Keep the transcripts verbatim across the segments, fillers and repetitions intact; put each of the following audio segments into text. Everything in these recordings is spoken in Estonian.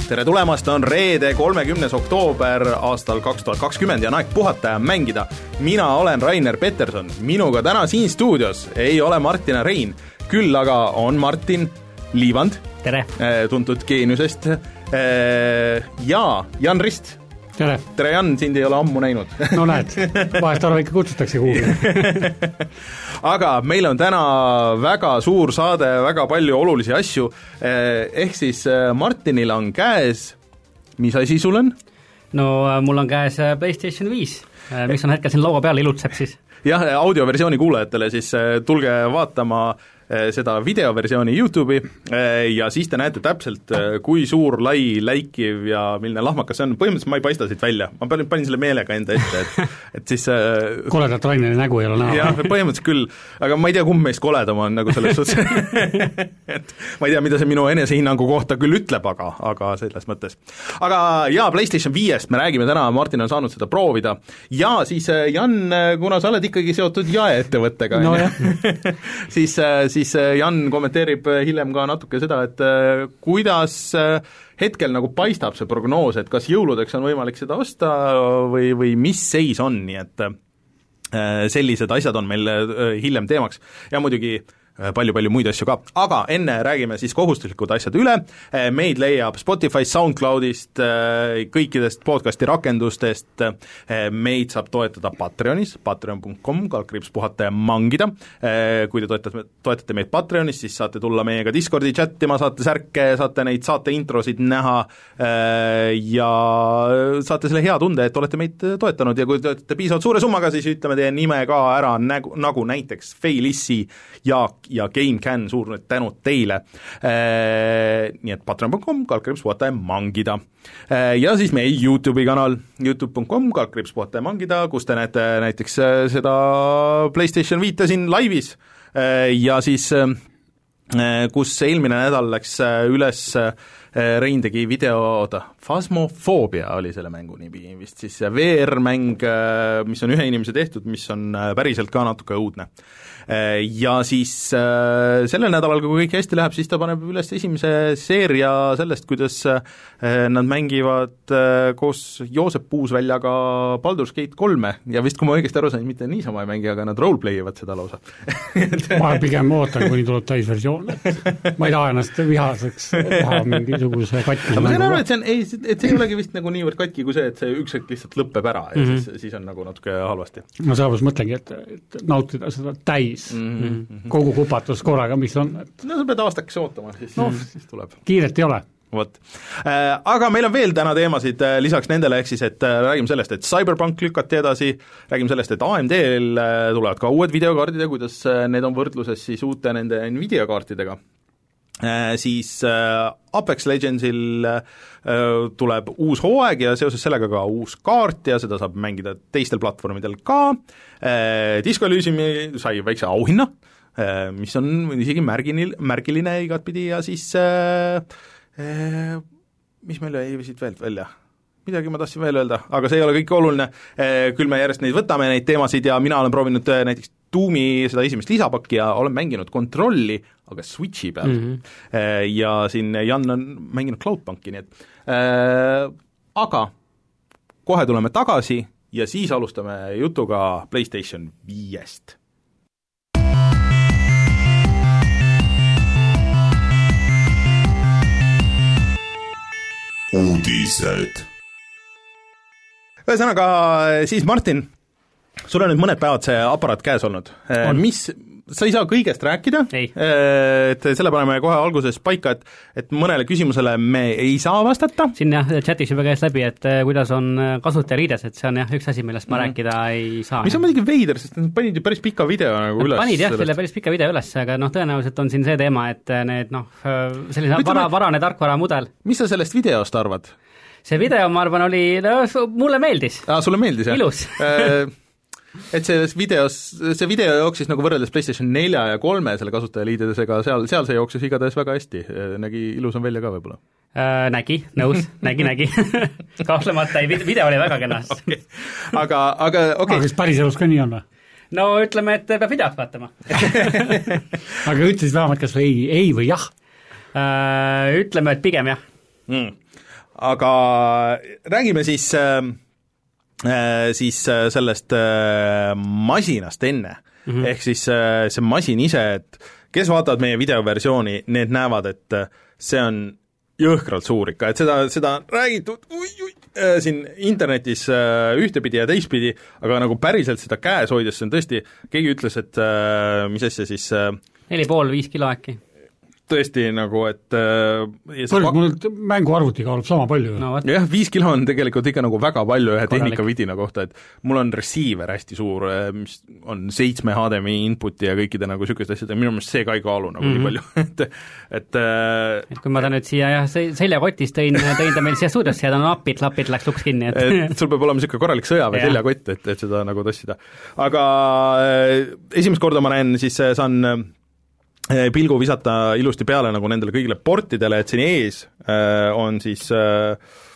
tere tulemast, on reede kolmekümnes oktoober aastal kaks tuhat kakskümmend ja on aeg puhata ja mängida. Mina olen Rainer Peterson, minuga täna siin stuudios ei ole Martin Rein, küll aga on Martin Liivand, tere. Tuntud Geeniusest, ja Jan Rist. Tere. Tere Jan, sind ei ole ammu näinud. No näed, vahest arva ikka kutsutakse kuhugi. Aga meil on täna väga suur saade, väga palju olulisi asju, ehk siis Martinil on käes, mis asi sul on? No mul on käes PlayStation viis, mis on hetkel siin laua peal, ilutseb siis. Jah, audioversiooni kuulajatele siis tulge vaatama seda videoversiooni YouTube'i ja siis te näete täpselt, kui suur, lai, läikiv ja milline lahmakas see on. Põhimõtteliselt ma ei paista siit välja, ma panin, panin selle meelega enda ette, et, et siis koledat Raineri nägu ei ole näha. Jah, põhimõtteliselt küll, aga ma ei tea, kumb meist koledam on nagu selles suhtes et ma ei tea, mida see minu enesehinnangu kohta küll ütleb, aga, aga selles mõttes. Aga jaa, PlayStation viiest me räägime täna, Martin on saanud seda proovida ja siis Jan, kuna sa oled ikkagi seotud jaeettevõttega no, siis, siis siis Jan kommenteerib hiljem ka natuke seda, et kuidas hetkel nagu paistab see prognoos, et kas jõuludeks on võimalik seda osta või, või mis seis on, nii et sellised asjad on meil hiljem teemaks ja muidugi palju-palju muid asju ka, aga enne räägime siis kohustuslikud asjad üle, meid leiab Spotify, SoundCloudist, kõikidest podcasti rakendustest, meid saab toetada Patreonis, patreon punkt com, kaldkriips puhata ja mangida, kui te toetate, toetate meid Patreonis, siis saate tulla meiega Discordi chattima, saate särke, saate neid saate introsid näha ja saate selle hea tunde, et olete meid toetanud ja kui te olete piisavalt suure summaga, siis ütleme teie nime ka ära, nagu, nagu näiteks Feilissi, Jaak ja GameCAN, suur tänud teile. Nii et patreon punkt com, kaldkriips puhata ja mangida. Ja siis meie YouTube'i kanal, youtube punkt com, kaldkriips puhata ja mangida, kus te näete näiteks seda PlayStation viite siin laivis ja siis kus eelmine nädal läks üles Rein tegi videoda, Phasmophobia oli selle mängu nimi vist, siis V R-mäng, mis on ühe inimese tehtud, mis on päriselt ka natuke õudne. Ja siis sellel nädalal, kui kõik hästi läheb, siis ta paneb üles esimese seeria sellest, kuidas nad mängivad koos Joosep Puusväljaga Baldur's Gate kolme ja vist, kui ma õigesti aru sain, mitte niisama ei mängi, aga nad roleplayivad seda lausa. ma pigem ootan, kuni tuleb täisversioon, et ma ei taha ennast vihaseks teha mingisuguse katki. ma tean aru, et see, on, ei, et see ei olegi vist nagu niivõrd katki kui see, et see üks hetk lihtsalt lõppeb ära ja mm-hmm. siis, siis on nagu natuke halvasti. ma saavus mõtlengi, et, et nautida seda täis Mm-hmm. kogu kupatus korraga, mis on et... no sa pead aastaks ootama, siis, no, siis tuleb. Kiiret ei ole. Vot. Aga meil on veel täna teemasid lisaks nendele, ehk siis, et räägime sellest, et Cyberpunk lükati edasi, räägime sellest, et A M D-l tulevad ka uued videokaardid ja kuidas need on võrdluses siis uute nende Nvidia kaartidega. Siis Apex Legendsil tuleb uus hooaeg ja seoses sellega ka uus kaart ja seda saab mängida teistel platvormidel ka. Disco Elysiumi sai väikse auhinna, mis on isegi märgini, märgiline igatpidi ja siis mis meil jäi siit veel välja? Midagi ma tahtsin veel öelda, aga see ei ole kõik oluline, küll me järjest neid võtame, neid teemasid ja mina olen proovinud näiteks Doomi seda esimest lisapakki ja olen mänginud kontrolli, aga Switchi peal mm-hmm. ja siin Jan on mänginud Cloudbanki, nii et äh, aga kohe tuleme tagasi ja siis alustame jutuga PlayStation viiest. Uudised. Ühesõnaga, siis Martin, sul on nüüd mõned päevad see aparaat käes olnud. Mis, sa ei saa kõigest rääkida, et selle paneme kohe alguses paika, et, et mõnele küsimusele me ei saa vastata. Siin jah, chatis juba käes läbi, et kuidas on kasutajaliides, et see on jah üks asi, millest ma mm. rääkida ei saa. Mis on muidugi veider, sest nad panid ju päris pika video nagu üles. Panid jah, selle päris pika video üles, aga noh, tõenäoliselt on siin see teema, et need noh, selline vara, varane tarkvara mudel. Mis sa sellest videost arvad? See video, ma arvan, oli, no, mulle meeldis. Aa, sulle meeldis, jah? Ilus. et see videos, see video jooksis nagu võrreldes PlayStation nelja ja kolme selle kasutajaliidedesega, seal, seal see jooksis igatahes väga hästi, nägi ilusam välja ka võib-olla. Äh, nägi, nõus, nägi, nägi. Kahtlemata ei, video oli väga kena. Okay. Aga, aga okei. Okay. Aga kas päris elus ka nii on või? No ütleme, et peab videot vaatama. Aga ütlesid vähemalt kas või ei, ei või jah? Äh, ütleme, et pigem jah. Mm. aga räägime siis äh, siis sellest äh, masinast enne mm, -hmm. ehk siis äh, see masin ise, et kes vaatavad meie videoversiooni, need näevad, et see on jõhkralt suur ikka, et seda, seda on räägitud ui, ui, äh, siin internetis äh, ühtepidi ja teistpidi, aga nagu päriselt seda käes hoides, see on tõesti, keegi ütles, et äh, mis asja siis äh, neli pool, viis kilo äkki. Tõesti nagu, et Tõrg, mul mänguarvuti kaalub sama palju no,. jah, viis kilo on tegelikult ikka nagu väga palju ühe tehnikavidina kohta, et mul on receiver hästi suur, mis on seitsme H D M I inputi ja kõikide nagu niisugust asjad ja minu meelest see ka ei kaalu nagu mm -hmm. nii palju, et et et kui ma ta nüüd siia jah, seljakotis tõin, tõin ta meil siia stuudiosse ja ta on apid, lapid läks luks kinni, et et sul peab olema niisugune korralik sõjaväe seljakott, et, et seda nagu tassida. Aga esimest korda ma näen, siis saan pilgu visata ilusti peale nagu nendele kõigile portidele, et siin ees äh, on siis äh,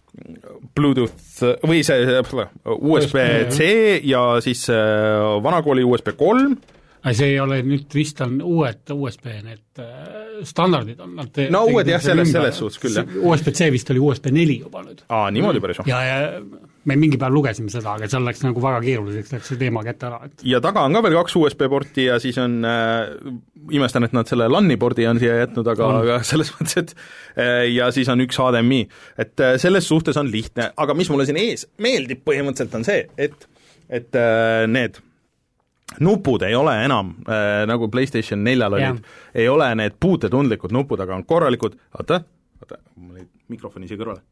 Bluetooth või see U S B C ja siis äh, vanakooli U S B kolm. Aga see ei ole nüüd vist on uued U S B need äh, standardid on nad te, no uued jah, selles, selles suhtes küll jah. U S B C vist oli U S B neli juba nüüd. Aa, niimoodi päris on. Ja, ja me mingi päev lugesime seda, aga seal läks nagu väga keeruliseks, läks see teema kätte ära. Et... ja taga on ka veel kaks U S B porti ja siis on äh, imestan, et nad selle LAN-i pordi on siia jätnud, aga, aga selles mõttes, et äh, ja siis on üks H D M I. Et äh, selles suhtes on lihtne, aga mis mulle siin ees meeldib põhimõtteliselt on see, et, et äh, need nupud ei ole enam äh, nagu PlayStation neljal olid, ei ole need puutetundlikud nupud, aga on korralikud, oota, oota, mul oli mikrofoni siia kõrvale.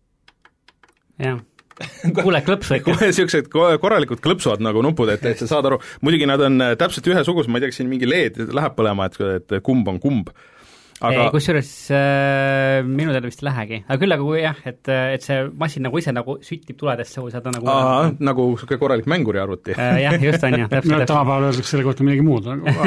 jah. kuule, klõpsu ikka. Niisugused korralikud klõpsuvad nagu nupud, et, et sa saad aru, muidugi nad on täpselt ühesugused, ma ei tea, kas siin mingi LED läheb põlema, et, et kumb on kumb. Aga... kusjuures äh, minu teada vist ei lähegi, aga küll aga kui jah, et, et see masin nagu ise nagu süttib tuledesse, kui seda nagu Aa, nagu niisugune korralik mänguriarvuti. äh, jah, just on ju, täpselt. no tänapäeval öeldakse selle kohta midagi muud,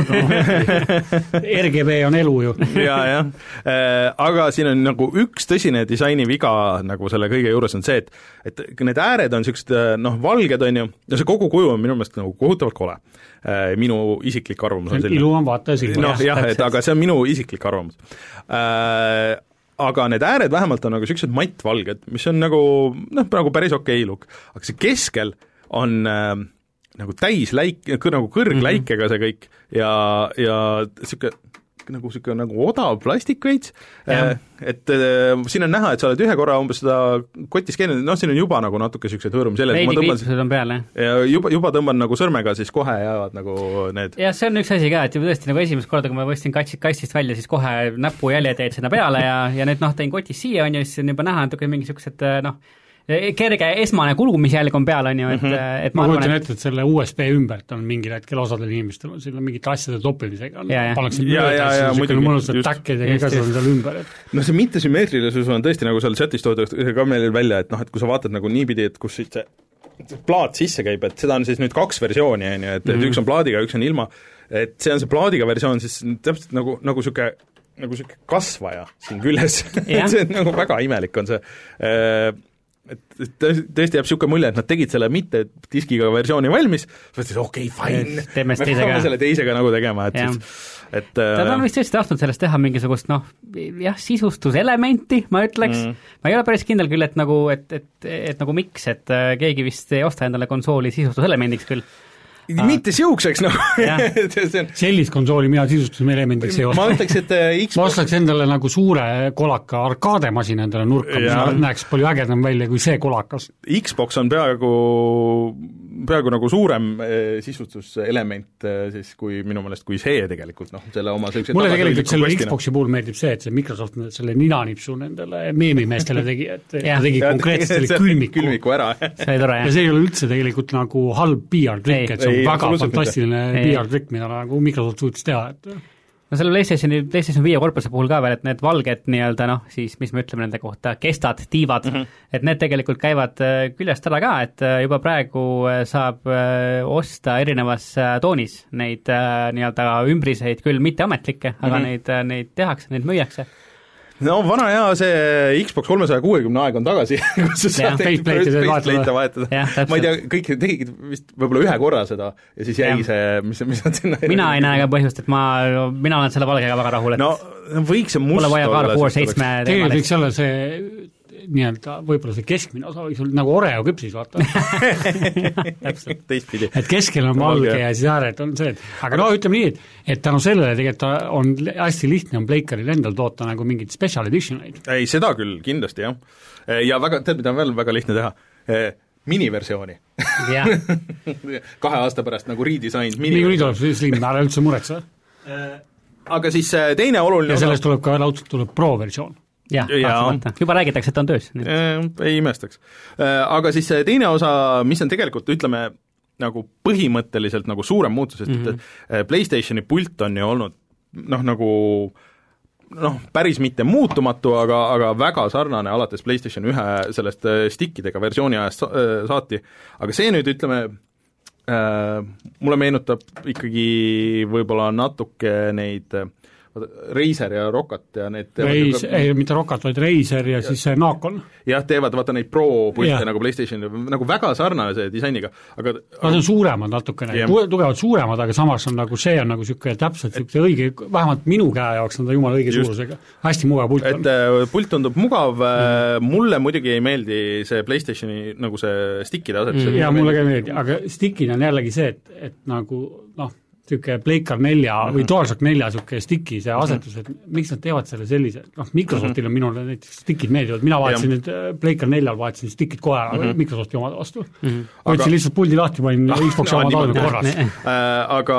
R G B on elu ju. ja, jah, aga siin on nagu üks tõsine disaini viga nagu selle kõige juures on see, et et need ääred on niisugused noh, valged on ju, ja see kogu kuju on minu meelest nagu kohutavalt kole. Minu isiklik arvamus on selline. Ilu on vaataja silma. noh, jah, et aga see on minu isiklik arvamus. Äh, aga need ääred vähemalt on nagu niisugused mattvalged, mis on nagu, noh, nagu päris okei okay look. Aga see keskel on äh, nagu täis läik, nagu kõrgläikega see kõik ja, ja niisugune nagu niisugune nagu odav plastik veits, et äh, siin on näha, et sa oled ühe korra umbes seda kotis käinud, noh, siin on juba nagu natuke niisugused hõõrum selle, veidi kriipsused on peal, jah. ja juba, juba tõmban nagu sõrmega, siis kohe jäävad nagu need jah, see on üks asi ka, et juba tõesti nagu esimest korda, kui ma võtsin kastist, kastist välja, siis kohe näpujäljed jäid sinna peale ja, ja nüüd noh, tõin kotis siia, on ju, siis on juba näha natuke mingi niisugused noh, kerge esmane kulumisjälg on peal, on ju, et, et ma, ma kujutan ette, et selle U S B ümbert on mingil hetkel osadel inimestel on siin mingite asjade toppimisega pannakse mööda, siis on mõnusad täkked ja kõik asjad on seal ümber. Et... no see mittesümmeetrilisus on tõesti nagu seal chatis toodud ka meil välja, et noh, et kui sa vaatad nagu niipidi, et kus siit see plaat sisse käib, et seda on siis nüüd kaks versiooni, on ju, et, et üks on plaadiga, üks on ilma, et see on see plaadiga versioon, siis täpselt nagu, nagu niisugune nagu niisugune kasvaja siin küljes see on nagu väga imelik on see äh, et tõesti jääb niisugune mulje, et nad tegid selle mitte diskiga versiooni valmis, mõtlesid okei, okay, fine, me peame selle teisega nagu tegema, et siis et ta on vist tõesti tahtnud sellest teha mingisugust noh, jah, sisustuselementi, ma ütleks mm., ma ei ole päris kindel küll, et nagu, et, et, et nagu miks, et keegi vist ei osta endale konsooli sisustuselemendiks küll. mitte siukseks nagu sellist konsooli mina sisustuselemendiks ei osta. ma ütleks, et Xbox... ma ostaks endale nagu suure kolaka arkaademasin endale nurka, mis näeks palju ägedam välja kui see kolakas. Xbox on peaaegu peaaegu nagu suurem sisustuselement siis kui minu meelest kui see tegelikult, noh, selle oma sellised mulle tegelikult selle Xboxi puhul meeldib see, et see Microsoft selle ninanipsu nendele meemimeestele tegi, et ta tegi konkreetselt selle külmiku, külmiku ära. see tore, ja see ei ole üldse tegelikult nagu halb P R-trikk, et see on ei, väga fantastiline P R-trikk, mida nagu Microsoft suutis teha, et no selle PlayStationi, PlayStation viie korpuse puhul ka veel, et need valged nii-öelda noh, siis mis me ütleme nende kohta, kestad, tiivad mm, -hmm. et need tegelikult käivad küljest ära ka, et juba praegu saab osta erinevas toonis neid nii-öelda ümbriseid, küll mitte ametlikke mm, -hmm. aga neid, neid tehakse, neid müüakse. No vana hea see Xbox kolmesaja kuuekümne aeg on tagasi, kus sa saad faceplate'e vahetada. Ma ei tea, kõik tegid vist võib-olla ühe korra seda ja siis jäi ja. see, mis, mis nad sinna... mina ei näe ka põhjust, et ma, mina olen selle valgega väga rahul, et no võiks see must olla. Pole vaja Car Four seitsme tegelikult võiks olla see nii-öelda võib-olla see keskmine osa võiks olla nagu Oreo küpsis, vaata. täpselt, teistpidi. et keskel on valge ja siis ääred on see, et aga no ütleme nii, et, et tänu sellele tegelikult on hästi lihtne on Playcaril endal toota nagu mingid special edition'id. ei, seda küll, kindlasti jah. ja väga, tead, mida on veel väga lihtne teha? Miniversiooni. kahe aasta pärast nagu redesign mini. nii kui tuleb Slim, ära üldse muretse. Aga siis teine oluline ja sellest osa... tuleb ka laudselt tuleb pro-versioon. jah ja., juba räägitakse, et on töös. ei imestaks. Aga siis teine osa, mis on tegelikult, ütleme, nagu põhimõtteliselt nagu suurem muutus, sest mm-hmm. et PlayStationi pult on ju olnud noh, nagu noh, päris mitte muutumatu, aga, aga väga sarnane alates PlayStation ühe sellest stickidega versiooni ajast saati, aga see nüüd ütleme äh, mulle meenutab ikkagi võib-olla natuke neid Razer ja Roccat ja need Reis, ei, mitte Roccat, vaid Razer ja, ja siis Nacon. jah, teevad vaata neid pro-pulte nagu PlayStation, nagu väga sarnane see disainiga, aga no see on suuremad natukene, tugevad suuremad, aga samas on nagu see on nagu niisugune täpselt niisugune õige, vähemalt minu käe jaoks on ta jumala õige just. Suurusega, hästi mugav pult on. et pult tundub mugav mm., mulle muidugi ei meeldi see PlayStationi nagu see stickide asetus mm.. jaa, mulle ka ei meeldi, aga stickid on jällegi see, et, et nagu noh, niisugune Playcar nelja mm-hmm. või DualShock nelja niisugune stiki see asetus, et miks nad teevad selle sellise, noh, Microsoftil on minule näiteks stikid meeldivad, mina vaatasin nüüd Playcar neljal, vaatasin stikid kohe mm-hmm. Microsofti omad vastu mm-hmm.. võtsin aga... lihtsalt puldi lahti, panin no, Xboxi omad all korras. Äh, aga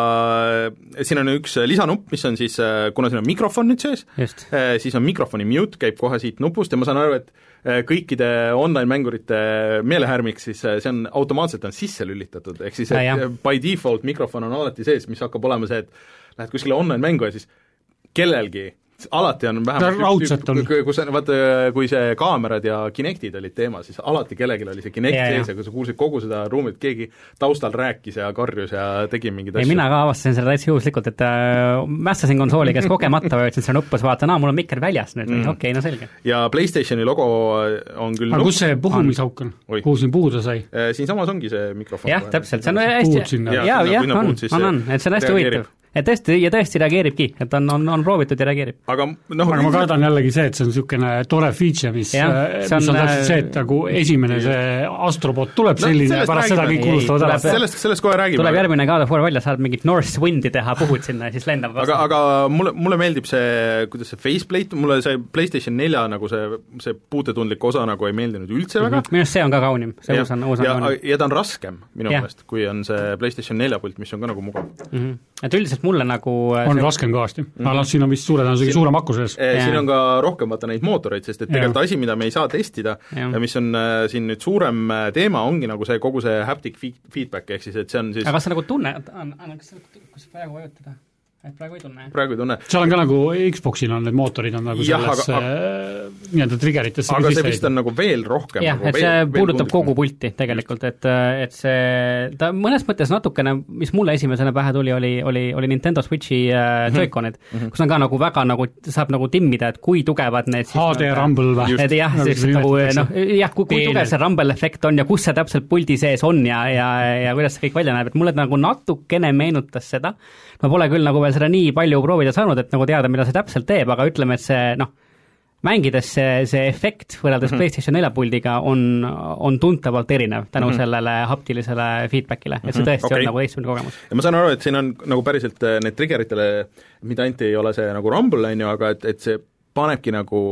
siin on üks lisanupp, mis on siis, kuna siin on mikrofon nüüd sees, äh, siis on mikrofoni mute, käib kohe siit nupust ja ma saan aru, et kõikide online-mängurite meelehärmiks, siis see on automaatselt on sisse lülitatud, ehk siis et ja, by default mikrofon on alati sees, mis hakkab olema see, et lähed kuskile online-mängu ja siis kellelgi alati on vähemalt kus, vaata, kui see kaamerad ja Kinectid olid teema, siis alati kellelgi oli see Kinect sees ja kui sa kuulsid kogu seda ruumi, et keegi taustal rääkis ja karjus ja tegi mingeid asju. Mina ka avastasin selle täitsa juhuslikult, et äh, mässasin konsooli, kes kogemata võtsin selle nuppus, vaatan, aa, mul on mikker väljas nüüd, mm. okei, okay, no selge. Ja PlayStationi logo on küll aga kus see puhumisauk on? Kuhu siin puhuda sai? Siin samas ongi see mikrofon. jah, täpselt, see on hästi, jaa, jah, on, on, on, et see on hästi huvitav. Et tõesti, ja tõesti reageeribki, et on, on, on proovitud ja reageerib. Aga, no, aga ma kardan jällegi see, et see on niisugune tore feature, mis, ja, mis on, on täpselt see, et nagu esimene see Astrobot tuleb selline no, ja pärast seda kõik kulustavad ära. Sellest, sellest kohe räägime. Tuleb järgmine God of War välja, saad mingit North Windi teha, puhud sinna ja siis lendab vastu. Aga, aga mulle, mulle meeldib see, kuidas see faceplate, mulle see PlayStation nelja nagu see, see puutetundlik osa nagu ei meeldinud üldse väga. Minu arust see on ka kaunim, see ja, uus on, uus on ja, kaunim. Ja ta on raskem minu meelest, kui on see PlayStation nelja pult, mis on ka nagu mugav. Mm-hmm. Et üldiselt mulle nagu on see... raskem kõvasti mm., aga siin on vist suure tõenäosusega suurem aku sees. Siin on ka rohkem vaata neid mootoreid, sest et tegelikult asi, mida me ei saa testida ja mis on äh, siin nüüd suurem teema, ongi nagu see kogu see haptic feedback, ehk siis, et see on siis aga kas sa nagu tunne, kas kus praegu vajutada? Et praegu ei tunne. Praegu ei tunne. Seal on ka nagu Xboxil on need mootorid on nagu selles ja, aga, äh, nii-öelda triggeritesse. Aga see vist on nagu veel rohkem. jah, nagu et see veel, puudutab veel kogu pulti tegelikult, et, et see, ta mõnes mõttes natukene, mis mulle esimesena pähe tuli, oli, oli, oli Nintendo Switchi äh, Joy-Conid, mm-hmm. kus on ka nagu väga nagu, saab nagu timmida, et kui tugevad need siis H D no, Rumble või? Et jah, siis nagu, noh, jah, kui, kui tugev see Rumble efekt on ja kus see täpselt puldi sees on ja, ja, ja kuidas see kõik välja näeb, et mulle nagu natukene meenutas seda, ma pole küll nagu veel seda nii palju proovida saanud, et nagu teada, mida see täpselt teeb, aga ütleme, et see, noh, mängides see, see efekt võrreldes mm-hmm. PlayStation nelja puldiga on, on tuntavalt erinev tänu mm-hmm. sellele haptilisele feedbackile, et see tõesti okay. on nagu teistsugune kogemus. Ja ma saan aru, et siin on nagu päriselt need triggeritele, mida ainult ei ole see nagu Rumble, on ju, aga et, et see panebki nagu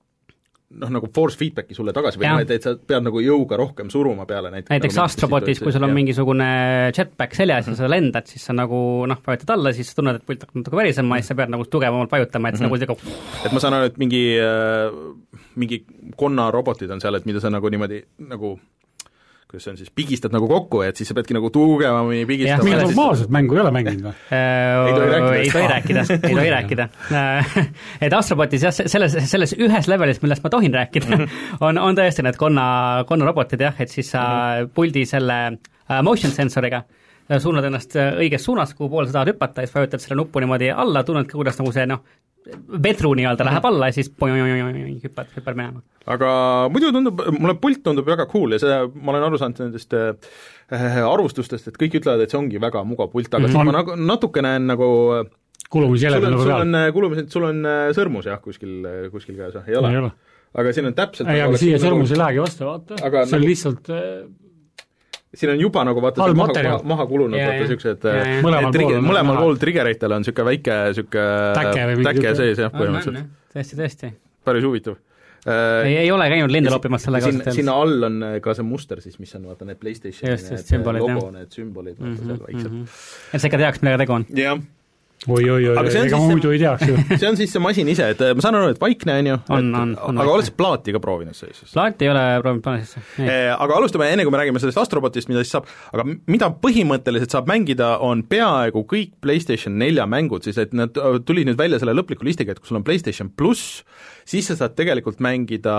noh, nagu force feedbacki sulle tagasi või noh, et, et sa pead nagu jõuga rohkem suruma peale näiteks, näiteks nagu Astrobotis, kui sul on ja. mingisugune jetpack seljas mm-hmm. ja sa lendad, siis sa nagu noh, vajutad alla, siis sa tunned, et pult hakkab natuke värisema mm-hmm. ja siis sa pead nagu tugevamalt vajutama, et mm-hmm. nagu nagu et ma saan aru, et mingi äh, mingi konna robotid on seal, et mida sa nagu niimoodi nagu kuidas see on siis, pigistad nagu kokku, et siis sa peadki nagu tugevamini pigistama. Mingi normaalset mängu ei ole mänginud või? Ei tohi rääkida, ei tohi rääkida. Et Astrobotis jah, selles, selles ühes levelis, millest ma tohin rääkida, on, on tõesti need konna, konna robotid jah, et siis sa puldi selle motion sensoriga suunad ennast õiges suunas, kuhu poole sa tahad hüpata ja siis vajutad selle nuppu niimoodi alla, tunned ka, kuidas nagu see noh, vetru nii-öelda läheb alla ja siis hüppad, hüppad minema. Aga muidu tundub, mulle pult tundub väga cool ja seda ma olen aru saanud nendest äh, arvustustest, et kõik ütlevad, et see ongi väga mugav pult, aga mm-hmm. ma nagu, natukene on nagu kulumisjäled sul on, sul on, kulumised, sul on sõrmus jah, kuskil, kuskil käes, ei ole? Ei ole. aga siin on täpselt ei, aga siia sõrmus ei lähegi vastu, vaata, see on nagu, lihtsalt siin on juba nagu vaata maha, maha, maha kulunud ja, vaata niisugused mõlemal pool, mõlemal pool triggeritele on niisugune väike niisugune täke sees, jah, põhimõtteliselt. tõesti, tõesti. päris huvitav. ei, ei ole käinud linde loppimas selle kasutamisel. Sinna all on ka see muster siis, mis on vaata need PlayStationi need logo, need sümbolid, vaata mm-hmm, seal väiksed. Mm-hmm. et sa ikka teaks, millega tegu on. jah. oi, oi, oi, ega muidu ei teaks ju. see on siis see masin ise, et ma saan aru, et vaikne on ju, on, on, on aga oled sa plaati ka proovinud siis? Plaati ei ole proovinud plaanisse. Aga alustame enne, kui me räägime sellest Astrobotist, mida siis saab, aga mida põhimõtteliselt saab mängida, on peaaegu kõik PlayStation nelja mängud, siis et nad tulid nüüd välja selle lõpliku listiga, et kui sul on PlayStation pluss, siis sa saad tegelikult mängida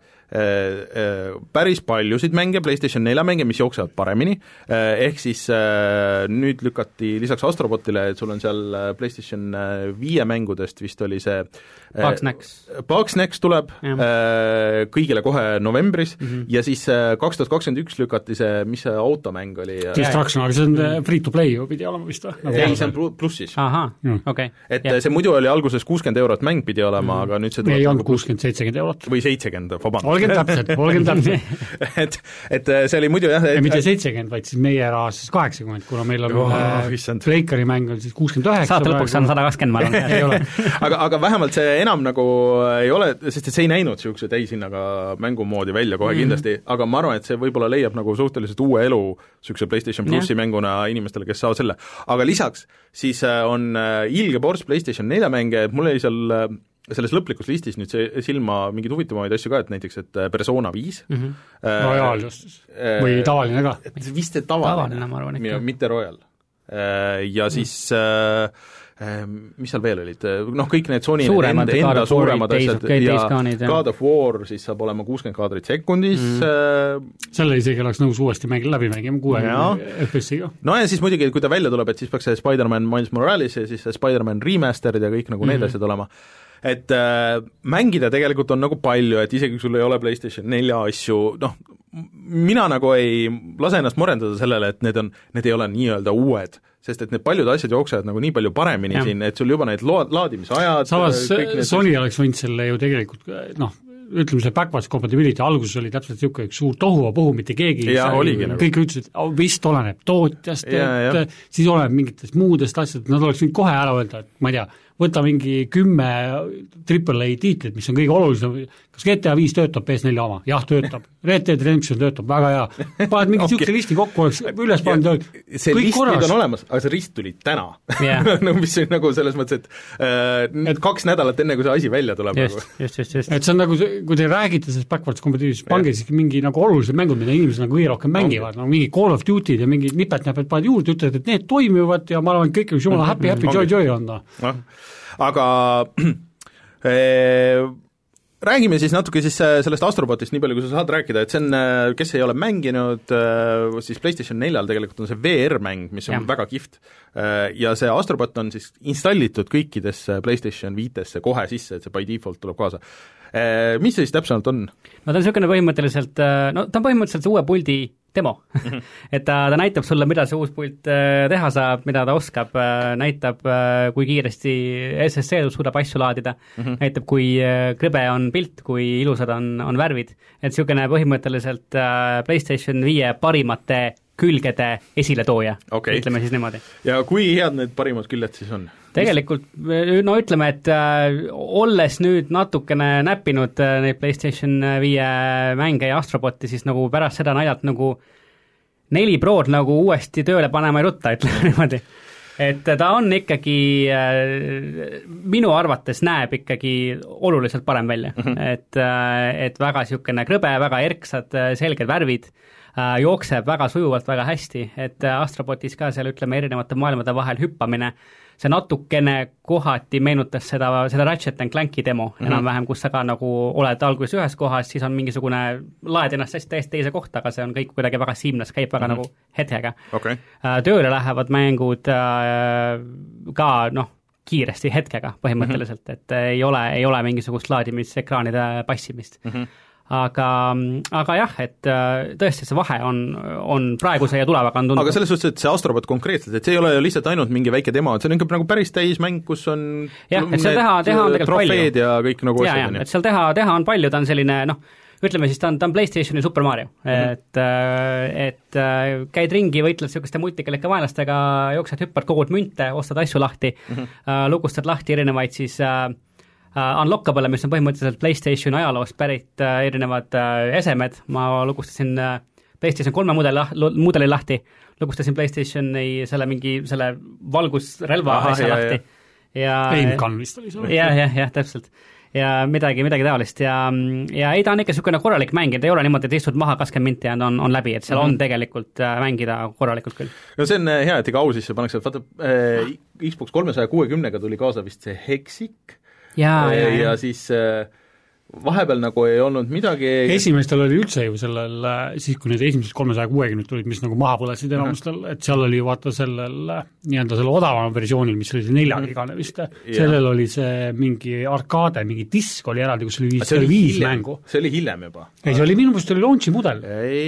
päris paljusid mänge, PlayStation nelja mänge, mis jooksevad paremini, ehk siis nüüd lükati lisaks Astrobotile, et sul on seal PlayStation viie mängudest vist oli see Bugsnax. Bugsnax tuleb ja. kõigile kohe novembris mm -hmm. ja siis kaks tuhat kakskümmend üks lükati see, mis see automäng oli? Destruction, aga see on free to play ju pidi olema vist või? ei, see on plussis. ahah, okei. et ja. see muidu oli alguses kuuskümmend eurot mäng pidi olema mm, -hmm. aga nüüd see ei olnud kuuskümmend, seitsekümmend eurot. või seitsekümmend, vabandust. olgem täpselt, olgem täpselt. et, et see oli muidu jah et... mitte seitsekümmend, vaid siis meie rahas siis kaheksakümmend, kuna meil on oh, äh, Breakeri mäng on siis kuuskümmend üheksa. saate lõpuks on sada kakskümmend, ma arvan. ei ole. aga, aga vähemalt see enam nagu ei ole, sest et see ei näinud niisuguse täishinnaga mängumoodi välja kohe mm-hmm. kindlasti, aga ma arvan, et see võib-olla leiab nagu suhteliselt uue elu niisuguse PlayStation plussi yeah. mänguna inimestele, kes saavad selle. aga lisaks siis on ilge ports PlayStation nelja mänge, et mul oli seal selles lõplikus listis nüüd see silma mingeid huvitavamaid asju ka, et näiteks, et Persona viis mm-hmm. äh, Royal just, või tavaline ka? vist see tavaline, tavaline, ma arvan ikka. mitte Royal. Ja siis mm. äh, mis seal veel olid, noh kõik need Sony suuremad, enda, enda suuremad asjad ja skaanid, God of War siis saab olema kuuskümmend kaadrit sekundis mm.. selle isegi oleks nõus uuesti mängida, läbi mängima kuuekümne F P S-iga. no ja siis muidugi, kui ta välja tuleb, et siis peaks see Spider-Man Miles Morales ja siis see Spider-Man Remastered ja kõik nagu mm. need asjad olema. et äh, mängida tegelikult on nagu palju, et isegi kui sul ei ole PlayStation nelja asju, noh, mina nagu ei lase ennast morendada sellele, et need on, need ei ole nii-öelda uued, sest et need paljud asjad jooksevad nagu nii palju paremini ja. siin, et sul juba need load, laadimisajad samas Sony need... oleks võinud selle ju tegelikult noh, ütleme see backwards compatibility alguses oli täpselt niisugune üks suur tohuvapohu, mitte keegi ja, oligi, nagu. kõik ütlesid, vist oleneb tootjast, et ja. siis oleneb mingitest muudest asjadest, nad oleks võinud kohe ära öelda, et ma ei tea, võta mingi kümme triple A tiitlit, mis on kõige olulisem, kas G T A viis töötab P S nelja oma? jah, töötab. Red Dead Redemption töötab, väga hea. paned mingi niisuguse okay. listi kokku, oleks üles pannud see list korras. Nüüd on olemas, aga see list tuli täna yeah. no mis on nagu selles mõttes, et äh, et kaks nädalat enne, kui see asi välja tuleb. just, just, just, just. et see on nagu, kui te räägite sellest backwards compatibility, pange siis mingi nagu olulised mängud, mida inimesed nagu kõige rohkem mängivad, okay. no mingi Call of Duty'd ja mingi nipet-näpet paned juurde, ütlevad, et need toimivad ja ma arvan, et kõik on jumala happy, happy, joy, joy on ta. aga äh, räägime siis natuke siis sellest Astrobotist, nii palju, kui sa saad rääkida, et see on, kes ei ole mänginud, siis PlayStation neljal tegelikult on see V R-mäng, mis on ja. väga kihvt. Ja see Astrobot on siis installitud kõikidesse PlayStation viitesse kohe sisse, et see by default tuleb kaasa. Mis see siis täpselt on? No ta on niisugune põhimõtteliselt, no ta on põhimõtteliselt see uue puldi demo et ta, ta näitab sulle, mida see uus pult teha saab, mida ta oskab, näitab, kui kiiresti S S D suudab asju laadida mm, -hmm. näitab, kui krõbe on pilt, kui ilusad on, on värvid, et niisugune põhimõtteliselt PlayStation viie parimate külgede esiletooja okay., ütleme siis niimoodi. ja kui head need parimad küljed siis on? tegelikult, no ütleme, et äh, olles nüüd natukene näppinud äh, neid PlayStation viie mänge ja Astroboti, siis nagu pärast seda naljalt nagu neli Prod nagu uuesti tööle panema ei rutta, ütleme niimoodi. et ta on ikkagi äh,, minu arvates näeb ikkagi oluliselt parem välja mm, -hmm. et, äh, et väga niisugune krõbe, väga erksad, selged värvid, äh, jookseb väga sujuvalt, väga hästi, et Astrobotis ka seal ütleme erinevate maailmade vahel hüppamine, see natukene kohati meenutas seda, seda Ratchet and Clanki demo mm -hmm. enam-vähem, kus sa ka nagu oled alguses ühes kohas, siis on mingisugune, laed ennast hästi täiesti teise kohta, aga see on kõik kuidagi väga seamless, käib väga mm -hmm. nagu hetkega okay.. Tööle lähevad mängud ka noh, kiiresti hetkega põhimõtteliselt mm, -hmm. et ei ole, ei ole mingisugust laadimisekraanide passimist mm. -hmm. aga, aga jah, et tõesti see vahe on, on praeguse ja tulevaga on tundub. aga selles suhtes, et see Astrobot konkreetselt, et see ei ole ju lihtsalt ainult mingi väike demo, et see on ikka nagu päris täismäng, kus on jah, et seal teha, teha on tegelikult palju. trofeed ja kõik nagu ja, ja, et seal teha, teha on palju, ta on selline noh, ütleme siis, ta on, ta on PlayStationi Super Mario mm, -hmm. et, et käid ringi, võitled niisuguste multikalike vaenlastega, jooksed, hüppad, kogud münte, ostad asju lahti mm, -hmm. lugustad lahti erinevaid siis uh, unlockable, mis on põhimõtteliselt PlayStation ajaloost pärit uh, erinevad uh, esemed, ma lugustasin uh, PlayStation kolme mudeli, mudeli lahti, lugustasin PlayStationi selle mingi, selle valgusrelva Aha, asja jah, lahti. Ja, Aimgun vist oli see. jah, jah, jah, täpselt. Ja midagi, midagi taolist ja, ja ei, ta on ikka niisugune korralik mäng, et ei ole niimoodi, et istud maha kakskümmend minti ja on, on läbi, et seal mm -hmm. on tegelikult mängida korralikult küll. no see on hea, et iga au sisse pannakse, vaata äh, Xbox kolmesaja kuuekümnega tuli kaasa vist see Hexic ja, ja, ja. ja siis äh, vahepeal nagu ei olnud midagi esimestel oli üldse ju sellel, siis kui need esimesed kolmesaja kuuekümned tulid, mis nagu maha põlesid enamustel, et seal oli vaata sellel nii-öelda selle odavama versioonil, mis oli see neljakigane vist, sellel oli see mingi arkaade, mingi disk oli eraldi, kus oli viis, oli viis hiljem, mängu. see oli hiljem juba. ei, see oli minu meelest oli launchi mudel.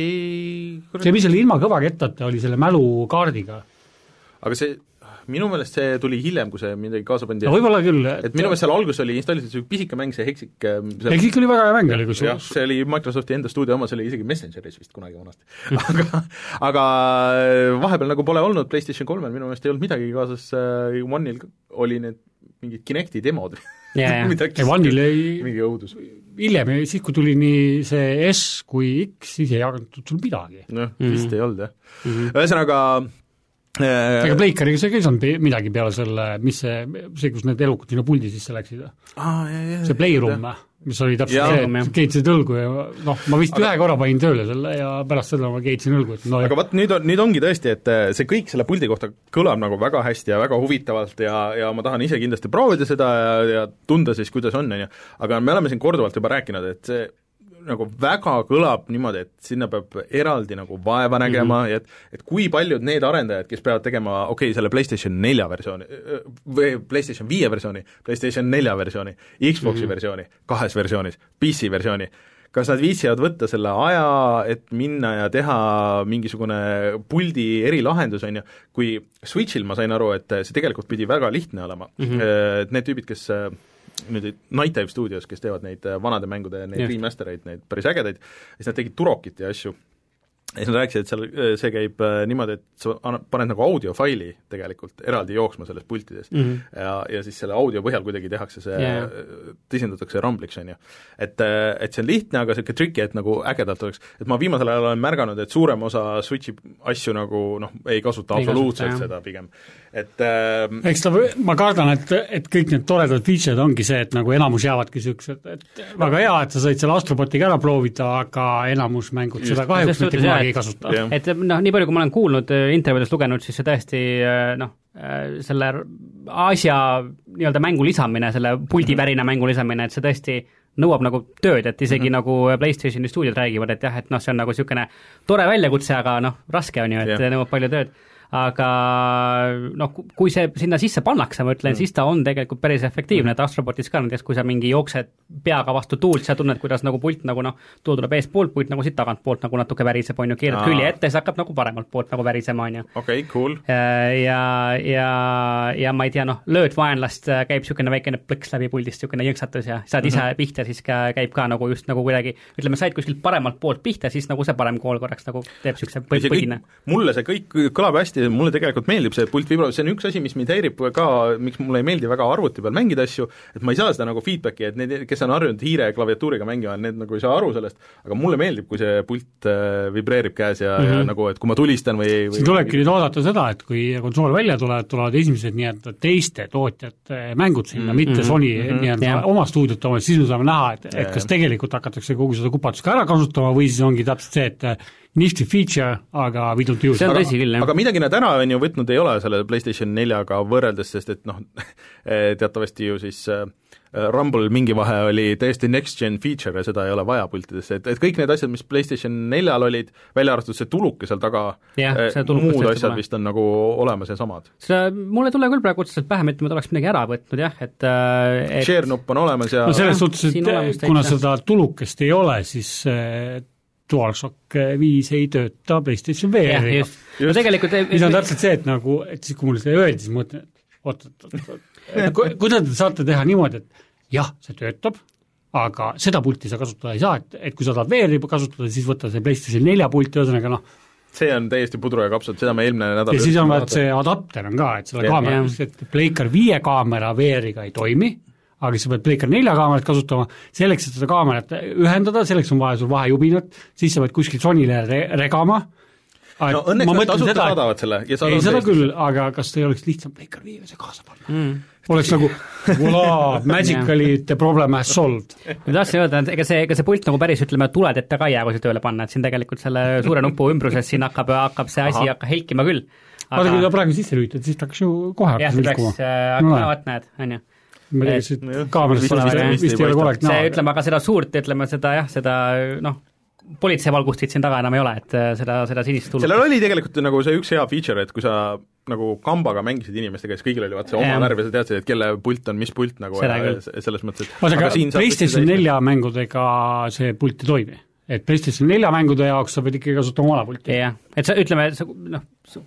ei see, mis oli ilma kõvakettata, oli selle mälukaardiga. aga see minu meelest see tuli hiljem, kui see midagi kaasa pandi. no võib-olla küll. et minu meelest seal alguses oli installitud see pisike mäng, see Hexic seal... Hexic oli väga hea mäng, oli kus jah, see oli Microsofti enda stuudio oma, see oli isegi Messengeris vist kunagi vanasti aga, aga vahepeal nagu pole olnud PlayStation kolmel, minu meelest ei olnud midagi kaasas, One'il oli need mingid Kinecti demod yeah, midagi, One'il ei mingi õudus. Hiljem, siis kui tuli nii see S kui X, siis ei jagatud sul midagi. noh, vist mm -hmm. ei olnud jah mm -hmm. ühesõnaga ega Pleikariga see ei saanud midagi peale selle, mis see, see, kus need elukad sinna puldi sisse läksid? Ah, jah, jah, see Playroom, mis oli täpselt ja, see, et keetsid õlgu ja noh, ma vist aga... ühe korra panin tööle selle ja pärast seda ma keetsin õlgu, et no aga vot nüüd on, nüüd ongi tõesti, et see kõik selle puldi kohta kõlab nagu väga hästi ja väga huvitavalt ja, ja ma tahan ise kindlasti proovida seda ja, ja tunda siis, kuidas on, on ju, aga me oleme siin korduvalt juba rääkinud, et see nagu väga kõlab niimoodi, et sinna peab eraldi nagu vaeva nägema mm -hmm. ja et, et kui paljud need arendajad, kes peavad tegema okei okay,, selle PlayStation nelja versiooni või PlayStation viie versiooni, PlayStation nelja versiooni, Xboxi mm -hmm. versiooni, kahes versioonis, P C versiooni, kas nad viitsivad võtta selle aja, et minna ja teha mingisugune puldi erilahendus, on ju, kui Switchil ma sain aru, et see tegelikult pidi väga lihtne olema mm, -hmm. et need tüübid, kes nüüd Night Dive Studios, kes teevad neid vanade mängude, neid yeah. remastereid, neid päris ägedaid, siis nad tegid Turokit ja asju. ja siis nad rääkisid, et seal see käib niimoodi, et sa paned nagu audiofaili tegelikult eraldi jooksma selles pultides mm -hmm. ja, ja siis selle audio põhjal kuidagi tehakse see yeah., tisendatakse rambliks, on ju. et, et see on lihtne, aga niisugune triki, et nagu ägedalt oleks, et ma viimasel ajal olen märganud, et suurem osa Switchi asju nagu noh, ei kasuta ei absoluutselt kasuta, seda pigem. et äh, eks ta, ma kardan, et, et kõik need toredad feature'id ongi see, et nagu enamus jäävadki niisugused, et väga hea, et sa said selle Astrobotiga ära proovida, aga enamus mängud just, seda kahjuks mitte kunagi ei kasuta. et noh, nii palju, kui ma olen kuulnud, intervjuudest lugenud, siis see tõesti noh, selle asja nii-öelda mängu lisamine, selle puldivärina mängu lisamine, et see tõesti nõuab nagu tööd, et isegi mm -hmm. nagu PlayStationi stuudiod räägivad, et jah, et noh, see on nagu niisugune tore väljakutse, aga noh, raske on ju, et yeah. nõuab palju tööd. aga noh, kui see sinna sisse pannakse, ma ütlen mm., siis ta on tegelikult päris efektiivne, et Astrobotis ka näiteks, kui sa mingi jooksed peaga vastu tuult, sa tunned, kuidas nagu pult nagu noh, tuul tuleb eespoolt, pult nagu siit tagantpoolt nagu natuke väriseb, on ju, keerad külje ette, siis hakkab nagu paremalt poolt nagu värisema, on ju. okei okay,, cool. ja, ja, ja ma ei tea, noh, lööd vaenlast, käib niisugune väikene plõks läbi puldist, niisugune jõnksatus ja saad ise mm -hmm. pihta, siis ka, käib ka nagu just nagu kuidagi, ütleme, said kuskilt paremalt poolt pihta, siis nagu see parem kool korraks nagu teeb niisuguse põhine. mulle see kõik kõlab hästi, mulle tegelikult meeldib see pult vibra-, see on üks asi, mis mind häirib ka, miks mulle ei meeldi väga arvuti peal mängida asju, et ma ei saa seda nagu feedbacki, et need, kes on harjunud hiire ja klaviatuuriga mängima, need nagu ei saa aru sellest, aga mulle meeldib, kui see pult äh, vibreerib käes ja, mm -hmm. ja nagu, et kui ma tulistan või, või siin tulebki nüüd oodata seda, et kui konsool välja tuleb, tulevad esimesed nii-öelda teiste tootjate mängud sinna mm, -hmm. mitte Sony mm -hmm. nii-öelda yeah. oma stuudiot oma, siis me saame näha, et, et kas tegelikult hakatakse kogu seda kupatust ka ära kasutama või siis ongi täpselt see, et nifty feature, aga we don't use see on tõsi küll, jah. aga midagi nad ära on ju võtnud ei ole selle PlayStation neljaga võrreldes, sest et noh, teatavasti ju siis äh, Rumble mingi vahe oli täiesti next-gen feature ja seda ei ole vaja pultidesse, et, et kõik need asjad, mis PlayStation neljal olid, välja arvatud see tuluke seal taga, ja, muud asjad vist on nagu olemas ja samad. seda, mulle ei tule küll praegu otseselt pähe, mitte ma oleks midagi ära võtnud, jah, et, et share-nupp on olemas ja no selles suhtes, et kuna seda tulukest ei ole, siis äh, DualShock viis ei tööta PlayStation V R-iga. No tegelikult mis on täpselt see, et nagu, et siis kui mulle seda öeldi, siis mõtlen, et oot, oot, oot, kuidas te saate teha niimoodi, et jah, see töötab, aga seda pulti sa kasutada ei saa, et, et kui sa tahad V R-i kasutada, siis võtta see PlayStation nelja pulti, ühesõnaga noh, see on täiesti pudru ja kapsad, seda me eelmine nädal ja siis on vaat see adapter on ka, et selle kaamera, et Playcar viie kaamera V R-iga ei toimi, aga sa pead Playcar nelja kaamerat kasutama, selleks, et seda kaamerat ühendada, selleks on vaja sul vahejubinat, siis sa pead kuskil Sonyle re regama. No õnneks nad tasuta seda, saadavad selle. Ja ei, seda küll, aga kas ei oleks lihtsam Playcar viie see kaasa panna? Mm. Oleks nagu, voilà, magically the problem has solved. Ma tahtsin öelda, et ega see, ega see pult nagu päris, ütleme, tuledeta ka ei jää, kui see tööle panna, et siin tegelikult selle suure nupu ümbruses siin hakkab, hakkab see asi hakka helkima küll. Aga kui ta praegu sisse lüütad, siis ta hakkas ju kohe hakkas vilkuma. Jah, no, vaat näed, on ju. ma ei tea, kas kaamerast vist, vist ei ole korrekt näha. See, ütleme, aga seda suurt, ütleme seda, jah, seda, noh, politseivalgustit siin taga enam ei ole, et seda, seda sinist tulnud. Sellel oli tegelikult nagu see üks hea feature, et kui sa nagu kambaga mängisid inimestega, siis kõigil oli vaat see oma yeah. värv ja sa teadsid, et kelle pult on mis pult nagu ja, selles mõttes, et aga PlayStation nelja mängudega see pult ei toimi, et PlayStation nelja mängude jaoks sa pead ikkagi kasutama oma pulti. jah, et sa, ütleme, sa, noh,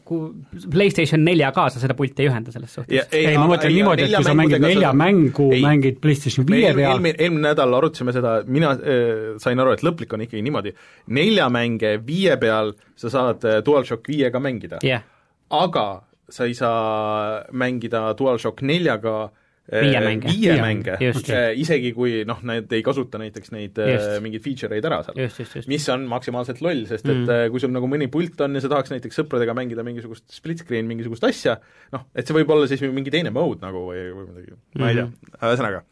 PlayStation nelja ka sa seda pulti ei ühenda selles suhtes. Ja, ei, ei, ma mõtlen niimoodi, et kui sa mängid nelja mängu, ei, mängid PlayStation viie peal. Eelmine, eelmine nädal arutasime seda, mina äh, sain aru, et lõplik on ikkagi niimoodi, nelja mänge viie peal sa saad DualShock viiega mängida, yeah. aga sa ei saa mängida DualShock neljaga viie mänge, viie mänge. Okay. Isegi kui noh, need ei kasuta näiteks neid just. mingeid feature'eid ära seal, just, just, just. mis on maksimaalselt loll, sest et mm. kui sul nagu mõni pult on ja sa tahaks näiteks sõpradega mängida mingisugust split screen, mingisugust asja, noh, et see võib olla siis mingi teine mode nagu või, või midagi, ma ei tea, ühesõnaga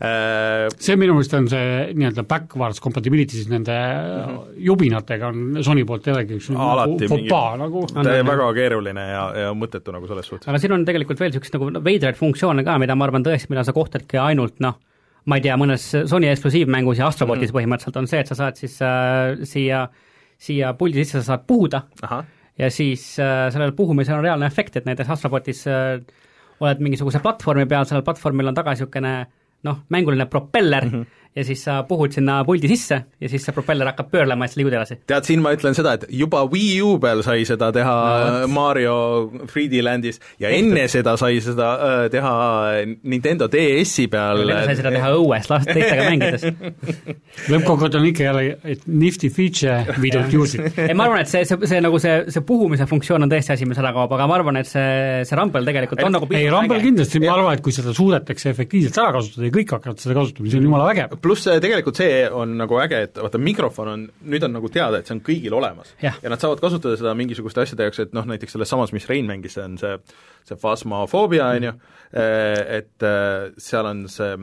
äh, see minu mõist on see nii-öelda backwards compatibility siis nende mm-hmm. jubinatega on Sony poolt jällegi üks fopaa nagu väga keeruline ja, ja mõttetu nagu selles suhtes. Aga siin on tegelikult veel niisugust nagu veidraid funktsioone ka, mida ma arvan tõesti, mida sa kohtadki ainult noh, ma ei tea, mõnes Sony eksklusiivmängus ja Astrobotis mm-hmm. põhimõtteliselt on see, et sa saad siis äh, siia, siia puldi sisse sa saad puhuda. Aha. Ja siis äh, sellel puhumisel on reaalne efekt, et näiteks Astrobotis äh, oled mingisuguse platvormi peal, sellel platvormil on taga niisugune noh, mänguline propeller mm-hmm. ja siis sa puhud sinna puldi sisse ja siis see propeller hakkab pöörlema ja siis liigud edasi. Tead, siin ma ütlen seda, et juba Wii U peal sai seda teha no, Mario three D Landis ja Ehtu. enne seda sai seda äh, teha Nintendo D S-i peal. Enne sai seda teha õues, last teistega mängides. Lõppkokkuvõttes on ikka jälle, et nifty feature, we don't use it. ei, ma arvan, et see, see, see, nagu see, see puhumise funktsioon on tõesti asi, mis ära kaob, aga ma arvan, et see, see Rumble tegelikult on nagu ei, Rumble kindlasti, ma arvan, et kui seda suudetakse efektiivselt ära kasutada ja kõik hakkavad seda kasutama, see on jumala vägev. Pluss tegelikult see on nagu äge, et vaata, mikrofon on, nüüd on nagu teada, et see on kõigil olemas. Ja, ja nad saavad kasutada seda mingisuguste asjade jaoks, et noh, näiteks selles samas, mis Rein mängis, see on see, see Phasmophobia, on ju, et seal on see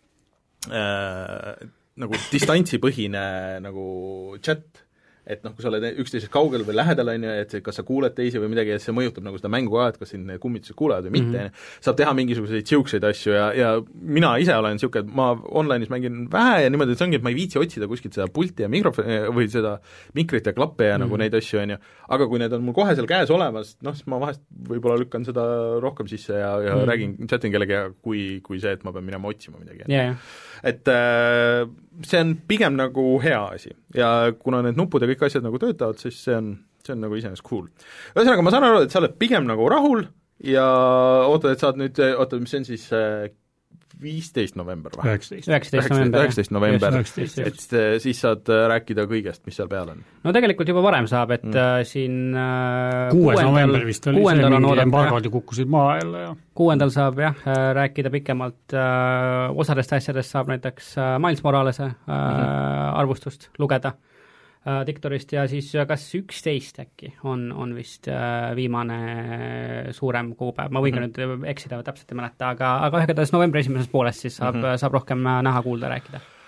äh, nagu distantsipõhine nagu chat, et noh, kui sa oled üksteisest kaugel või lähedal, on ju, et kas sa kuuled teisi või midagi, et see mõjutab nagu seda mängu ka, et kas siin kummitused kuulevad või mitte mm, -hmm. saab teha mingisuguseid siukseid asju ja, ja mina ise olen siuke, et ma online'is mängin vähe ja niimoodi, et see ongi, et ma ei viitsi otsida kuskilt seda pulti ja mikrofoni või seda mikrit ja klappe ja mm -hmm. nagu neid asju, on ju, aga kui need on mul kohe seal käes olemas, noh, siis ma vahest võib-olla lükkan seda rohkem sisse ja, ja mm -hmm. räägin, chatin kellega, kui, kui see, et ma pean minema otsima midagi yeah.. et äh, see on pigem nagu hea asi ja kuna need nupud ja kõik asjad nagu töötavad, siis see on, see on nagu iseenesest cool. Ühesõnaga, ma saan aru, et sa oled pigem nagu rahul ja oota, et saad nüüd, oota, mis see on siis viisteist november või? üheksateist november, et siis saad rääkida kõigest, mis seal peal on. No tegelikult juba varem saab, et mm. siin kuues november vist oli see, mingi embargod ju kukkusid maa jälle ja kuuendal saab jah, rääkida pikemalt äh, osadest asjadest saab näiteks äh, Miles Moralese äh, mm. arvustust lugeda äh, Diktorist ja siis kas üksteist äkki on, on vist äh, viimane suurem kuupäev, ma võin ka mm. nüüd eksida, täpselt ei mäleta, aga, aga ühekordades novembri esimeses poolest siis saab, mm -hmm. saab rohkem näha, kuulda, rääkida.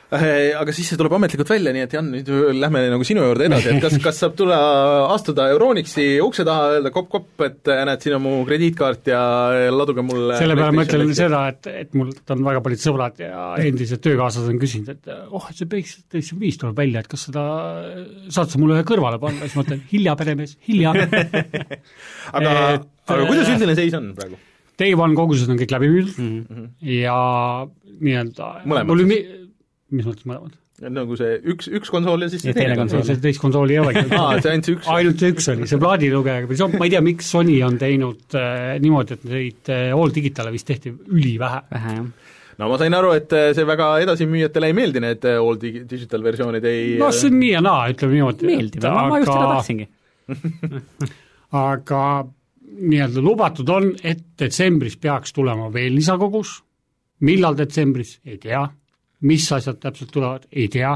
Aga siis see tuleb ametlikult välja, nii et Jan, nüüd lähme nagu sinu juurde edasi, et kas, kas saab tulla astuda Euronixi ukse taha, öelda kopp-kopp, et näed, siin on mu krediitkaart ja laduge mulle selle peale ma ütlen seda, et, et mul on väga paljud sõbrad ja endised töökaaslased on küsinud, et oh, et see PlayStation viis tuleb välja, et kas seda saad sa mulle ühe kõrvale panna, siis ma ütlen, hilja peremees, hilja aga, et, aga kuidas üldine seis on praegu? Day One kogused on kõik läbi müüdud mm -hmm. ja nii-öelda mõlemad mi- mis mõttes mõlemad? Nagu see üks, üks konsool ja siis see teine konsool. See teist konsooli ei olegi. Aa, see ainult see üks. Ainult see üks oli, see plaadilugejaga, ma ei tea, miks Sony on teinud äh, niimoodi, et neid äh, All Digitale vist tehti ülivähe. Vähe, jah. No ma sain aru, et see väga edasimüüjatele ei meeldi, need All Digital versioonid ei no see on nii ja naa, ütleme niimoodi. Meeldib, aga... ma just seda tahtsingi. aga nii-öelda lubatud on, et detsembris peaks tulema veel lisakogus, millal detsembris, ei tea, mis asjad täpselt tulevad, ei tea,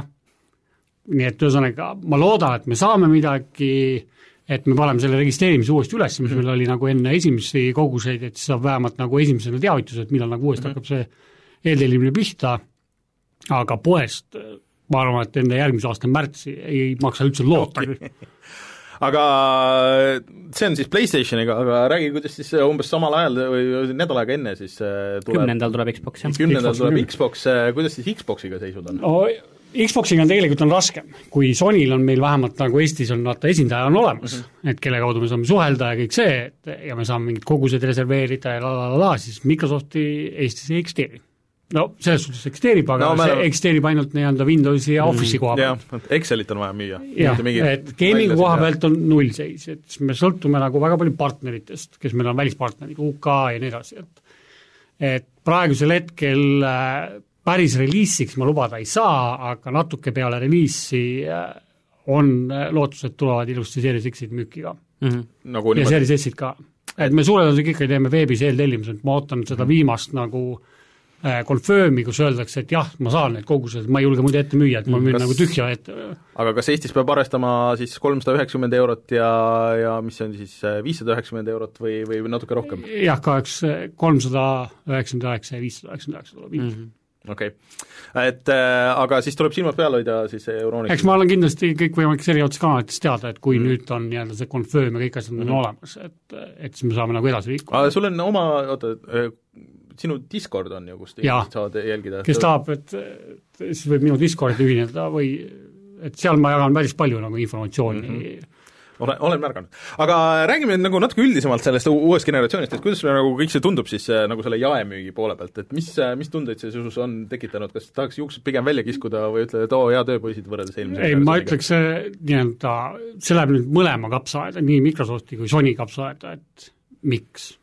nii et ühesõnaga ma loodan, et me saame midagi, et me paneme selle registreerimise uuesti üles, mis meil oli nagu enne esimesi koguseid, et siis saab vähemalt nagu esimesena teavitus, et millal nagu uuesti hakkab see eeltellimine pihta, aga poest ma arvan, et enne järgmise aasta märtsi ei maksa üldse loota. Aga see on siis PlayStationiga, aga räägi, kuidas siis umbes samal ajal või nädal aega enne siis tuleb kümnendal tuleb Xbox, jah. Kümnendal tuleb Xbox, kuidas siis Xboxiga seisud on? No, Xboxiga on tegelikult on raskem, kui Sonyl on meil vähemalt nagu Eestis on vaata esindaja on olemas, mm -hmm. et kelle kaudu me saame suhelda ja kõik see, et ja me saame mingid kogused reserveerida ja la la la la, siis Microsofti Eestis ei eksisteeri. No selles suhtes eksisteerib, aga no, see eksisteerib ainult nii- öelda Windowsi ja Office'i koha pealt. Jah, Excelit on vaja müüa. Jah, et gaming koha pealt on null seis, et me sõltume nagu väga palju partneritest, kes meil on välispartnerid, U K ja nii edasi, et et praegusel hetkel päris reliisiks ma lubada ei saa, aga natuke peale reliisi on lootus, et tulevad ilusti Series X-id müüki ka. Mm -hmm. nagu ja Series S-id ka. Et me suure tõenäoliselt ikka teeme veebis eeltellimused, ma ootan seda viimast nagu confirmi, kus öeldakse, et jah, ma saan need kogused, ma ei julge muidu ette müüa, et ma müün kas, nagu tühja ette. Aga kas Eestis peab arvestama siis kolmsada üheksakümmend eurot ja, ja mis see on siis viissada üheksakümmend eurot või, või natuke rohkem? Jah, kaheks kolmsada üheksakümmend üheksa ja viissada üheksakümmend üheksa tuleb mm -hmm. okei okay., et äh, aga siis tuleb silmad peal hoida siis Euronix? Eks ma olen kindlasti kõikvõimalikes eriotsa kanalites teada, et kui mm. nüüd on nii-öelda see confirm ja kõik asjad on mm. olemas, et, et siis me saame nagu edasi liikuda. aga sul on oma, oota, sinu Discord on ju, kus ja, saad jälgida? kes tahab, et, et siis võib minu Discordi ühineda või et seal ma jagan päris palju nagu informatsiooni mm. -hmm. olen, olen märganud. Aga räägime nagu natuke üldisemalt sellest uuest generatsioonist, et kuidas nagu kõik see tundub siis nagu selle jaemüügi poole pealt, et mis, mis tundeid see sisus on tekitanud, kas tahaks juuksed pigem välja kiskuda või ütled, et oo, hea tööpoisid võrreldes eelmise ei, ma ütleks, nii-öelda, see läheb nüüd mõlema kapsaaeda, nii Microsofti kui Sony kapsaaeda, et miks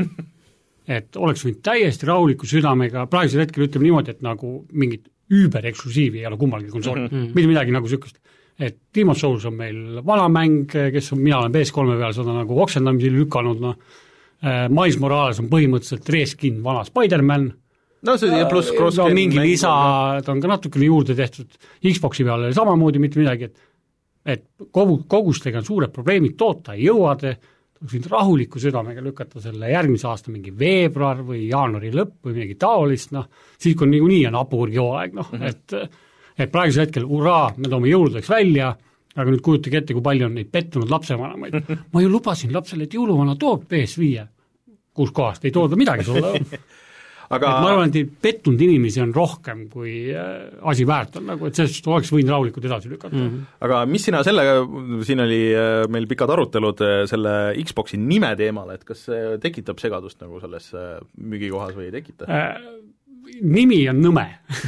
et oleks võinud täiesti rahuliku südamega, praegusel hetkel ütleme niimoodi, et nagu mingit üüber-eksklusiivi ei ole kummalgi konsoolil mm -hmm., mitte midagi nagu niisugust. Et Demon's Souls on meil vana mäng, kes on, mina olen P S kolme peal seda nagu oksendamisel lükanud, noh, Miles Morales on põhimõtteliselt reskin vana Spider-Man, no see pluss cross no, mingi lisa, ta on ka natukene juurde tehtud, Xboxi peal oli samamoodi mitte midagi, et et kogu, kogustega on suured probleemid, toota ei jõua te, tuleks nüüd rahuliku südamega lükata selle järgmise aasta mingi veebruar või jaanuari lõpp või midagi taolist, noh, siis kui niikuinii on hapurgi hooaeg, noh mm, -hmm. et et praegusel hetkel, uraa, me toome jõuludeks välja, aga nüüd kujutage ette, kui palju on neid pettunud lapsevanemaid. Ma ju lubasin lapsele, et jõuluvana toob P S viie, kus kohast ei tooda midagi sulle. aga et ma arvan, et pettunud inimesi on rohkem, kui asi väärt on, nagu, et sellest oleks võinud rahulikult edasi lükata. Mm -hmm. aga mis sina sellega, siin oli meil pikad arutelud selle Xboxi nime teemal, et kas see tekitab segadust nagu selles müügikohas või ei tekita? Äh, nimi on nõme,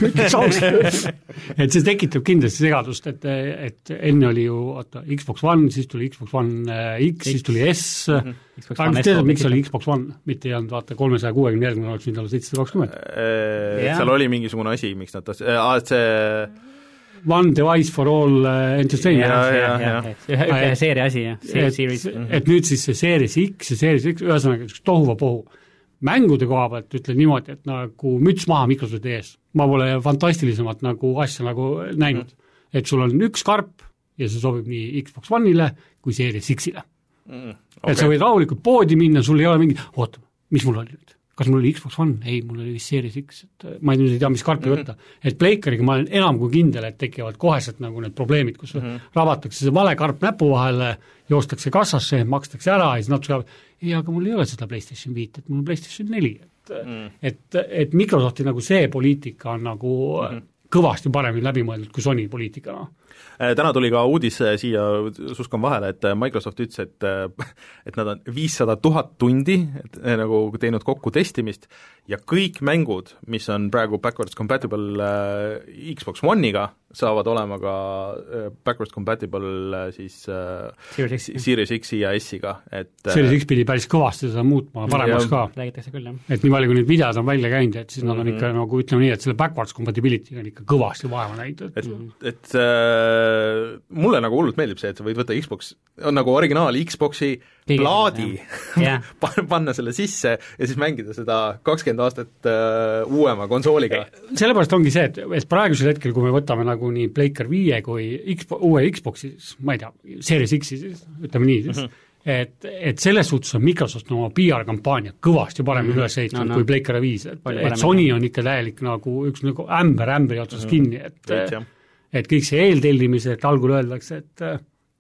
et see tekitab kindlasti segadust, et, et enne oli ju oota, Xbox One, siis tuli Xbox One X, siis tuli S, mm -hmm. aga tead, miks oli Xbox One, mitte ei olnud vaata kolmesaja kuuekümne järgmine oleks võinud olla seitsesada kakskümmend. Seal oli mingisugune asi, miks nad tahtsid, et see One device for all entertainment. ühe seeria asi, jah, series. Et nüüd siis see Series X ja Series X, ühesõnaga tohuva pohu. Mängude koha pealt ütlen niimoodi, et nagu müts maha Microsofti ees. Ma pole fantastilisemat nagu asja nagu näinud. Mm. Et sul on üks karp ja see sobib nii Xbox One'ile kui Series X-ile. Mm, okay. Et sa võid rahulikult poodi minna, sul ei ole mingi, oota, mis mul oli nüüd? kas mul oli Xbox One? Ei, mul oli vist Series X, et ma ei tea, mis karpi võtta. Et Pleikariga ma olen enam kui kindel, et tekivad koheselt nagu need probleemid, kus mm -hmm. rabatakse see vale karp näpu vahele, joostakse kassasse, makstakse ära ja siis natuke ei, aga mul ei ole seda PlayStation viit, et mul on PlayStation neli. Et, mm. et, et Microsofti nagu see poliitika on nagu mm -hmm. kõvasti paremini läbimõeldud kui Sony poliitika, noh. Täna tuli ka uudis siia, suskan vahele, et Microsoft ütles, et et nad on viissada tuhat tundi et, nagu teinud kokku testimist ja kõik mängud, mis on praegu backwards compatible äh, Xbox One'iga, saavad olema ka äh, backwards compatible äh, siis äh, Series X. Series X-i ja S-iga, et Series X pidi päris kõvasti seda muutma paremaks ka. Räägitakse küll, jah. Et nii palju, kui need videod on välja käinud, et siis mm -hmm. nad on ikka nagu ütleme nii, et selle backwards compatibility on ikka kõvasti vaeva näinud. Et, et, et äh, mulle nagu hullult meeldib see, et sa võid võtta Xbox, on nagu originaal Xboxi plaadi, yeah. panna selle sisse ja siis mängida seda kakskümmend aastat uh, uuema konsooliga. Sellepärast ongi see, et, et praegusel hetkel, kui me võtame nagu nii Playcar viie kui Xbox, uue Xboxi, ma ei tea, Series X-i siis, ütleme nii siis, mm -hmm. et, et selles suhtes on Microsoft oma P R-kampaania kõvasti paremini mm -hmm. üles ehitanud no, no. kui Playcar viis, et, et Sony on ikka täielik nagu üks nagu ämber ämbri otsas mm -hmm. kinni, et Veits, et kõik see eeltellimise, et algul öeldakse, et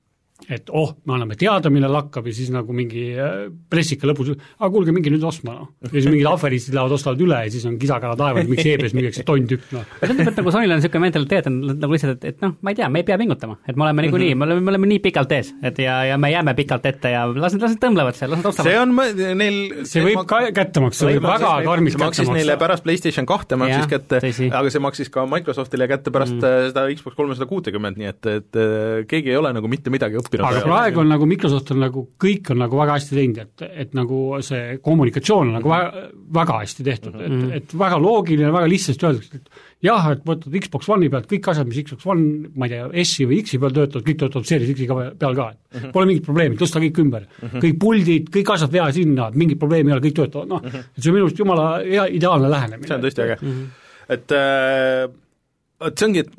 et oh, me anname teada, millal hakkab ja siis nagu mingi pressika lõpus, aga kuulge, mingi nüüd ostma, noh. Ja siis mingid aferistid lähevad, ostavad üle ja siis on kisakala taevad, miks E-bes müüakse tonn tükk, noh. Tundub, et nagu Sonyl on niisugune mentaliteet, on nagu lihtsalt, et, et noh, ma ei tea, me ei pea pingutama, et me oleme niikuinii, me oleme, me oleme nii pikalt ees, et ja, ja me jääme pikalt ette ja las nad, las nad tõmblevad seal, las nad ostavad. See on neil... See võib ka kätte maksta, see võib väga karmis kätte maksis neile pärast PlayStation kahte maksis kätte, aga see maksis ka Microsoftile kätte pärast mm. seda Xbox kolmsada kuuskümmend, nii et, et keegi ei ole nagu mitte midagi õppinud. Aga praegu on nagu Microsoft on nagu, kõik on nagu väga hästi teinud, et, et nagu see kommunikatsioon on nagu väga, väga hästi tehtud, et, et väga loogiline, väga lihtsasti öeldakse, et jah, et võtad Xbox One'i pealt kõik asjad, mis Xbox One, ma ei tea, S-i või X-i peal töötavad, kõik töötavad Series X-i peal ka, et pole mingit probleemi, tõsta kõik ümber. Kõik puldid, kõik asjad vea sinna, mingit probleemi ei ole, kõik töötavad, noh, et see on minu arust jumala hea ideaalne lähenemine. See on tõesti äge. Et äh, et see ongi, et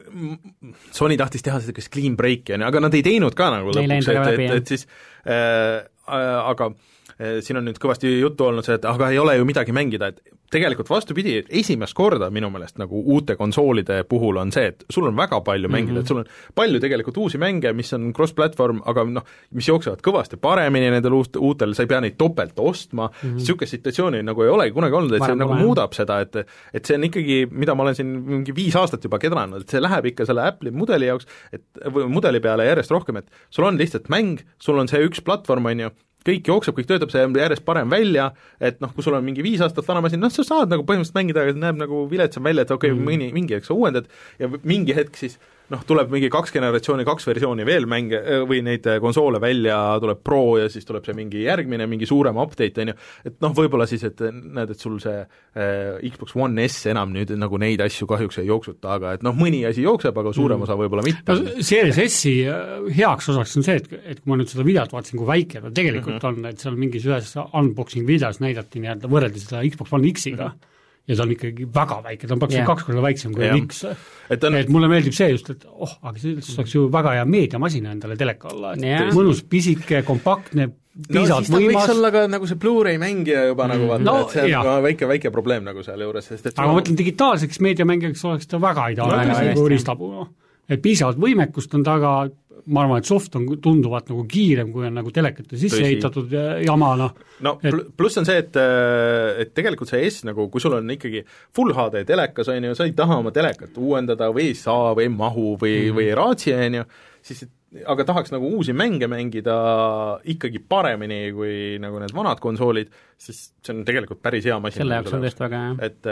Sony tahtis teha sellist clean breaki, aga nad ei teinud ka nagu lõpuks, et, et, et siis äh, aga äh, siin on nüüd kõvasti juttu olnud see, et aga ei ole ju midagi mängida, et tegelikult vastupidi, et esimest korda minu meelest nagu uute konsoolide puhul on see, et sul on väga palju mängida mm, -hmm. et sul on palju tegelikult uusi mänge, mis on cross-platvorm, aga noh, mis jooksevad kõvasti paremini nendel uut, uutel, sa ei pea neid topelt ostma mm, -hmm. niisugust situatsiooni nagu ei olegi kunagi olnud, et see nagu muudab seda, et et see on ikkagi, mida ma olen siin mingi viis aastat juba kedranud, et see läheb ikka selle Apple'i mudeli jaoks, et või mudeli peale järjest rohkem, et sul on lihtsalt mäng, sul on see üks platvorm, on ju, kõik jookseb, kõik töötab, see järjest parem välja, et noh, kui sul on mingi viis aastat vana masin, noh, sa saad nagu põhimõtteliselt mängida, aga see näeb nagu viletsam välja, et okei okay, mm. mingi, mingi hetk sa uuendad ja mingi hetk siis noh, tuleb mingi kaks generatsiooni, kaks versiooni veel mänge või neid konsoole välja, tuleb Pro ja siis tuleb see mingi järgmine, mingi suurem update, on ju, et noh, võib-olla siis, et näed, et sul see äh, Xbox One S enam nüüd nagu neid asju kahjuks ei jooksuta, aga et noh, mõni asi jookseb, aga suurem osa võib-olla mitte. No, Series S-i heaks osaks on see, et, et kui ma nüüd seda videot vaatasin, kui väike ta tegelikult mm -hmm. on, et seal mingis ühes unboxing videos näidati nii-öelda võrreldi seda Xbox One X-iga mm, -hmm. ja ta on ikkagi väga väike, ta on praktiliselt yeah. kaks korda väiksem kui yeah. X. Et, on... et mulle meeldib see just, et oh, aga see oleks ju väga hea meediamasina endale teleka alla, et yeah. mõnus, pisike, kompaktne, piisavalt no, võimas. Võiks olla ka nagu see Blu-ray mängija juba mm. nagu vaata no,, et see on jah. ka väike, väike probleem nagu seal juures, sest et aga ma mõtlen, digitaalseks meediamängijaks oleks ta väga ideaalne no, nagu riistapuu, noh. Et piisavalt võimekust on taga, ma arvan, et soft on tunduvalt nagu kiirem, kui on nagu telekate sisse ehitatud jama, noh. No et... pluss on see, et, et tegelikult see S nagu, kui sul on ikkagi Full H D telekas, on ju, sa ei taha oma telekat uuendada või ei saa või ei mahu või mm, -hmm. või ei raatsi, on ju, siis aga tahaks nagu uusi mänge mängida ikkagi paremini kui nagu need vanad konsoolid, siis see on tegelikult päris hea masin. selle jaoks on tõesti väga hea. Et,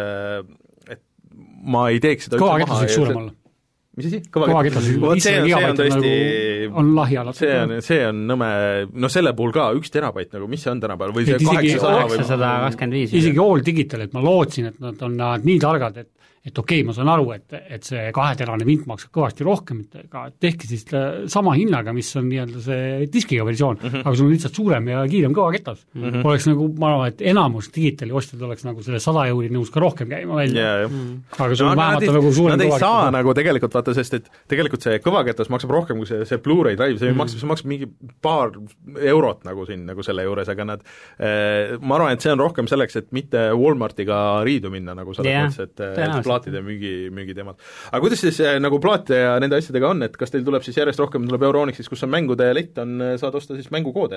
et ma ei teeks seda kõva ketaseks suurem olla. Mis asi? kõva ketaseks, see on, see on tõesti nagu on lahja. see on, see on nõme, no selle puhul ka üks terabait nagu, mis see on tänapäeval, või see kaheksasada kakskümmend viis. Isegi All Digital, et ma lootsin, et nad on nad nii targad, et et okei okay,, ma saan aru, et, et see kaheterane vint maksab kõvasti rohkem, et aga tehke siis sama hinnaga, mis on nii-öelda see diskiga versioon mm, -hmm. aga sul on lihtsalt suurem ja kiirem kõvaketas mm. -hmm. oleks nagu, ma arvan, et enamus digitaali ostjad oleks nagu selle sada euri nõus ka rohkem käima välja yeah,. Mm. aga sul no, vähemalt on nagu suurem kõvaketas. Nad ei saa nagu tegelikult vaata, sest et tegelikult see kõvaketas maksab rohkem kui see, see Blu-ray drive, see mm. maksab, see maksab mingi paar eurot nagu siin nagu selle juures, aga nad eh, ma arvan, et see on rohkem selleks, et mitte Walmartiga riidu minna nagu selles yeah, mõttes, et plaatide müügi, müügi teemad. aga kuidas siis nagu plaate ja nende asjadega on, et kas teil tuleb siis järjest rohkem, tuleb Euronixis, kus on mängude lett, on, saad osta siis mängukoode?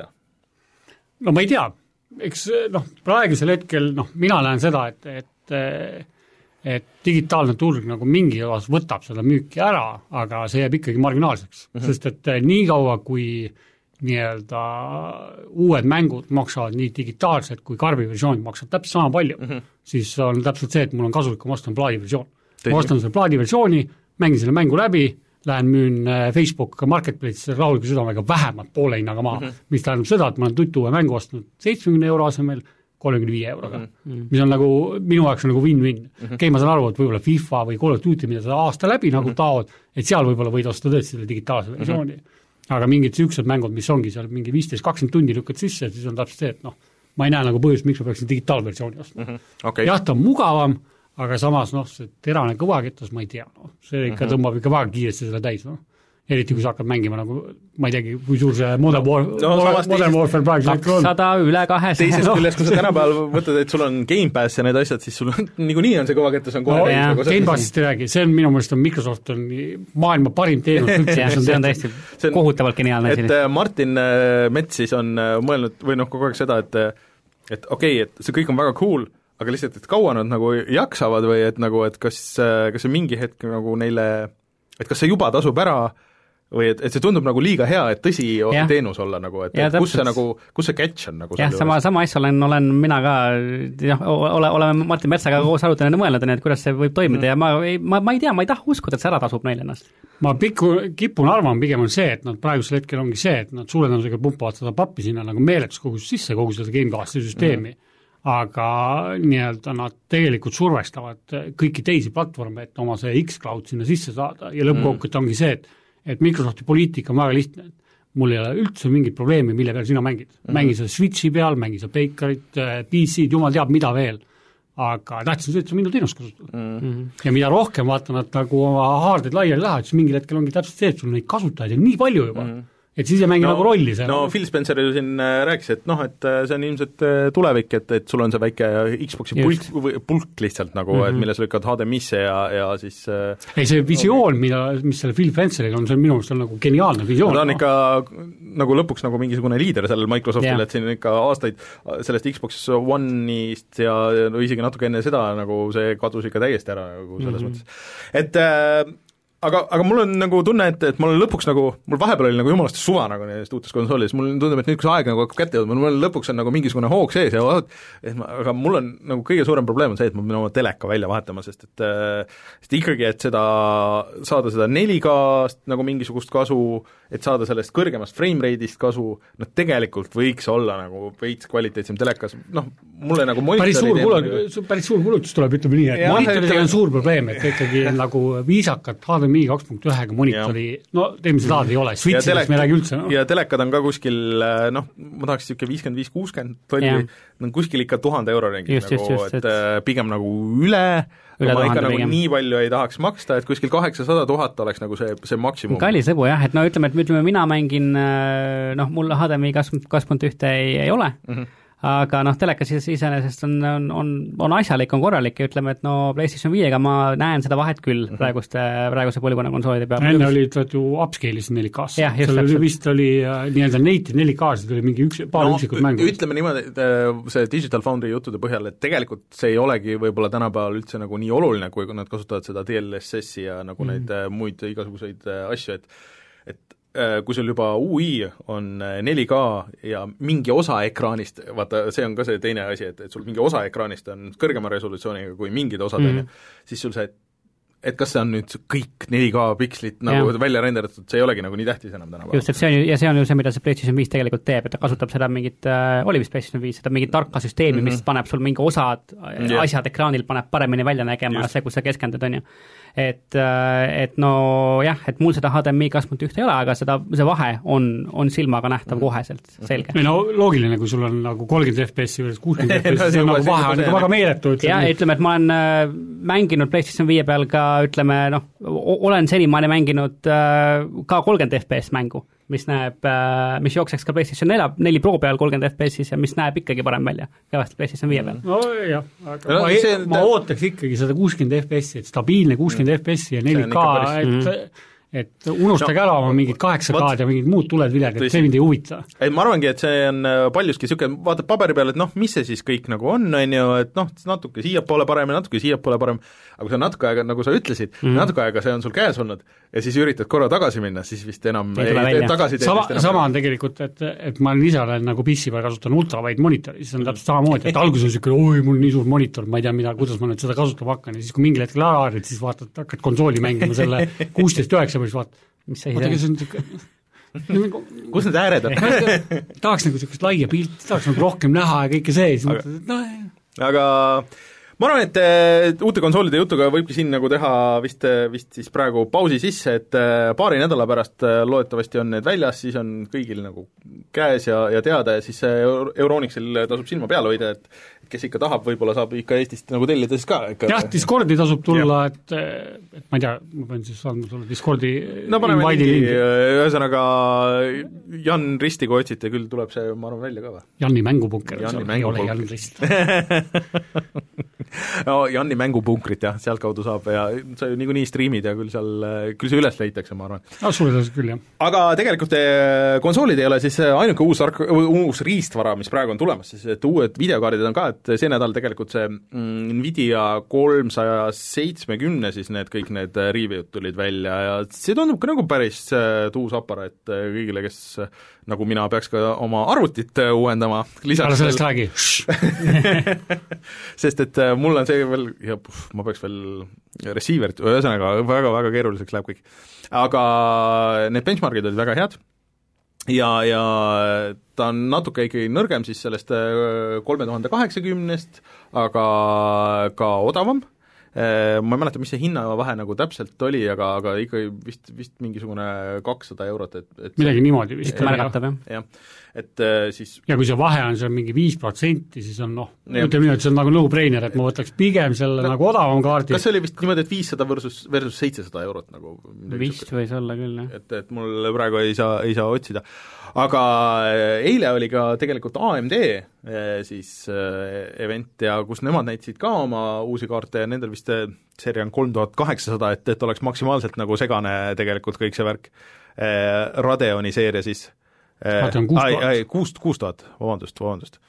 no ma ei tea, eks noh, praegusel hetkel noh, mina näen seda, et, et et digitaalne turg nagu mingi osas võtab seda müüki ära, aga see jääb ikkagi marginaalseks mm, -hmm. sest et nii kaua, kui nii-öelda uued mängud maksavad nii digitaalselt kui karbiversioonid maksavad täpselt sama palju mm, -hmm. siis on täpselt see, et mul on kasulikum osta plaadiversioon. ma ostan selle plaadiversiooni, mängin selle mängu läbi, lähen müün Facebook Marketplace'is rahuliku südamega vähemalt poole hinnaga maha mm, -hmm. mis tähendab seda, et ma olen tuttu uue mängu ostnud seitsmekümne euro asemel kolmekümne viie euroga mm, -hmm. mis on nagu, minu jaoks on nagu win-win mm. -hmm. okei, ma saan aru, et võib-olla FIFA või Call of Duty, mida sa aasta läbi nagu mm -hmm. taod, et seal võib-olla võid osta tõesti selle digitaalse versiooni mm. -hmm. aga mingid niisugused mängud, mis ongi seal mingi viisteist kakskümmend tundi lükkad sisse, siis on täpselt see, et noh, ma ei näe nagu põhjust, miks ma peaksin digitaalversiooni ostma mm. -hmm. okay. jah, ta on mugavam, aga samas noh, see terane kõvaketas, ma ei tea, noh, see ikka mm -hmm. tõmbab ikka väga kiiresti selle täis, noh. eriti kui sa hakkad mängima nagu, ma ei teagi, kui suur see Modern Warfare no, Modern Warfare praegu kakssada üle kahesaja. teisest küljest, kui sa tänapäeval võtad, et sul on Gamepass ja need asjad, siis sul on, niikuinii on see kõvaketas on kohe no, täis. Nagu Gamepassist ei räägi, see on minu meelest on Microsoft on maailma parim teenus jah, see on täiesti see on, kohutavalt geniaalne asi. Et Martin Mets siis on mõelnud, või noh, kogu aeg seda, et et okei okay,, et see kõik on väga cool, aga lihtsalt, et kaua nad nagu jaksavad või et nagu, et kas, kas see mingi hetk nagu neile, et kas see juba tasub ära või et, et see tundub nagu liiga hea, et tõsi ja. teenus olla nagu, et, et kus see nagu, kus see catch on nagu jah, sama, sama asja olen, olen mina ka jah, ole, oleme Martin Metsaga koos arutanud ja mõelnud, et kuidas see võib toimida mm. ja ma ei, ma, ma ei tea, ma ei taha uskuda, et see ära tasub neil ennast. ma pikku, kipun arvama pigem on see, et nad praegusel hetkel ongi see, et nad suure tõenäosusega pumpavad seda pappi sinna nagu meeleks kogus sisse, kogu seda Gamecasti süsteemi mm. aga nii-öelda nad tegelikult survestavad kõiki teisi platvorme, et oma see X-Cloud sinna sisse saada ja lõppkokkuvõttes mm. ongi see, et et Microsofti poliitika on väga lihtne, et mul ei ole üldse mingit probleemi, mille peal sina mängid. Mm -hmm. mängi sa Switchi peal, mängi sa Bakerit, P C-d, jumal teab, mida veel. aga tähtis on see, et sa minu teenust kasutada mm. -hmm. ja mida rohkem vaata nad nagu oma haardeid laiali lähevad, siis mingil hetkel ongi täpselt see, et sul neid kasutajaid on nii palju juba mm, -hmm. et siis ei mängi no, nagu rolli seal. no Phil Spencer ju siin rääkis, et noh, et see on ilmselt tulevik, et, et sul on see väike Xboxi pulk, pulk lihtsalt nagu mm, -hmm. et milles lükkad H D M I-sse ja, ja siis ei, see visioon no,, mida, mis selle Phil Spenceril on, see on minu meelest on nagu geniaalne visioon. ta on ikka nagu lõpuks nagu mingisugune liider sellel Microsoftil yeah., et siin ikka aastaid sellest Xbox One'ist ja no isegi natuke enne seda nagu see kadus ikka täiesti ära nagu selles mm -hmm. mõttes. Et äh, aga, aga mul on nagu tunne, et, et mul on lõpuks nagu, mul vahepeal oli nagu jumalast suva nagu nendest uutes konsoolides, mul tundub, et nüüd, kui see aeg nagu hakkab kätte jõudma, mul lõpuks on nagu mingisugune hoog sees ja vaat, et ma, aga mul on nagu kõige suurem probleem on see, et ma pean oma teleka välja vahetama, sest et sest ikkagi, et seda, saada seda neli K-st nagu mingisugust kasu, et saada sellest kõrgemast frame rate'ist kasu, noh tegelikult võiks olla nagu veits kvaliteetsem telekas, noh, mulle nagu päris suur kulu-, päris suur kulutus tuleb, ütleme nii, et monitoriga on suur probleem, et ikkagi nagu viisakat H D M I kaks punkt ühega monitori, no teeme seda ei ole, Switchidest me ei räägi üldse no.. ja telekad on ka kuskil, noh, ma tahaks niisugune viiskümmend viis kuuskümmend tolli, on kuskil ikka tuhande euro ringi nagu, just, et, et pigem nagu üle, üle ma ikka nagu pigem. Nii palju ei tahaks maksta, et kuskil kaheksasada tuhat oleks nagu see, see maksimum. kallis lõbu jah, et no ütleme, et ütleme, mina mängin, noh, mul H D M I kaks punkt üks ei, ei ole mm, -hmm. aga noh, telekas iseenesest on, on, on, on asjalik, on korralik ja ütleme, et no PlayStation viiega ma näen seda vahet küll mm -hmm. praeguste, praeguse põlvkonna konsoolide peal. enne oli ju upscale'is neli K-s, seal oli vist oli nii-öelda native neli K-sid oli mingi üks, paar no, üksikut mängu. ütleme niimoodi, et see Digital Foundry juttude põhjal, et tegelikult see ei olegi võib-olla tänapäeval üldse nagu nii oluline, kui nad kasutavad seda D L S S-i ja nagu mm -hmm. neid muid igasuguseid asju, et et kui sul juba U I on neli K ja mingi osa ekraanist, vaata, see on ka see teine asi, et, et sul mingi osa ekraanist on kõrgema resolutsiooniga kui mingid osad, on ju, siis sul see et kas see on nüüd kõik neli K pikslit nagu ja. välja renderdatud, see ei olegi nagu nii tähtis enam tänapäeval. just, et see on ju, ja see on ju see, mida see PlayStation viis tegelikult teeb, et ta kasutab seda mingit äh,, oli vist PlayStation viis, seda mingit tarka süsteemi mm, -hmm. mis paneb sul mingi osad yeah. asjad ekraanil, paneb paremini välja nägema, see, kus sa keskendud, on ju. Et, et no jah, et mul seda H D M I kasmut ühte ei ole, aga seda, see vahe on, on silmaga nähtav koheselt, selge. no loogiline, kui sul on nagu kolmkümmend F P S-i või kuuskümmend F P S-i, see on nagu vahe on väga meeletu. jah, ütleme, et ma olen äh, mänginud PlayStation viie peal ka, ütleme, noh, olen senimaani mänginud äh, ka kolmkümmend F P S mängu, mis näeb, mis jookseks ka PlayStation neli Pro peal kolmkümmend F P S-is ja mis näeb ikkagi parem välja, kõvasti PlayStation viie peal. no jah, aga no, ma, see, ma ta... ootaks ikkagi seda kuuskümmend F P S-i, et stabiilne kuuskümmend mm. F P S-i ja neli K, et mm. et unustage no, ära oma mingid kaheksa K-d ja mingid muud tuled viljad, et see mind ei huvita. ei, ma arvangi, et see on paljuski niisugune, vaatad paberi peal, et noh, mis see siis kõik nagu on, on ju, et noh, natuke siiapoole parem ja natuke siiapoole parem, aga kui sa natuke aega, nagu sa ütlesid mm., natuke aega see on sul käes olnud ja siis üritad korra tagasi minna, siis vist enam ei, ei, tagasi sama, sama on tegelikult, et, et ma ise olen nagu P C peal kasutan ultravide monitori, siis on täpselt samamoodi, et alguses on niisugune, oi, mul nii suur monitor, ma ei tea, mida, kuidas ma nüüd seda kasutama hakkan ja siis, kui mingil hetkel ära haarid, siis vaatad, hakkad konsooli mängima selle kuusteist üheksa või siis vaatad, mis see oota, see on niisugune kus need ääred on? tahaks nagu niisugust laia pilti, tahaks nagu rohkem näha ja kõike see, siis mõtled, et noh aga ma arvan, et uute konsoolide jutuga võibki siin nagu teha vist, vist siis praegu pausi sisse, et paari nädala pärast loodetavasti on need väljas, siis on kõigil nagu käes ja, ja teada ja siis Euronixil tasub silma peal hoida, et kes ikka tahab, võib-olla saab ikka Eestist nagu tellida siis ka ikka. jah, Discordi tasub tulla, et, et ma ei tea, ma pean siis saadma sulle Discordi no paneme lingi, ühesõnaga Jan Risti, kui otsite, küll tuleb see, ma arvan, välja ka või? Janni mängupunker, Janni ei ole Jan Rist. no Janni mängupunkrit jah, sealtkaudu saab ja sa ju niikuinii striimid ja küll seal, küll see üles leitakse, ma arvan. no sulle tasub küll, jah. aga tegelikult konsoolid ei ole siis ainuke uus, uus riistvara, mis praegu on tulemas, siis et uued videokaardid on ka, et see nädal tegelikult see Nvidia kolmsaja seitsmekümne siis need kõik need review'd tulid välja ja see tundub ka nagu päris tuus aparaat kõigile, kes nagu mina peaks ka oma arvutit uuendama. ära sellest räägi. sest et mul on see veel, ja puh, ma peaks veel receiverit, ühesõnaga väga-väga keeruliseks läheb kõik. aga need benchmarkid olid väga head ja, ja ta on natuke ikkagi nõrgem siis sellest kolme tuhande kaheksakümnest, aga ka odavam. Ma ei mäleta, mis see hinnavahe nagu täpselt oli, aga, aga ikka vist, vist mingisugune kakssada eurot, et, et midagi niimoodi vist märgatav, jah. jah, et siis ja kui see vahe on seal mingi viis protsenti, siis on noh, ütleme nii, et see on nagu no-brainer, et ma võtaks pigem selle no, nagu odavam kaardi. Kas see oli vist niimoodi, et viissada versus, versus seitsesada eurot nagu? Vist võis olla küll, jah. Et, et mul praegu ei saa, ei saa otsida. Aga eile oli ka tegelikult A M D siis event ja kus nemad näitasid ka oma uusi kaarte ja nendel vist seeria on kolm tuhat kaheksasada, et, et oleks maksimaalselt nagu segane tegelikult kõik see värk. Radeoni seeria siis kuus tuhat, vabandust, vabandust.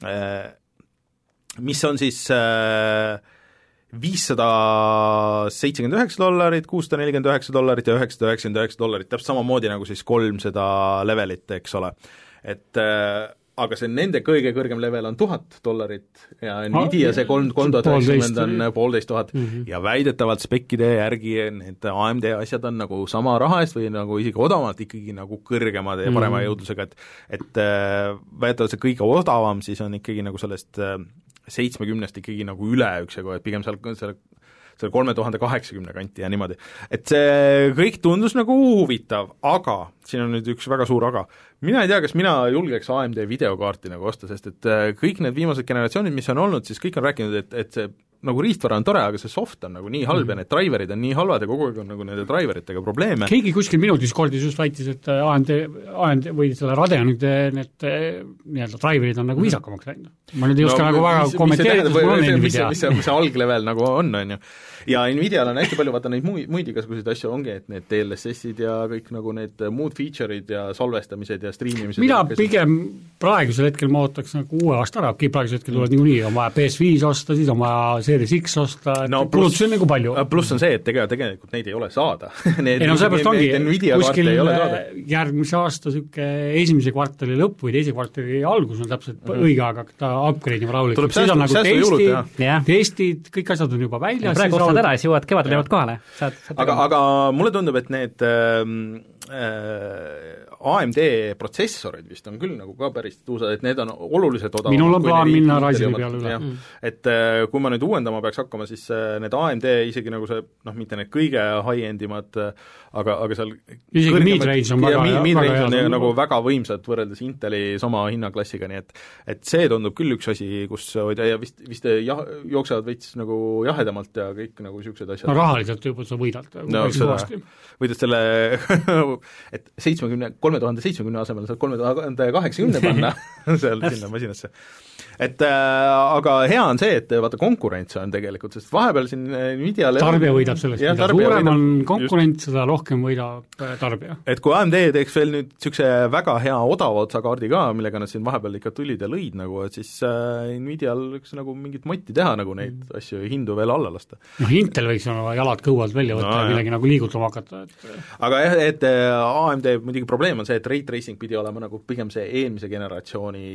Mis on siis viissada seitsekümmend üheksa dollarit, kuussada nelikümmend üheksa dollarit ja üheksasada üheksakümmend üheksa dollarit, täpselt samamoodi nagu siis kolmsada levelit, eks ole. Et äh, aga see nende kõige kõrgem level on tuhat dollarit ja Nvidia see kolm tuhat üheksakümmend on poolteist tuhat ja väidetavalt spekkide järgi need A M D asjad on nagu sama raha eest või nagu isegi odavamalt ikkagi nagu kõrgemad ja parema jõudlusega, et et äh, väidetavalt see kõige odavam siis on ikkagi nagu sellest äh, seitsmekümnest ikkagi nagu üle üksjagu, et pigem seal, seal, seal kolme tuhande kaheksakümne kanti ja niimoodi. Et see kõik tundus nagu huvitav, aga siin on nüüd üks väga suur aga. Mina ei tea, kas mina julgeks A M D videokaarti nagu osta, sest et kõik need viimased generatsioonid, mis on olnud, siis kõik on rääkinud, et, et see nagu riistvara on tore, aga see soft on nagu nii halb mm. ja need driverid on nii halvad ja kogu aeg on nagu nende driveritega probleeme. Keegi kuskil minu Discordis just väitis, et A M D, A M D või selle Radeonide need nii-öelda driverid on nagu viisakamaks läinud. Ma nüüd ei oska no, nagu väga kommenteerida, mis, mis, mis, mis, mis, mis see alglevel nagu on, on ju. Ja Nvidial on hästi palju, vaata neid muid, muid igasuguseid asju ongi, et need D L S S-id ja kõik nagu need muud feature'id ja salvestamised ja streamimised. Mina pigem praegusel hetkel ma ootaks nagu uue aasta ära, praegusel hetkel tulevad mm. niikuinii, on vaja P S viis osta, siis on vaja Series X osta, et no, kulutusi on nagu palju. Pluss on see, et tegelikult, tegelikult neid ei ole saada. Need, ei no seepärast ongi, kuskil saada. järgmise aasta süke esimese kvartali lõpp või teise kvartali algus on täpselt mm -hmm. õige aeg hakata upgrade'ima rahulikult. Siis on nagu testid, testid, kõik asjad on juba väljas. praegu ostad ära, siis jõuad kevadel jõuad kohale. aga, aga mulle tundub, et need äh, äh, A M D protsessorid vist on küll nagu ka päris tuusad, et need on oluliselt odavamad. Minul on plaan minna Ryzeni peale üle. Mm. Et kui ma nüüd uuendama peaks hakkama, siis need A M D isegi nagu see, noh, mitte need kõige high-endimad, aga, aga seal isegi mid-range on väga, ja, väga hea. On nagu väga võimsad võrreldes Inteli sama hinnaklassiga, nii et et see tundub küll üks asi, kus hoida ja vist, vist jah, jooksevad veits nagu jahedamalt ja kõik nagu niisugused asjad. No rahaliselt juba sa võidad. No, võidad selle et seitsmekümne kolme tuhande seitsmekümne asemel saad kolme tuhande kaheksakümne panna seal sinna masinasse. Et äh, aga hea on see, et vaata konkurents on tegelikult, sest vahepeal siin Nvidia tarbija võidab sellest, mida suurem võidab, on konkurents, seda rohkem võidab tarbija. Et kui A M D teeks veel nüüd niisuguse väga hea odava otsakaardi ka, millega nad siin vahepeal ikka tulid ja lõid nagu, et siis äh, Nvidial võiks nagu mingit motti teha nagu neid mm. asju ja hindu veel alla lasta. Noh, Intel võiks oma jalad kõualt välja võtta no, ja millegi nagu liigutama hakata. Et... aga jah, et A M D muidugi probleem on see, et ray tracing pidi olema nagu pigem see eelmise generatsiooni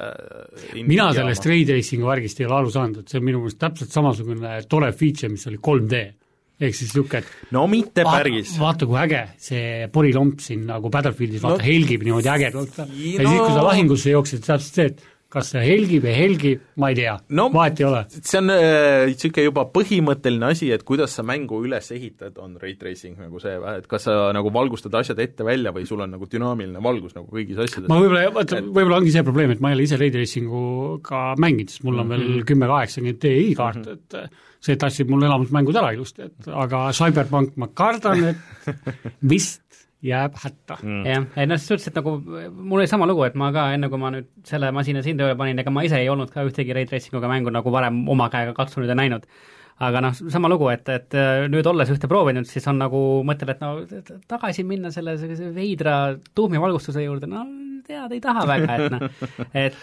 äh, mina sellest ray tracingu värgist ei ole aru saanud, et see on minu meelest täpselt samasugune tore feature, mis oli kolm D. Ehk siis niisugune, et no mitte päris. Vaata, vaata, kui äge see porilomp siin nagu Battlefieldis, vaata no, helgib niimoodi ägedalt. Ja no, siis, kui sa lahingusse jooksid, täpselt see, et kas see helgib ja helgib, ma ei tea no,, vahet ei ole. See on niisugune äh, juba põhimõtteline asi, et kuidas sa mängu üles ehitad, on ray tracing nagu see, et kas sa nagu valgustad asjad ette välja või sul on nagu dünaamiline valgus nagu kõigis asjades. ma võib-olla, vaata, võib-olla ongi see probleem, et ma ei ole ise ray tracinguga mänginud, sest mul on veel mm -hmm. kümme kaheksakümmend Ti kaart, mm -hmm. et see tassib mul elamusmängud ära ilusti, et aga Cyberpunk ma kardan, et vist jääb hätta mm.. jah, ei noh, selles suhtes, et nagu mul oli sama lugu, et ma ka enne, kui ma nüüd selle masina siin tööle panin, ega ma ise ei olnud ka ühtegi ray tracinguga mängu nagu varem oma käega katsunud ja näinud. Aga noh, sama lugu, et, et nüüd olles ühte proovinud, siis on nagu mõttel, et no tagasi minna selle veidra tuumivalgustuse juurde, no tead, ei taha väga, et noh, et,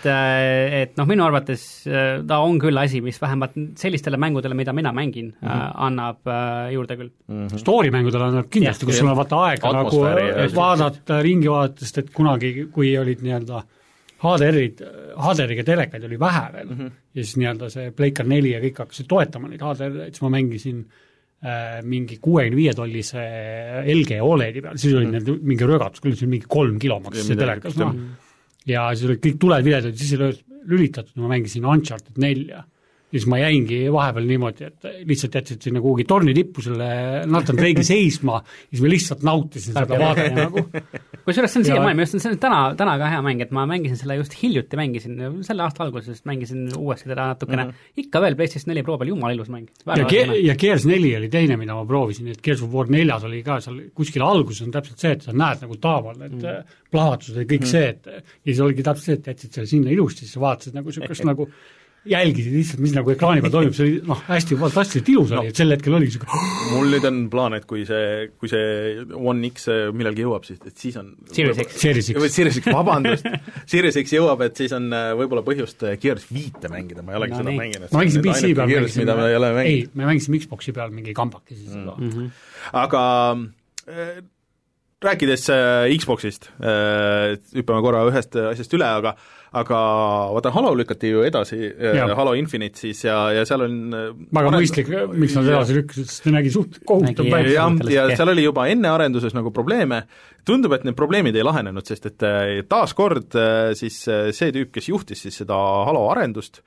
et noh, minu arvates ta on küll asi, mis vähemalt sellistele mängudele, mida mina mängin mm, -hmm. annab juurde küll mm. -hmm. Story-mängudele annab kindlasti, kus sul on vaata aega nagu vaadata, ringi vaadatest, et kunagi, kui olid nii-öelda H D R-id, H D R-iga telekaid oli vähe veel mm -hmm. ja siis nii-öelda see Playcar neli ja kõik hakkasid toetama neid H D R-id, siis ma mängisin äh, mingi kuuekümne viie tollise L G O L E D-i peal, siis oli mm -hmm. mingi rögatus, küll siis mingi kolm kilo maksis see telekas, noh. ja siis olid kõik tuled viled, siis oli lülitatud, ma mängisin Uncharted nelja. Ja siis ma jäingi vahepeal niimoodi, et lihtsalt jätsid sinna kuhugi torni tippu selle Nathan Drake'i seisma, siis ma lihtsalt nautisin seda vaadata nagu. Kusjuures see on siiamaani, ma just, see on täna, täna ka hea mäng, et ma mängisin selle just hiljuti, mängisin, selle aasta alguses mängisin uuesti teda natukene, mm -hmm. ikka veel PlayStation neli Pro peal, jumala ilus mäng. Ja, Ge- ja Gears neli oli teine, mida ma proovisin, et Gears of War neljas oli ka seal kuskil alguses on täpselt see, et sa näed nagu taaval, et mm -hmm. plahvatused ja kõik mm -hmm. see, et ja siis oligi täpselt see, et jätsid selle sinna ilusti, siis sa vaatasid nagu niisugust nagu jälgisid lihtsalt, mis nagu ekraani peal toimub, see oli noh, hästi fantastiliselt ilus oli no., et sel hetkel oli niisugune mul nüüd on plaan, et kui see, kui see One X millalgi jõuab, siis, et siis on Series X, Series X, Series X, vabandust Series X jõuab, et siis on võib-olla põhjust Gears viite mängida, ma ei olegi no, seda mänginud. ma mängisin P C peal, mängisin, me ei, me mängisime Xboxi peal mingi kambakesi mm. mm -hmm. aga äh, rääkides äh, Xboxist äh,, hüppame korra ühest asjast üle, aga aga vaata, Halo lükati ju edasi, Halo Infinite siis ja, ja seal on väga mõistlik, miks nad edasi lükkasid, sest ta nägi suht kohutav välja. ja, ja seal oli juba enne arenduses nagu probleeme, tundub, et need probleemid ei lahenenud, sest et taaskord siis see tüüp, kes juhtis siis seda Halo arendust,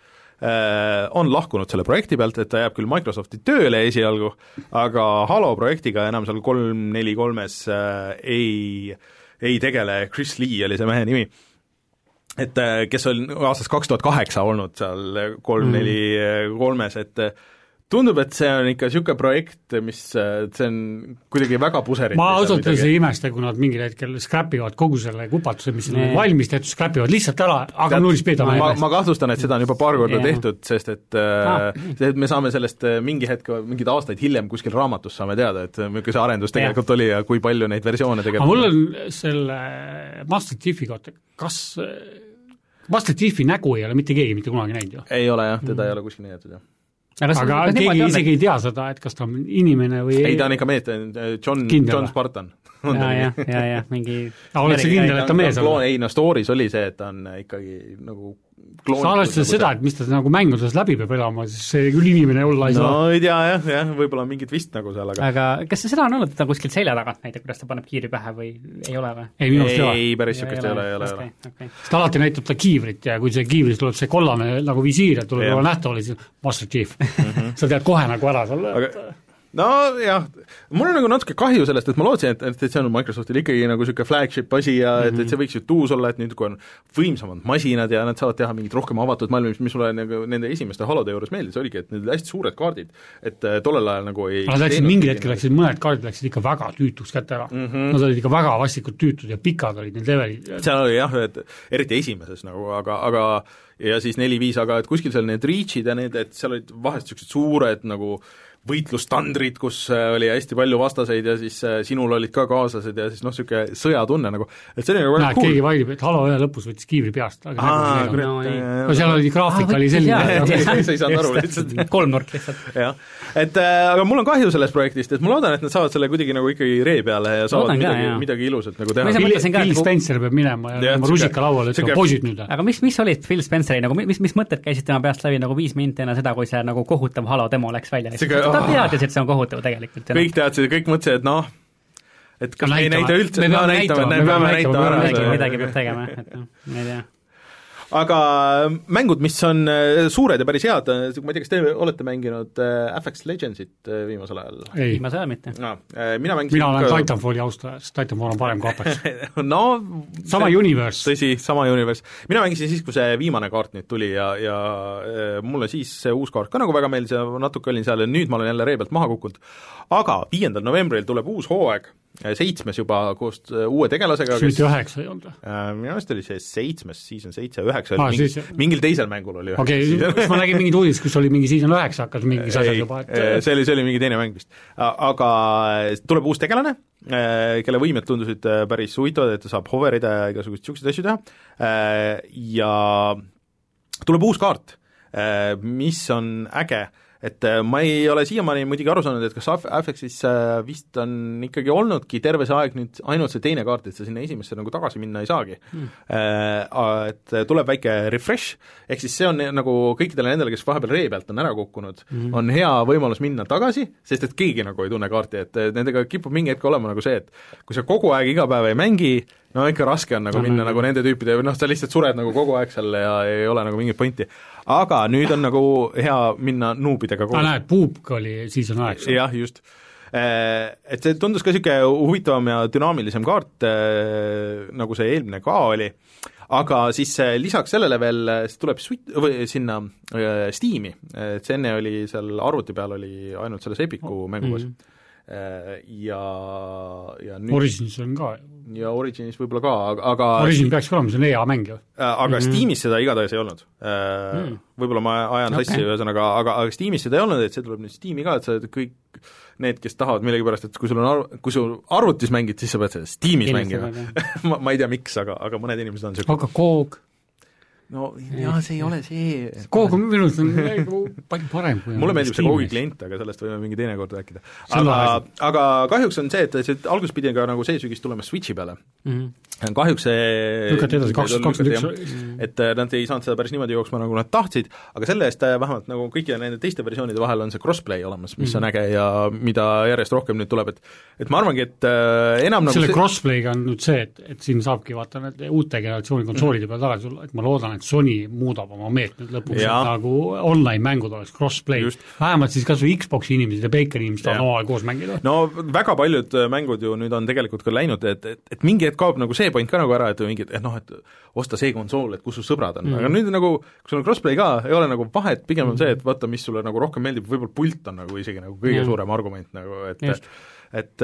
on lahkunud selle projekti pealt, et ta jääb küll Microsofti tööle esialgu, aga Halo projektiga enam seal kolm neli kolmes ei, ei tegele, Chris Lee oli see mehe nimi, et kes on aastast kaks tuhat kaheksa olnud seal kolm neli kolmes, et tundub, et see on ikka niisugune projekt, mis, see on kuidagi väga puserit. ma ausalt öeldes ei imesta, kui nad mingil hetkel scrapivad kogu selle kupatuse, mis on valmis tehtud, scrapivad lihtsalt ära, aga nullist peeda ma, ma kahtlustan, et seda on juba paar korda yeah. tehtud, sest et ah. äh, me saame sellest mingi hetk, mingid aastaid hiljem kuskil raamatus saame teada, et milline see arendus tegelikult yeah. oli ja kui palju neid versioone tegelikult aga mul on selle Master Chiefi kohta, kas Master Chiefi nägu ei ole mitte keegi mitte kunagi näinud ju? ei ole jah, teda mm. ei ole kuskil näidatud jah. aga, aga keegi isegi ei tea seda, et kas ta on inimene või ei, ta on ikka mees, John, John Spartan. ja, ja, ja, ja, mingi aga oled sa kindel, et ta mees on? Ei, no stories oli see, et ta on ikkagi nagu sa arvestad nagu seda, et mis ta nagu mängudes läbi peab elama, siis see küll inimene olla ei no, saa. No ei tea jah, jah, võib-olla mingit vist nagu seal, aga aga kas seda on olnud, et ta kuskilt selja tagant näitab, kuidas ta paneb kiiri pähe või ei ole või? Ei, minust ei ole. Ei, päris sükest ei ole, ei ole. Okay, okay. Sest alati näitab ta kiivrit ja kui see kiivris tuleb see kollane nagu visiir, et tuleb juba nähtavali, siis Master Chief. Mm-hmm. sa tead kohe nagu ära selle, et aga no jah, mul on nagu natuke kahju sellest, et ma lootsin, et, et see on Microsoftil ikkagi nagu niisugune flagship asi ja mm -hmm. et, et see võiks ju tuus olla, et nüüd kui on võimsamad masinad ja nad saavad teha mingit rohkem avatud maailma, mis mulle nagu nende esimeste halode juures meeldis, oligi, et need hästi suured kaardid, et tollel ajal nagu ei nad läksid mingil hetkel, läksid mõned kaardid läksid ikka väga tüütuks kätte ära mm. -hmm. Nad olid ikka väga vastikult tüütud ja pikad olid need levelid. seal oli jah, et eriti esimeses nagu, aga, aga ja siis neli-viis, aga et kuskil seal need reach'id ja need, et seal olid vahest niisugused suured nagu võitlustandrid, kus oli hästi palju vastaseid ja siis sinul olid ka kaaslased ja siis noh, niisugune sõjatunne nagu, et see oli nagu väga cool. Keegi vaidib, et Halo ühe lõpus võttis kiivri peast, aga Aa, nagu no, no, seal oli graafika oli selline. sa ei saanud aru lihtsalt. kolmnurk lihtsalt. jah, et aga mul on kahju sellest projektist, et ma loodan, et nad saavad selle kuidagi nagu ikkagi ree peale ja saavad loodan midagi, ka, midagi ilusat nagu teha. Phil, Phil Spencer peab minema ja, ja rusika lauale, et poisid nüüd. Aga mis, mis olid Phil Spenceri, nagu mis, mis mõtted käisid tema peast läbi nagu viis minti enne seda, kui see nagu kohutav Halo demo läks välja? ta teadis, et see on kohutav tegelikult. kõik teadsid ja kõik mõtlesid, et noh, et kas me ei näita üldse, me peame näitama, me peame näitama ära. Midagi peab tegema, et noh, ma ei tea. Aga mängud, mis on suured ja päris head, ma ei tea, kas te olete mänginud Apex Legendsit viimasel ajal? Ei, viimasel ajal mitte. No, mina mängisin mina olen ka... Titanfalli austaja, sest Titanfall on parem kui Apex. no, sama see, universe. Tõsi, sama universe. Mina mängisin siis, kui see viimane kaart nüüd tuli ja, ja mulle siis see uus kaart ka nagu väga meeldis ja natuke olin seal ja nüüd ma olen jälle ree pealt maha kukkunud. Aga viiendal novembril tuleb uus hooaeg, seitsmes juba koos uue tegelasega. See oli üheksa ei olnud? Minu arust oli see seitsmes, season seitse, üheksa ah, mingi, siis... mingil teisel mängul oli okei okay,, ma nägin mingid uudis, kus oli mingi season üheksa hakkas mingis asjad juba, et see oli, see oli mingi teine mäng vist. Aga tuleb uus tegelane, kelle võimed tundusid päris huvitavad, et ta saab hoverida ja igasugust niisuguseid asju teha ja tuleb uus kaart, mis on äge, et ma ei ole siiamaani muidugi aru saanud, et kas Afexis vist on ikkagi olnudki terve see aeg nüüd ainult see teine kaart, et sa sinna esimesse nagu tagasi minna ei saagi mm.. Et tuleb väike refresh, ehk siis see on nagu kõikidele nendele, kes vahepeal ree pealt on ära kukkunud mm., on hea võimalus minna tagasi, sest et keegi nagu ei tunne kaarti, et nendega kipub mingi hetk olema nagu see, et kui sa kogu aeg iga päev ei mängi, no ikka raske on nagu no, minna no, nagu nende tüüpide, noh, sa lihtsalt sured nagu kogu aeg seal ja ei ole nagu mingit pointi. Aga nüüd on nagu hea minna nuubidega kogu. Ah, näed, Puupk oli season üheksa. jah, just. Et see tundus ka niisugune huvitavam ja dünaamilisem kaart, nagu see eelmine ka oli, aga siis lisaks sellele veel tuleb või sinna Steam'i, et see enne oli seal arvuti peal oli ainult selles Epicu mängugas mm-hmm. ja, ja nüüd Origins on ka ja Originis võib-olla ka, aga Origin peaks olema, see on hea mäng ju. Aga mm-hmm. Steamis seda igatahes ei olnud mm.. Võib-olla ma ajan okay. sassi ühesõnaga, aga, aga Steamis seda ei olnud, et see tuleb nüüd Steami ka, et sa kõik need, kes tahavad millegipärast, et kui sul on arv-, kui sul arvutis mängid, siis sa pead seda Steamis mängima. ma, ma ei tea, miks, aga, aga mõned inimesed on see aga koog no jaa, see ei ole see koog on minu arust palju parem kui mulle meeldib see koogi klient, aga sellest võime mingi teine kord rääkida. Aga, aga kahjuks on see, et see alguses pidi ka nagu see sügis tulema Switchi peale mm-hmm. kahjuks see lükati edasi kaks tuhat kakskümmend üks et nad ei saanud seda päris niimoodi jooksma, nagu nad tahtsid, aga selle eest vähemalt nagu kõikide nende teiste versioonide vahel on see crossplay olemas, mis mm-hmm. on äge ja mida järjest rohkem nüüd tuleb, et et ma arvangi, et äh, enam selle nagu see... crossplayga on nüüd see, et, et siin saabki vaata need uute generatsiooni konsoolide peale tagasi tulla, et ma loodan, et Sony muudab oma meetmed lõpuks, et nagu online-mängud oleks crossplay. Vähemalt siis kas või Xboxi inimesed ja Baconi inimesed on omavahel koos mängida. No väga paljud mängud ju nüüd on tegelikult ka läinud, et, et, et mingi hetk kaob nagu see point ka nagu ära, et mingi, et noh, et osta see konsool, et kus su sõbrad on mm., aga nüüd nagu, kui sul on crossplay ka, ei ole nagu vahet, pigem on see, et vaata, mis sulle nagu rohkem meeldib, võib-olla pult on nagu isegi nagu kõige mm. suurem argument nagu, et Just. et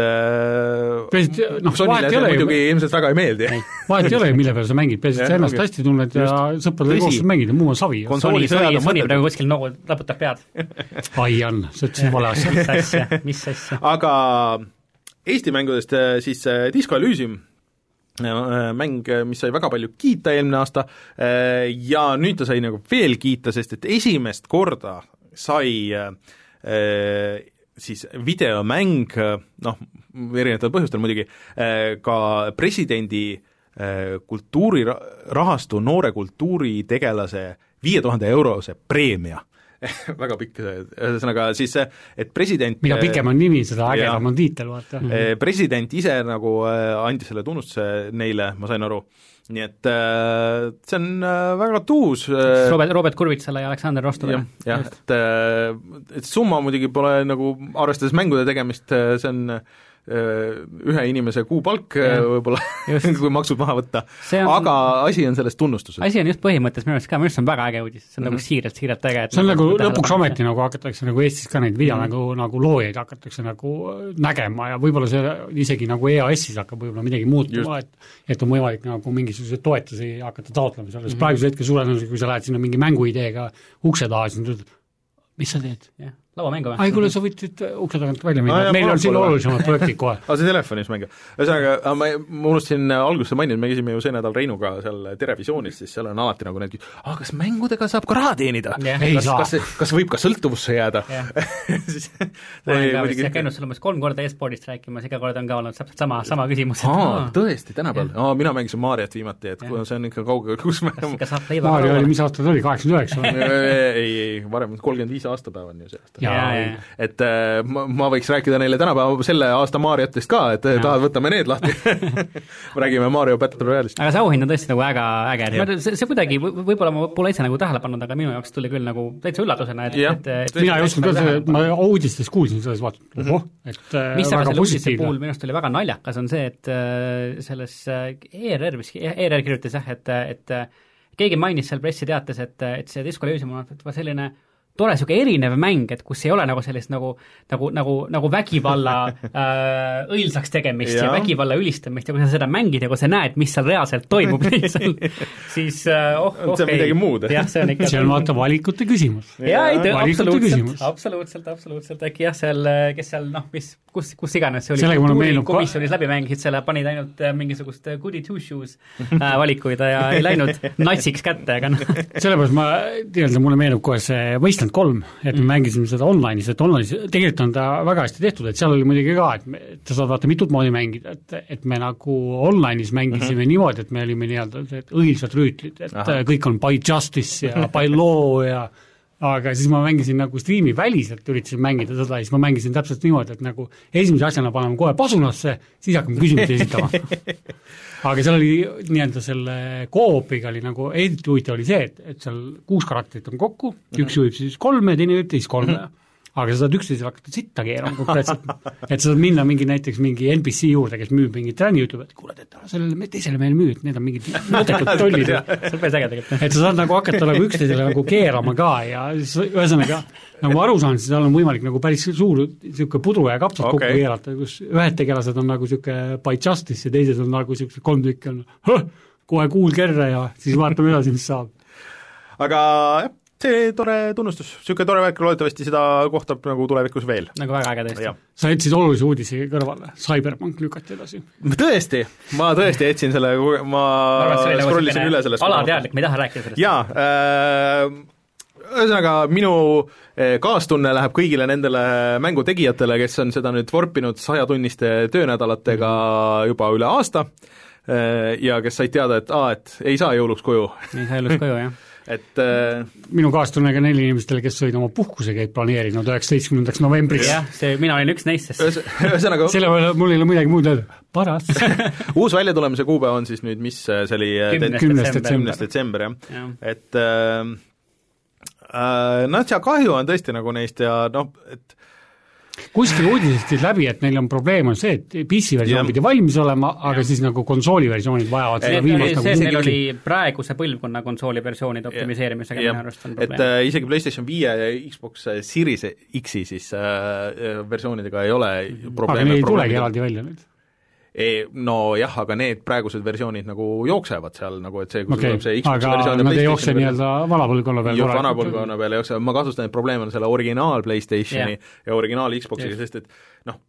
äh, no, Sonyle see muidugi ju... ilmselt väga ei meeldi. vahet ei ole ju, mille peale sa mängid, peaasi, et sa ennast okay. hästi tunned ja sõpradele koos mängid ja muu on savi. Sony, Sony, Sony praegu kuskil nagu laputab pead. ai on, see ütlesin vale asja. mis asja, mis asja. Aga Eesti mängudest siis Disco Elysium, mäng, mis sai väga palju kiita eelmine aasta ja nüüd ta sai nagu veel kiita, sest et esimest korda sai äh, siis videomäng, noh, erinevatel põhjustel muidugi, ka presidendi kultuurirahastu noore kultuuritegelase viie tuhande eurose preemia. Väga pikk, ühesõnaga siis, et president mida pikem on nimi, seda ägedam on tiitel, vaata. President ise nagu andis selle tunnustuse neile, ma sain aru, nii et see on väga tuus. Robert, Robert Kurvitsale ja Aleksander Rostovile. jah, et, et summa muidugi pole nagu, arvestades mängude tegemist, see on ühe inimese kuupalk võib-olla, kui maksud maha võtta, on, aga asi on selles tunnustuses. Asi on just põhimõttes, minu arust ka, minu arust on väga äge uudis, see on mm-hmm. nagu siiralt, siiralt äge. See on nagu lõpuks ometi nagu hakatakse nagu Eestis ka neid video mm-hmm. nagu, nagu loojaid hakatakse nagu nägema ja võib-olla see isegi nagu E A S-is hakkab võib-olla midagi muutuma, et, et on võimalik nagu mingisuguseid toetusi hakata taotlema selles mm-hmm. praeguse hetke suure tõenäosusega, kui sa lähed sinna mingi mänguideega ukse taha, siis nüüd, mis sa teed? jah. Lauamängu või? ai, kuule, sa võtsid ukse tagant välja minna, ah, meil on siin olulisemad projektid kohe. aga see telefonis mängu. Ühesõnaga, ma, ma unustasin alguses mainida, me käisime ju see nädal Reinuga seal Terevisioonis, siis seal on alati nagu need, ah, kas mängudega saab ka raha teenida? Yeah. Kas, kas, kas võib ka sõltuvusse jääda? Yeah. siis, ma olen ka vist käinud sul umbes kolm korda e-spordist rääkimas, iga kord on ka olnud täpselt sama, sama küsimus. Aa, tõesti, tänapäeval? Yeah. Aa, mina mängisin Mariat viimati, et yeah. see on ikka kaugel, kus me Mario oli, mis aastad oli, kaheksakümmend üheksa? ei, ei, varem kolmkümmend viis aastapäev on ju see aasta. et ma, ma võiks rääkida neile tänapäeva selle aasta Mariotest ka, et ja. tahad, võtame need lahti me räägime Mario Battle Royale'ist. Aga see auhind on tõesti nagu äge, äge. See, see kuidagi, võib-olla ma pole ise nagu tähele pannud, aga minu jaoks tuli küll nagu täitsa üllatusena, et, et, et mina ei osanud öelda, et ma uudistes kuulsin selles vaatud, ohoh, et mis aga selle uudiste puhul minu arust oli väga naljakas, on see, et selles E R R, mis E R R kirjutas jah, et, et keegi mainis seal pressiteates, et, et see Disco Elysium on selline tore niisugune erinev mäng, et kus ei ole nagu sellist nagu, nagu, nagu, nagu vägivalla äh, õilsaks tegemist ja. ja vägivalla ülistamist ja kui sa seda mängid ja kui sa näed, mis seal reaalselt toimub, siis äh, oh, oh, see on midagi muud. jah, see on ikka see on vaata valikute küsimus. jaa, ei, absoluutselt, absoluutselt, absoluutselt, äkki jah, seal, kes seal, noh, mis, kus, kus iganes see oli, kultuurikomisjonis läbi mängisid selle, panid ainult mingisugust goody two shoes äh, valikuid ja ei läinud natsiks kätte, aga noh. sellepärast ma tean, mulle meenub kohe see Wasteland kolm, et me mm. mängisime seda online'is, et online'is tegelikult on ta väga hästi tehtud, et seal oli muidugi ka, et me, et sa saad vaata mitut moodi mängida, et, et me nagu online'is mängisime mm-hmm. niimoodi, et me olime nii-öelda õilsad rüütlid, et Aha. kõik on by justice ja by law ja aga siis ma mängisin nagu striimi väliselt, üritasin mängida seda ja siis ma mängisin täpselt niimoodi, et nagu esimese asjana paneme kohe pasunasse, siis hakkame küsimusi esitama. aga seal oli nii-öelda selle koopiga oli nagu, eriti huvitav oli see, et, et seal kuus karakterit on kokku, üks juhib siis kolme, teine juhib teist kolme. aga sa saad üksteisel hakata sitta keerama konkreetselt, et sa saad minna mingi näiteks mingi N P C juurde, kes müüb mingit räni, ütleb, et kuule, et sellele teisele meil müüd, need on mingid mõttekud tollid. see on päris äge tegelikult. et sa saad nagu hakata nagu üksteisele nagu keerama ka ja siis ühesõnaga nagu aru saan, siis seal on võimalik nagu päris suur niisugune pudru ja kapsad okay. kokku keerata, kus ühed tegelased on nagu niisugune by justice ja teised on nagu niisugused kolm tükki on kohe kuul kerre ja siis vaatame edasi, mis saab. aga jah, see tore tunnustus, niisugune tore värk, loodetavasti seda kohtab nagu tulevikus veel. nagu väga äge tõesti. sa jätsid olulise uudisi kõrvale, Cyberpunk lükati edasi. tõesti, ma tõesti jätsin selle, ma, ma scrollisin üle sellest. alateadlik, ma ei taha rääkida sellest. jaa, ühesõnaga minu kaastunne läheb kõigile nendele mängutegijatele, kes on seda nüüd vorpinud sajatunniste töönädalatega juba üle aasta ja kes said teada, et aa, et ei saa jõuluks koju. ei saa jõuluks koju, jah. et äh, minu kaastunnega neil inimestele, kes olid oma puhkusekäid planeerinud üheksateistkümnendaks novembriks. jah, see, mina olin üks neist, sest ühesõnaga selle peale mul ei ole midagi muud öelda, paras. uus väljatulemise kuupäev on siis nüüd, mis see oli? kümnes detsember, jah ja.. et äh, äh, noh, see kahju on tõesti nagu neist ja noh, et kuskil uudisest siis läbi, et neil on probleem on see, et P C-versioon pidi valmis olema, aga ja. siis nagu konsooliversioonid vajavad seda viimast nagu see, neil oli praeguse põlvkonna konsooliversioonide optimiseerimisega minu arust on probleem. Et äh, isegi PlayStation viie ja Xbox Series X-i siis äh, versioonidega ei ole probleeme. aga neil ei tulegi eraldi välja nüüd? E, no jah, aga need praegused versioonid nagu jooksevad seal, nagu et see, kui okay. tuleb see Xbox aga versioon nad ei jookse nii-öelda vanapõlvkonna peal jah, vanapõlvkonna peal ei jookse, ma kahtlustan, et probleem on selle originaal PlayStationi yeah. ja originaal Xboxiga, sest et noh,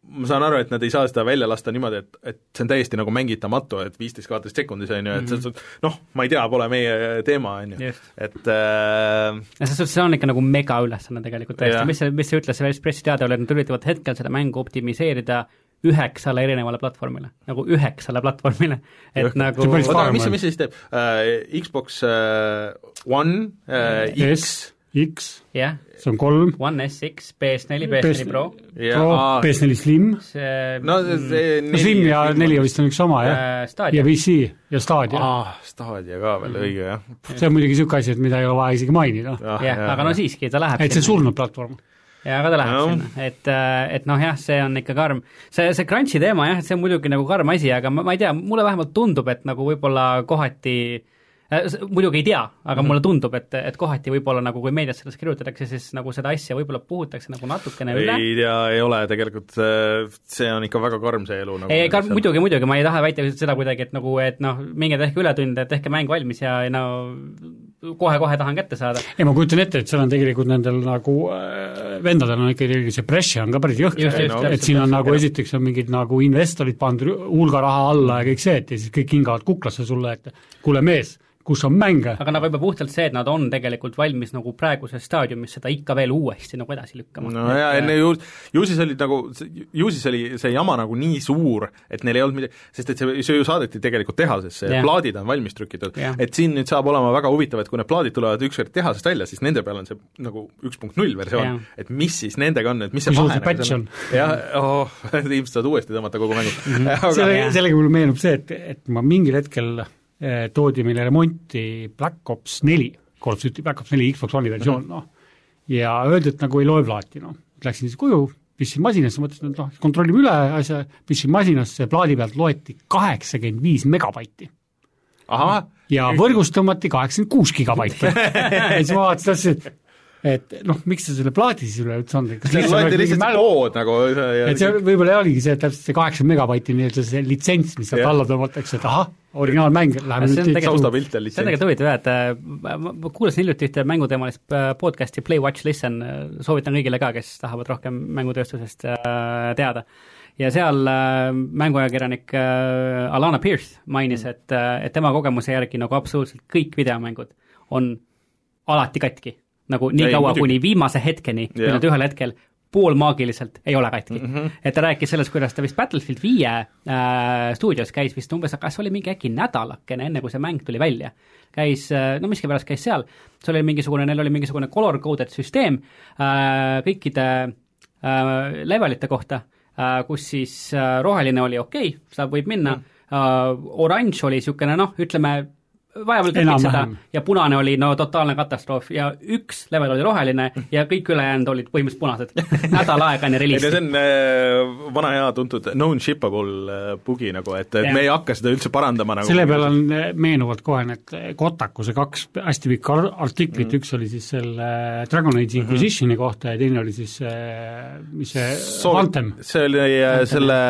ma saan aru, et nad ei saa seda välja lasta niimoodi, et, et see on täiesti nagu mängitamatu, et viisteist kaadrist sekundis, on ju, et mm -hmm. noh, ma ei tea, pole meie teema, on ju, et äh, ja see, see on ikka nagu mega ülesanne tegelikult tõesti, mis see, mis see ütles, see pressiteade oli, et nad üritavad hetkel seda mängu optimiseerida üheksale erinevale platvormile, nagu üheksale platvormile, et Juh. nagu oota, mis see, mis see siis teeb uh,? Xbox uh, One uh,, X X, yeah. see on kolm, One S X, P S neli, P S neli Pro, Pro, P S neli Slim, see no, see no Slim ja neli vist on üks sama, jah, ja P C ja Stadia. Ah, Stadia ka veel, õige, jah. See on muidugi niisugune asi, et mida ei ole vaja isegi mainida. jah, aga no siiski, ta läheb et see surnud platvorm. ja aga ta läheb no. sinna, et, et noh jah, see on ikka karm, see, see crunchi teema jah, et see on muidugi nagu karm asi, aga ma, ma ei tea, mulle vähemalt tundub, et nagu võib-olla kohati muidugi ei tea, aga mm-hmm. mulle tundub, et, et kohati võib-olla nagu kui meedias sellest kirjutatakse, siis nagu seda asja võib-olla puhutakse nagu natukene üle. ei tea, ei ole, tegelikult see on ikka väga karm see elu nagu. ei, karm, muidugi, muidugi, ma ei taha väita seda kuidagi, et nagu, et noh, minge tehke ületunde, tehke mäng valmis ja no kohe-kohe tahan kätte saada. ei, ma kujutan ette, et seal on tegelikult nendel nagu äh, vendadel on ikkagi see pressure on ka päris jõhk, et, no, et siin on nagu esiteks on mingid nagu investorid pandud hulga raha alla ja kõik see, et ja siis kõik hingavad kuklasse sulle, et kuule mees, kus on mänge. aga nagu juba puhtalt see, et nad on tegelikult valmis nagu praeguses staadiumis seda ikka veel uuesti nagu edasi lükkama. no ja enne ju, ju siis oli nagu, ju siis oli see jama nagu nii suur, et neil ei olnud midagi, sest et see, see ju saadeti tegelikult tehasesse ja plaadid on valmis trükitud, et siin nüüd saab olema väga huvitav, et kui need plaadid tulevad ükskord tehasest välja, siis nende peal on see nagu üks punkt null versioon, et mis siis nendega on, et mis see vahe patch on. jah, oh, ilmselt saad uuesti tõmmata kogu mängu. aga selle, sellega mulle meenub see, et, et ma mingil hetkel toodi meile remonti Black Ops neli, Call of Duty Black Ops neli Xbox One'i versioon, noh, ja öeldi, et nagu ei loe plaati, noh. Läksin siis koju, pistsin masinasse, mõtlesin, et noh, kontrollime üle asja, pistsin masinasse, plaadi pealt loeti kaheksakümmend viis megabaiti. Aha. Ja võrgust tõmmati kaheksakümmend kuus gigabaiti. ja siis ma vaatasin, et et noh, miks sa selle plaadi siis üle üldse on? see loeti lihtsalt see kood nagu et see võib-olla oligi see, et täpselt see kaheksakümmend megabaiti nii-öelda see litsents, mis sealt alla tõmmatakse, et ahah, originaalmäng läheb nüüd saustapilt ja litsents. See on tegelikult huvitav, et ma kuulasin hiljuti ühte mänguteemalist podcasti Play, Watch, Listen, soovitan kõigile ka, kes tahavad rohkem mängutööstusest teada. Ja seal mänguajakirjanik Alana Pierce mainis, et, et tema kogemuse järgi nagu absoluutselt kõik videomängud on alati katki. Nagu nii ei, kaua, kuni viimase hetkeni, kui nad ühel hetkel poolmaagiliselt ei ole katki. Mm -hmm. Et ta rääkis sellest, kuidas ta vist Battlefield viie äh, stuudios käis vist umbes, kas oli mingi äkki nädalakene, enne kui see mäng tuli välja. Käis, no miskipärast käis seal, see oli mingisugune, neil oli mingisugune color-coded süsteem äh, kõikide äh, levelite kohta, äh, kus siis äh, roheline oli okei, okay, seda võib minna, mm. äh, oranž oli niisugune, noh, ütleme, vaevalt kõik seda ja punane oli no totaalne katastroof ja üks level oli roheline ja kõik ülejäänud olid põhimõtteliselt punased. Nädal aega enne reliisi. See on äh, vana hea tuntud known shippable äh, bugi nagu, et, et me ei hakka seda üldse parandama nagu. Selle peal on meenuvad kohe need Kotakuse kaks hästi pikka artiklit, mm. üks oli siis selle Dragon Age Inquisitioni mm-hmm. kohta ja teine oli siis mis see Soovit, Anthem. See oli Anthem. Selle,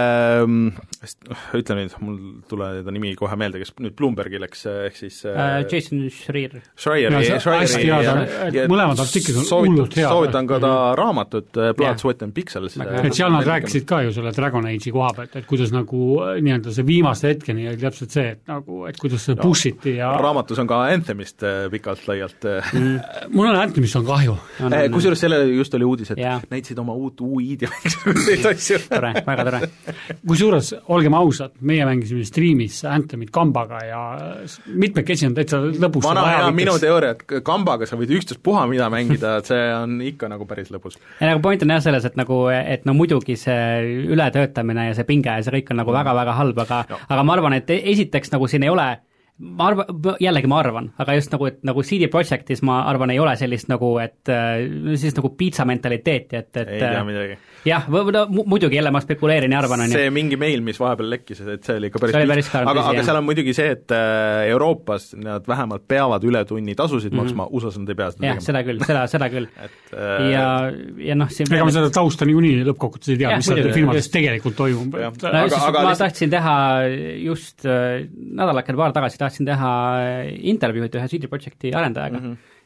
ütle nüüd, mul tule ta nimi kohe meelde, kes nüüd Bloombergi läks, ehk siis Uh, Jason Schreier. Schreier, ja, hästi hea, mõlemad artiklid on hullult hea. Soovitan ka ta raamatut Blood, Sweat and Pixels. Et seal nad rääkisid ka ju selle Dragon Age'i koha pealt, et kuidas nagu nii-öelda see viimaste hetkeni oli täpselt see, et nagu, et kuidas see pushiti ja raamatus on ka Anthemist pikalt laialt mm. mul on Anthemist on kahju. Kusjuures selle just oli uudis, et ja. näitasid oma uut U I-d ja neid asju. Tore, väga tore. Kusjuures, olgem ausad, meie mängisime striimis Anthemit kambaga ja mitme kesi on täitsa lõbus. Vana hea minu teooria, et kambaga sa võid ükstust puha mida mängida, et see on ikka nagu päris lõbus. Ja nagu point on jah selles, et nagu, et no muidugi see ületöötamine ja see pinge ja see kõik on nagu väga-väga halb, aga no. aga ma arvan, et esiteks nagu siin ei ole ma arvan, jällegi ma arvan, aga just nagu, et nagu C D Projektis ma arvan, ei ole sellist nagu, et siis nagu piitsa mentaliteeti, et, et ei tea midagi. Jah, no, muidugi jälle ma spekuleerin ja arvan, on see ju. mingi meil, mis vahepeal lekkis, et see oli ikka päris, päris karm, aga, aga seal on muidugi see, et Euroopas nad vähemalt peavad üle tunni tasusid mm-hmm. maksma, U S A-s nad ei pea seda jah, tegema. Seda küll, seda, seda küll. et, ja, ja noh, siin ega me seda tausta niikuinii lõppkokkutes ei tea, mis seal firmades tegelikult toimub. No, aga, aga ma tahtsin teha just nädalakene paar tagasi tahtsin teha intervjuud ühe C D Projekti arendajaga mm -hmm.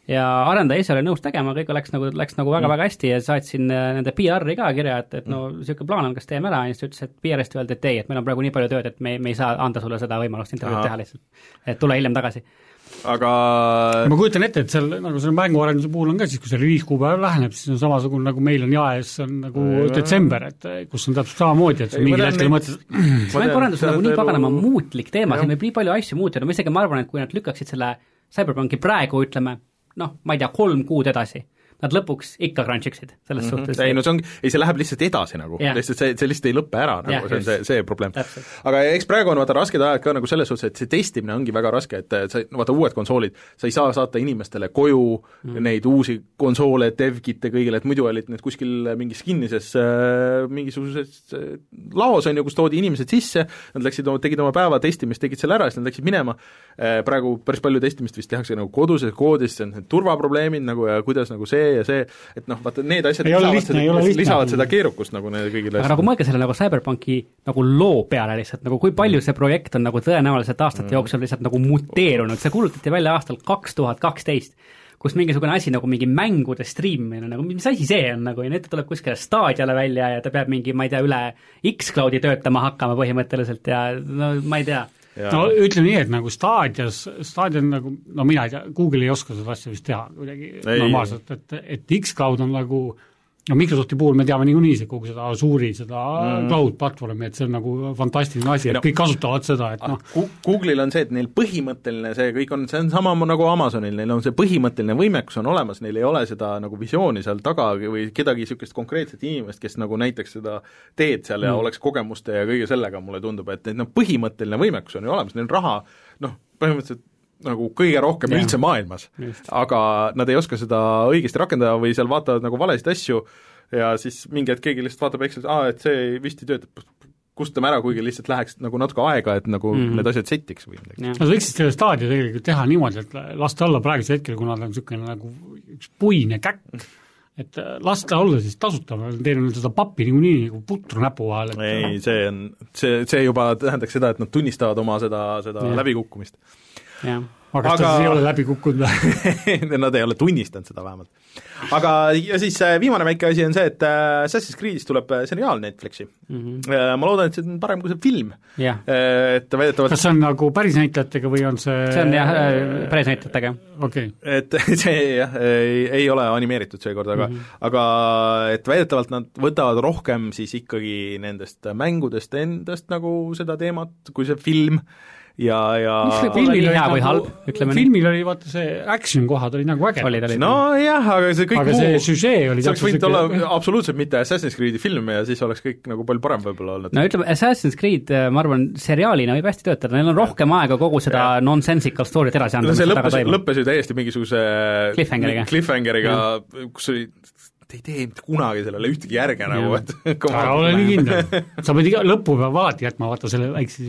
ja arendaja ise oli nõus tegema, kõik läks nagu, läks nagu väga-väga mm. hästi ja saatsin nende P R-i ka kirja, et, et no niisugune plaan on, kas teeme ära, ja siis ütles, et P R-ist öeldi, et ei, et meil on praegu nii palju tööd, et me, me ei saa anda sulle seda võimalust intervjuud teha lihtsalt. Et tule hiljem tagasi. Aga ma kujutan ette, et seal nagu selle mänguarenduse puhul on ka siis, kui see release-kuupäev läheneb, siis on samasugune nagu meil on jaes, on nagu ja, detsember, et kus on täpselt samamoodi, et mingil hetkel mõttes see mänguarendus on nagu nii paganama muutlik teema, siin võib nii palju asju muutuda, ma isegi ma arvan, et kui nad lükkaksid selle Cyberpunki praegu, ütleme, noh, ma ei tea, kolm kuud edasi, nad lõpuks ikka crunchiksid selles mm-hmm. suhtes. ei, no see on, ei, see läheb lihtsalt edasi nagu, lihtsalt see, see lihtsalt ei lõppe ära nagu, yeah, see on see, see probleem. Täpselt. Aga eks praegu on vaata rasked ajad ka nagu selles suhtes, et see testimine ongi väga raske, et sa, vaata uued konsoolid, sa ei saa saata inimestele koju mm. neid uusi konsoole, devkite kõigile, et muidu olid need kuskil mingis kinnises äh, mingisuguses äh, laos on ju, kus toodi inimesed sisse, nad läksid, tegid oma päeva testimist, tegid selle ära, siis nad läksid minema, äh, praegu päris palju testimist vist tehakse nagu koduses koodis, see on turvaprobleemid nagu ja kuidas nagu see ja see, et noh, vaata need asjad lisavad, lihtne, seda, lisavad seda keerukust nagu need kõigile. Aga nagu mõelge selle nagu Cyberpunki nagu loo peale lihtsalt, nagu kui palju see projekt on nagu tõenäoliselt aastate mm. jooksul lihtsalt nagu muteerunud, see kuulutati välja aastal kaks tuhat kaksteist, kus mingisugune asi nagu mingi mängude streamimine, nagu mis asi see on nagu, ja nüüd ta tuleb kuskile staadiale välja ja ta peab mingi, ma ei tea, üle X-Cloudi töötama hakkama põhimõtteliselt ja no ma ei tea. Ja. No ütleme nii, et nagu staadias, staadion nagu, no mina ei tea, Google ei oska seda asja vist teha kuidagi ei, normaalselt, et, et X-Cloud on nagu, no Microsofti puhul me teame niikuinii see kogu seda Azure'i, seda mm. cloud-platvormi, et see on nagu fantastiline asi, et no, kõik kasutavad seda, et noh. Google'il on see, et neil põhimõtteline see kõik on, see on sama nagu Amazonil, neil on see põhimõtteline võimekus on olemas, neil ei ole seda nagu visiooni seal taga või kedagi niisugust konkreetset inimest, kes nagu näiteks seda teed seal ja mm. oleks kogemuste ja kõige sellega, mulle tundub, et, et noh, põhimõtteline võimekus on ju olemas, neil on raha, noh, põhimõtteliselt nagu kõige rohkem ja. Üldse maailmas, just. Aga nad ei oska seda õigesti rakendada või seal vaatavad nagu valesid asju ja siis mingi hetk keegi lihtsalt vaatab Excelis, aa, et see vist ei töötab, kustame ära, kuigi lihtsalt läheks nagu natuke aega, et nagu mm-hmm. need asjad settiks või midagi. No võiksid selle staadio tegelikult teha niimoodi, et lasta olla praegusel hetkel, kuna ta on niisugune nagu üks puine käkk, et lasta olla siis tasuta, teil on seda pappi niikuinii nagu putru näpu vahel. Et ei, see on, see, see juba tähendaks seda, et nad tunnistavad oma seda, seda ja. Läbikukkumist. Ja. aga kas ta siis ei ole läbi kukkunud? Nad ei ole tunnistanud seda vähemalt. Aga ja siis viimane väike asi on see, et Assassin's Creed'is tuleb seriaal Netflixi. Mm-hmm. Ma loodan, et see on parem kui see film. Yeah. Et väidetavalt... Kas see on nagu päris näitlejatega või on see... See on jah, päris näitlejatega. Okay. Et see jah, ei, ei ole animeeritud seekord, aga, mm-hmm. aga et väidetavalt nad võtavad rohkem siis ikkagi nendest mängudest endast nagu seda teemat, kui see film ja, ja filmil oli hea või halb, ütleme nii. Filmil oli, vaata see action kohad oli nagu äge. No jah, aga see kõik aga muu, see süžee oli see oleks võinud olla absoluutselt mitte Assassin's Creed'i film ja siis oleks kõik nagu palju parem võib-olla olnud. No ütleme, Assassin's Creed, ma arvan, seriaalina võib hästi töötada, neil on rohkem aega kogu seda ja. nonsensical story't edasi anda. No see lõppes, lõppes ju täiesti mingisuguse cliffhangeriga, cliffhangeriga kus oli ei tee mitte kunagi sellele ühtegi järge nagu, et aga ole nii kindel. Sa pead iga lõppu peab alati jätma, vaata selle väikse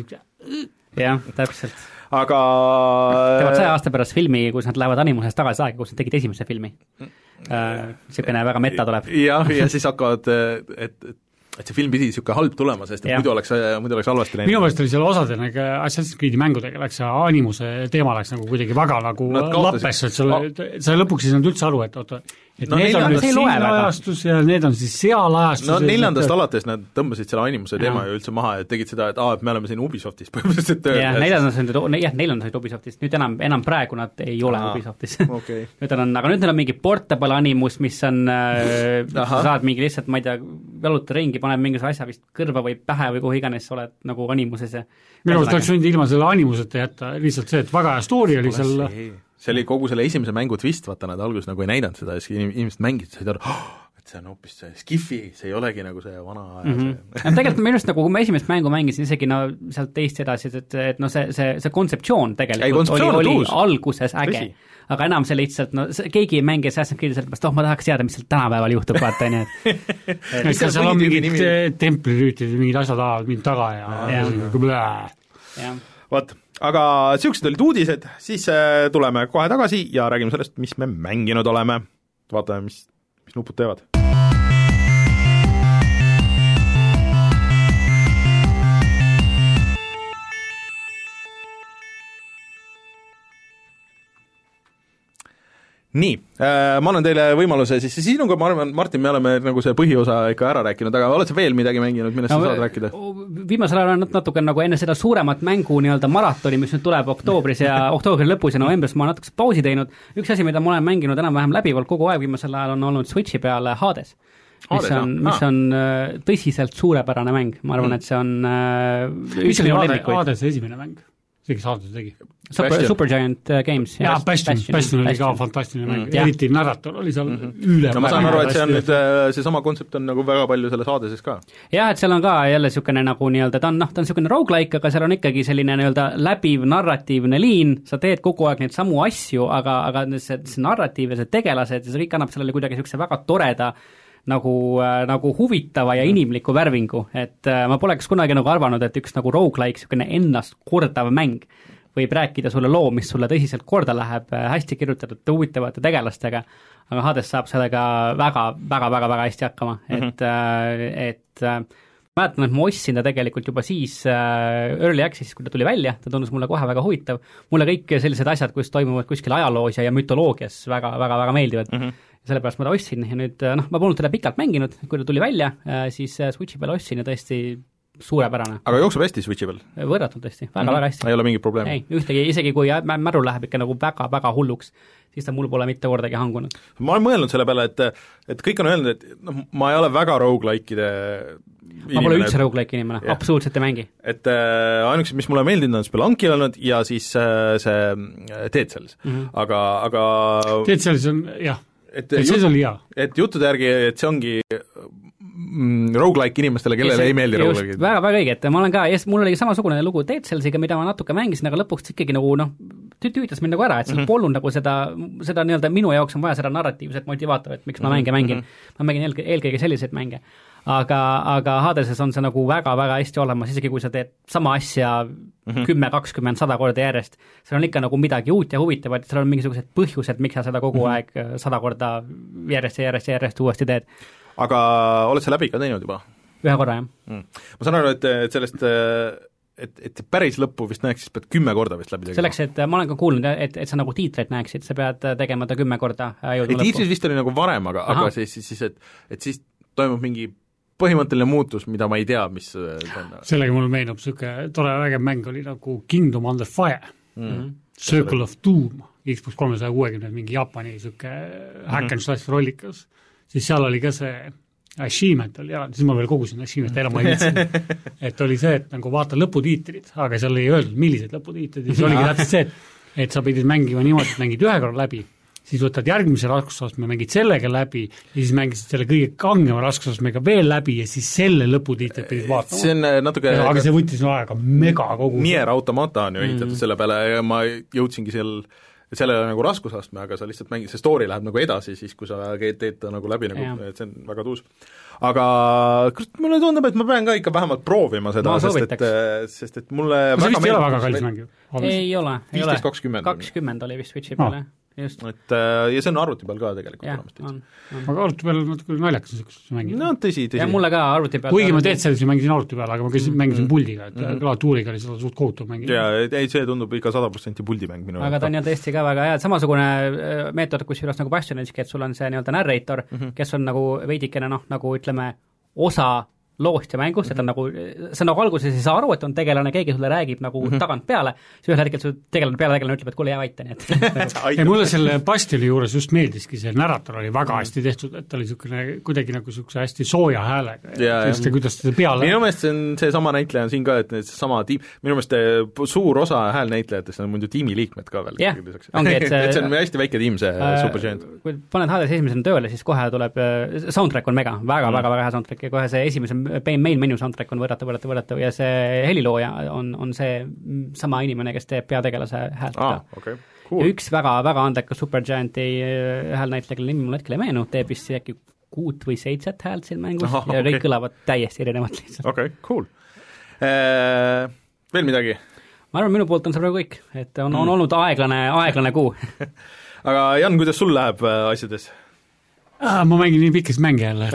jah, täpselt. Aga teevad saja aasta pärast filmi, kus nad lähevad animusest tagasi aega, kus nad tegid esimese filmi. Niisugune väga meta tuleb. jah, ja siis hakkavad, et, et et see film pidi niisugune halb tulema, sest muidu oleks, muidu oleks halvasti läinud. Minu meelest oli seal osade nagu Assassin's Creed'i mängudega läks see animuse teema läks nagu kuidagi väga nagu lappes, et selle, selle lõpuks siis nad üldse aru, et oota, et no, need on nüüd siin ajastus ja need on siis seal ajastus. No neljandast et... alates nad tõmbasid selle animuse teema ju üldse maha ja tegid seda, et aa, et me oleme siin Ubisoftis põhimõtteliselt tööl. jah, neljandast on, jah, neljandast Ubisoftis, nüüd enam, enam praegu nad ei ole Aha, Ubisoftis okay. nüüd on, aga nüüd neil on mingi portable animus, mis on, sa saad mingi lihtsalt, ma ei tea, jaluta ringi, paneb mingisuguse asja vist kõrva või pähe või kuhu iganes oled nagu animuses ja minu arust oleks võinud ilma selle animuseta jätta lihtsalt see, et väga hea story oli seal see oli kogu selle esimese mängu twist, vaata nad alguses nagu ei näidanud seda ja siis inimesed mängid, said aru, et see on hoopis see Skiffi, see ei olegi nagu see vana aja mm -hmm. see tegelikult minu arust nagu, kui ma esimest mängu mängisin, isegi no sealt teist edasi, et, et no see, see, see kontseptsioon tegelikult ei, kontseptsioon oli, oli alguses äge Tõsi. Aga enam see lihtsalt, no see, keegi ei mängi Assassin's Creed'i sellest, oh ma tahaks teada, mis seal tänapäeval juhtub, vaata nii, et et seal on mingid templirüütid ja mingid asjad ajavad mind taga ja, ja. ja. ja. Vot, aga siuksed olid uudised, siis tuleme kohe tagasi ja räägime sellest, mis me mänginud oleme. Vaatame, mis, mis nupud teevad. nii, ma annan teile võimaluse, siis sinuga, ma arvan, Martin, me oleme nagu see põhiosa ikka ära rääkinud, aga oled sa veel midagi mänginud, millest no, sa saad rääkida? Viimasel ajal on natuke nagu enne seda suuremat mängu nii-öelda maratoni, mis nüüd tuleb oktoobris ja oktoobri lõpus ja novembris ma natuke pausi teinud. Üks asi, mida ma olen mänginud enam-vähem läbivalt kogu aeg viimasel ajal on olnud Switchi peal Hades, mis on, mis on tõsiselt suurepärane mäng. Ma arvan, et see on mis oli Hades esimene mäng? See, kes Hades tegi? Super, Supergiant Games. Jaa, Bastion, Bastion oli ka fantastiline mäng, mm. eriti narrator oli seal mm-hmm. üle. No ma saan aru, et see on nüüd, see sama kontsept on nagu väga palju selles Hadeses ka. Jah, et seal on ka jälle niisugune nagu nii-öelda, ta on, noh, ta on niisugune roguelike, aga seal on ikkagi selline nii-öelda läbiv narratiivne liin, sa teed kogu aeg neid samu asju, aga, aga see, see narratiiv ja see tegelased, see kõik annab sellele kuidagi niisuguse väga toreda nagu, nagu huvitava ja inimliku värvingu, et ma poleks kunagi nagu arvanud, et üks nagu roguelike, niisugune ennast kordav mäng võib rääkida sulle loo, mis sulle tõsiselt korda läheb, hästi kirjutatud, huvitavate tegelastega, aga Hades saab sellega väga, väga, väga, väga hästi hakkama, et mm-hmm. et mäletan, et ma ostsin ta tegelikult juba siis Early Access, kui ta tuli välja, ta tundus mulle kohe väga huvitav, mulle kõik sellised asjad, kus toimuvad kuskil ajaloos ja mütoloogias väga, väga, väga meeldivad, mm-hmm. ja sellepärast ma ta ostsin ja nüüd, noh, ma polnud teda pikalt mänginud, kui ta tuli välja, siis Switchi peal ostsin ja tõesti suurepärane. Aga jookseb hästi Switchi peal? Võrratult hästi, väga, mm-hmm. väga hästi. Ei ole mingit probleemi? Ei, ühtegi, isegi kui märu läheb ikka nagu väga, väga hulluks, siis ta mul pole mitte kordagi hangunud. Ma olen mõelnud selle peale, et, et kõik on öelnud, et noh, ma ei ole väga roguelikeide ma pole üldse roguelike inimene, yeah. absoluutselt ei mängi. Et äh, ainuks, mis mulle meeldinud on Spelunki olnud ja siis äh, see Dead Cells, mm-hmm. aga, aga Dead Cells on, jah, et Dead Cells oli hea. Et juttude järgi, et see ongi roguelike inimestele, kellele see, ei meeldi roguelikeid. Väga, väga õige, et ma olen ka, mul oli samasugune lugu Dead Cellsiga, mida ma natuke mängisin, aga lõpuks ikkagi nagu noh, tüütas mind nagu ära, et seal mm-hmm. polnud nagu seda, seda nii-öelda minu jaoks on vaja seda narratiivset motivaatorit, miks ma mänge mängin. Mm-hmm. Ma mängin eelkõige, eelkõige selliseid mänge. Aga, aga Hadeses on see nagu väga-väga hästi olemas, isegi kui sa teed sama asja mm-hmm. kümme, kakskümmend, sada korda järjest, seal on ikka nagu midagi uut ja huvitavat, seal on mingisugused põhjused, miks sa seda kogu mm-hmm. aeg sada korda järjest ja järjest ja järjest uuesti teed. Aga oled sa läbi ka teinud juba? Ühe korra, jah. Mm. Ma saan aru, et, et sellest, et, et päris lõppu vist näeks, siis pead kümme korda vist läbi tegema. Selleks, et ma olen ka kuulnud, et, et sa nagu tiitreid näeksid, sa pead tegema ta kümme korda jõudma lõppu. Tiitris vist oli nagu varem, aga, aga siis, siis, siis, et, et siis toimub mingi põhimõtteline muutus, mida ma ei tea, mis on. Sellega mul meenub niisugune tore vägev mäng oli nagu Kingdom Under Fire mm., Circle of Doom, Xbox kolmesaja kuuekümne, mingi Jaapani niisugune hack and slash rollikas, siis seal oli ka see achievement oli ära, siis ma veel kogusin achievement, enam ma ei viitsin, et oli see, et nagu vaata lõputiitrid, aga seal ei öeldud, millised lõputiitrid, siis oligi täpselt see, et, et sa pidid mängima niimoodi, et mängid ühe korra läbi, siis võtad järgmise raskusastme, mängid sellega läbi ja siis mängisid selle kõige kangema raskusastmega veel läbi ja siis selle lõputiitrid pidid vaatama. See on natuke ja, aga see võttis no aega mega kogu. Nier Automata on ju ehitatud mm. selle peale ja ma jõudsingi seal sellele nagu raskusastme, aga sa lihtsalt mängid, see story läheb nagu edasi siis, kui sa teed ta nagu läbi, nagu, et see on väga tuus. Aga mulle tundub, et ma pean ka ikka vähemalt proovima seda, sest et, sest et mulle ma väga meeldib. See vist ei ole väga kallis mäng ju? Ei ole, ei ole. kakskümmend kakskümmend oli vist Switchi peale. Just. Et, ja see on arvuti peal ka tegelikult ja, on, on. aga arvuti peal natuke naljakas niisugust mängida. No tõsi, tõsi. Ja mulle ka arvuti peal. Kuigi ma Dead Cellsi mängisin arvuti peal, aga ma käisin, mängisin puldiga, et mm-hmm. klaatuuriga oli seda suht kohutav mängida. Ja ei, see tundub ikka sada protsenti puldimäng minu. Aga ta on ja tõesti ka väga hea, et samasugune meetod, kus juures nagu Bastionitski, et sul on see nii-öelda narrator, mm-hmm. kes on nagu veidikene noh, nagu ütleme, osa loost ja mängust, et on nagu, sa nagu alguses ei saa aru, et on tegelane, keegi sulle räägib nagu mm-hmm. tagant peale, siis ühel hetkel su tegelane peale tegelane ütleb, et kuule, jää vaita, nii et ja mulle selle Bastioni juures just meeldiski, see narrator oli väga hästi tehtud, et ta oli niisugune kuidagi nagu niisuguse hästi sooja häälega ja, ja, ja kuidas ta peale minu meelest see on see sama näitleja on siin ka, et see sama tiim, minu meelest suur osa häälnäitlejatest on muidu tiimiliikmed ka veel yeah, ongi, et see, et see on hästi väike tiim, see äh, Supergiant. Kui paned Hades esimesena tööle, siis kohe tuleb, soundtrack on mega, väga, mm. väga, väga hea soundtrack ja kohe see esimese main menu soundtrack on võrratav, võrratav, võrratav ja see helilooja on, on see sama inimene, kes teeb peategelase häält ah, okay. cool. Ja üks väga, väga andekas Supergianti häälnäitleja, kelle nimi mul hetkel ei meenu, teeb vist äkki kuut või seitset häält siin mängus ah, ja kõik okay. kõlavad täiesti erinevat lihtsalt. Okei, okay, cool eee, veel midagi? Ma arvan, minu poolt on see praegu kõik, et on, on olnud aeglane, aeglane kuu aga Jan, kuidas sul läheb asjades? Ah, ma mängin nii pikkast mänge jälle,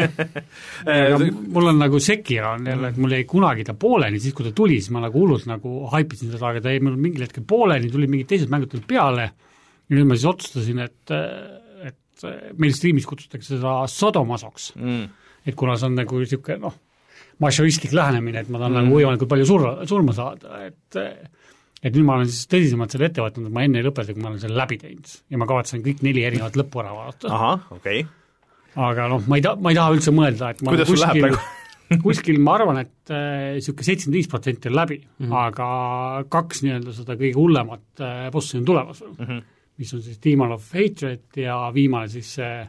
et mul on nagu Sekiro on jälle, et mul jäi kunagi ta pooleni, siis kui ta tuli, siis ma nagu hullult nagu haipisin seda, aga ta jäi mul mingil hetkel pooleni, tuli mingid teised mängud tulid peale ja nüüd ma siis otsustasin, et, et meil striimis kutsutakse seda sodomasoks mm., et kuna see on nagu niisugune noh, mašovistlik lähenemine, et ma tahan mm. nagu võimalikult palju surra, surma saada, et et nüüd ma olen siis tõsisemalt selle ette võtnud, et ma enne ei lõpeta, kui ma olen selle läbi teinud ja ma kavatsen kõik neli erinevat lõppu ära vaadata. Ahah, okei okay. Aga noh, ma ei, ta, ma ei taha üldse mõelda, et ma kuidas sul läheb praegu? kuskil ma arvan, et niisugune äh, seitsekümmend viis protsenti on läbi mm, -hmm. aga kaks nii-öelda seda kõige hullemat äh, bossi on tulemas mm, -hmm. mis on siis Demon of Hatred ja viimane siis see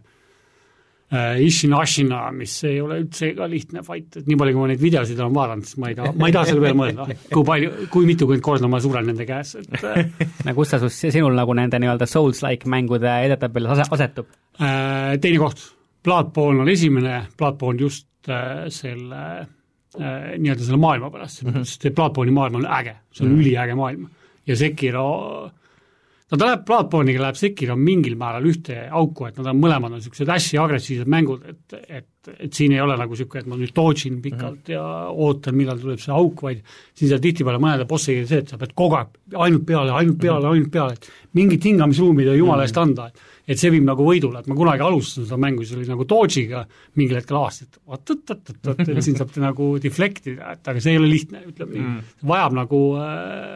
äh, Ishin Ashina, mis ei ole üldse ka lihtne fight, et nii palju, kui ma neid videosid olen vaadanud, siis ma ei taha, ma ei taha selle peale mõelda, kui palju, kui mitukümmend korda ma suren nende käes, et äh, kus ta sinul nagu nende nii-öelda Souls-like mängude edetabelis asetub? Äh, teine koht, Bloodborne on esimene, Bloodborne just äh, selle äh, nii-öelda selle maailma pärast, mm -hmm. sest Bloodborne'i maailm on äge, see on mm -hmm. üliäge maailm ja Sekiro no ta läheb Bloodborne'iga, läheb Sekiro mingil määral ühte auku, et nad on mõlemad on niisugused hästi agressiivsed mängud, et, et, et siin ei ole nagu niisugune, et ma nüüd dodgin pikalt mm -hmm. ja ootan, millal tuleb see auk, vaid siin seal tihtipeale mõnede bossiga see, et sa pead kogu aeg ainult peale, ainult peale, ainult peale, et mingit hingamisruumi ei jumala eest anda, et et see viib nagu võidule, et ma kunagi alustasin seda mängu, see oli nagu dodge'iga mingil hetkel aastat, vaat-tõt-tõt-tõt, et siin saab ta nagu deflektida, et aga see ei ole lihtne, ütleme nii, mm. vajab nagu äh,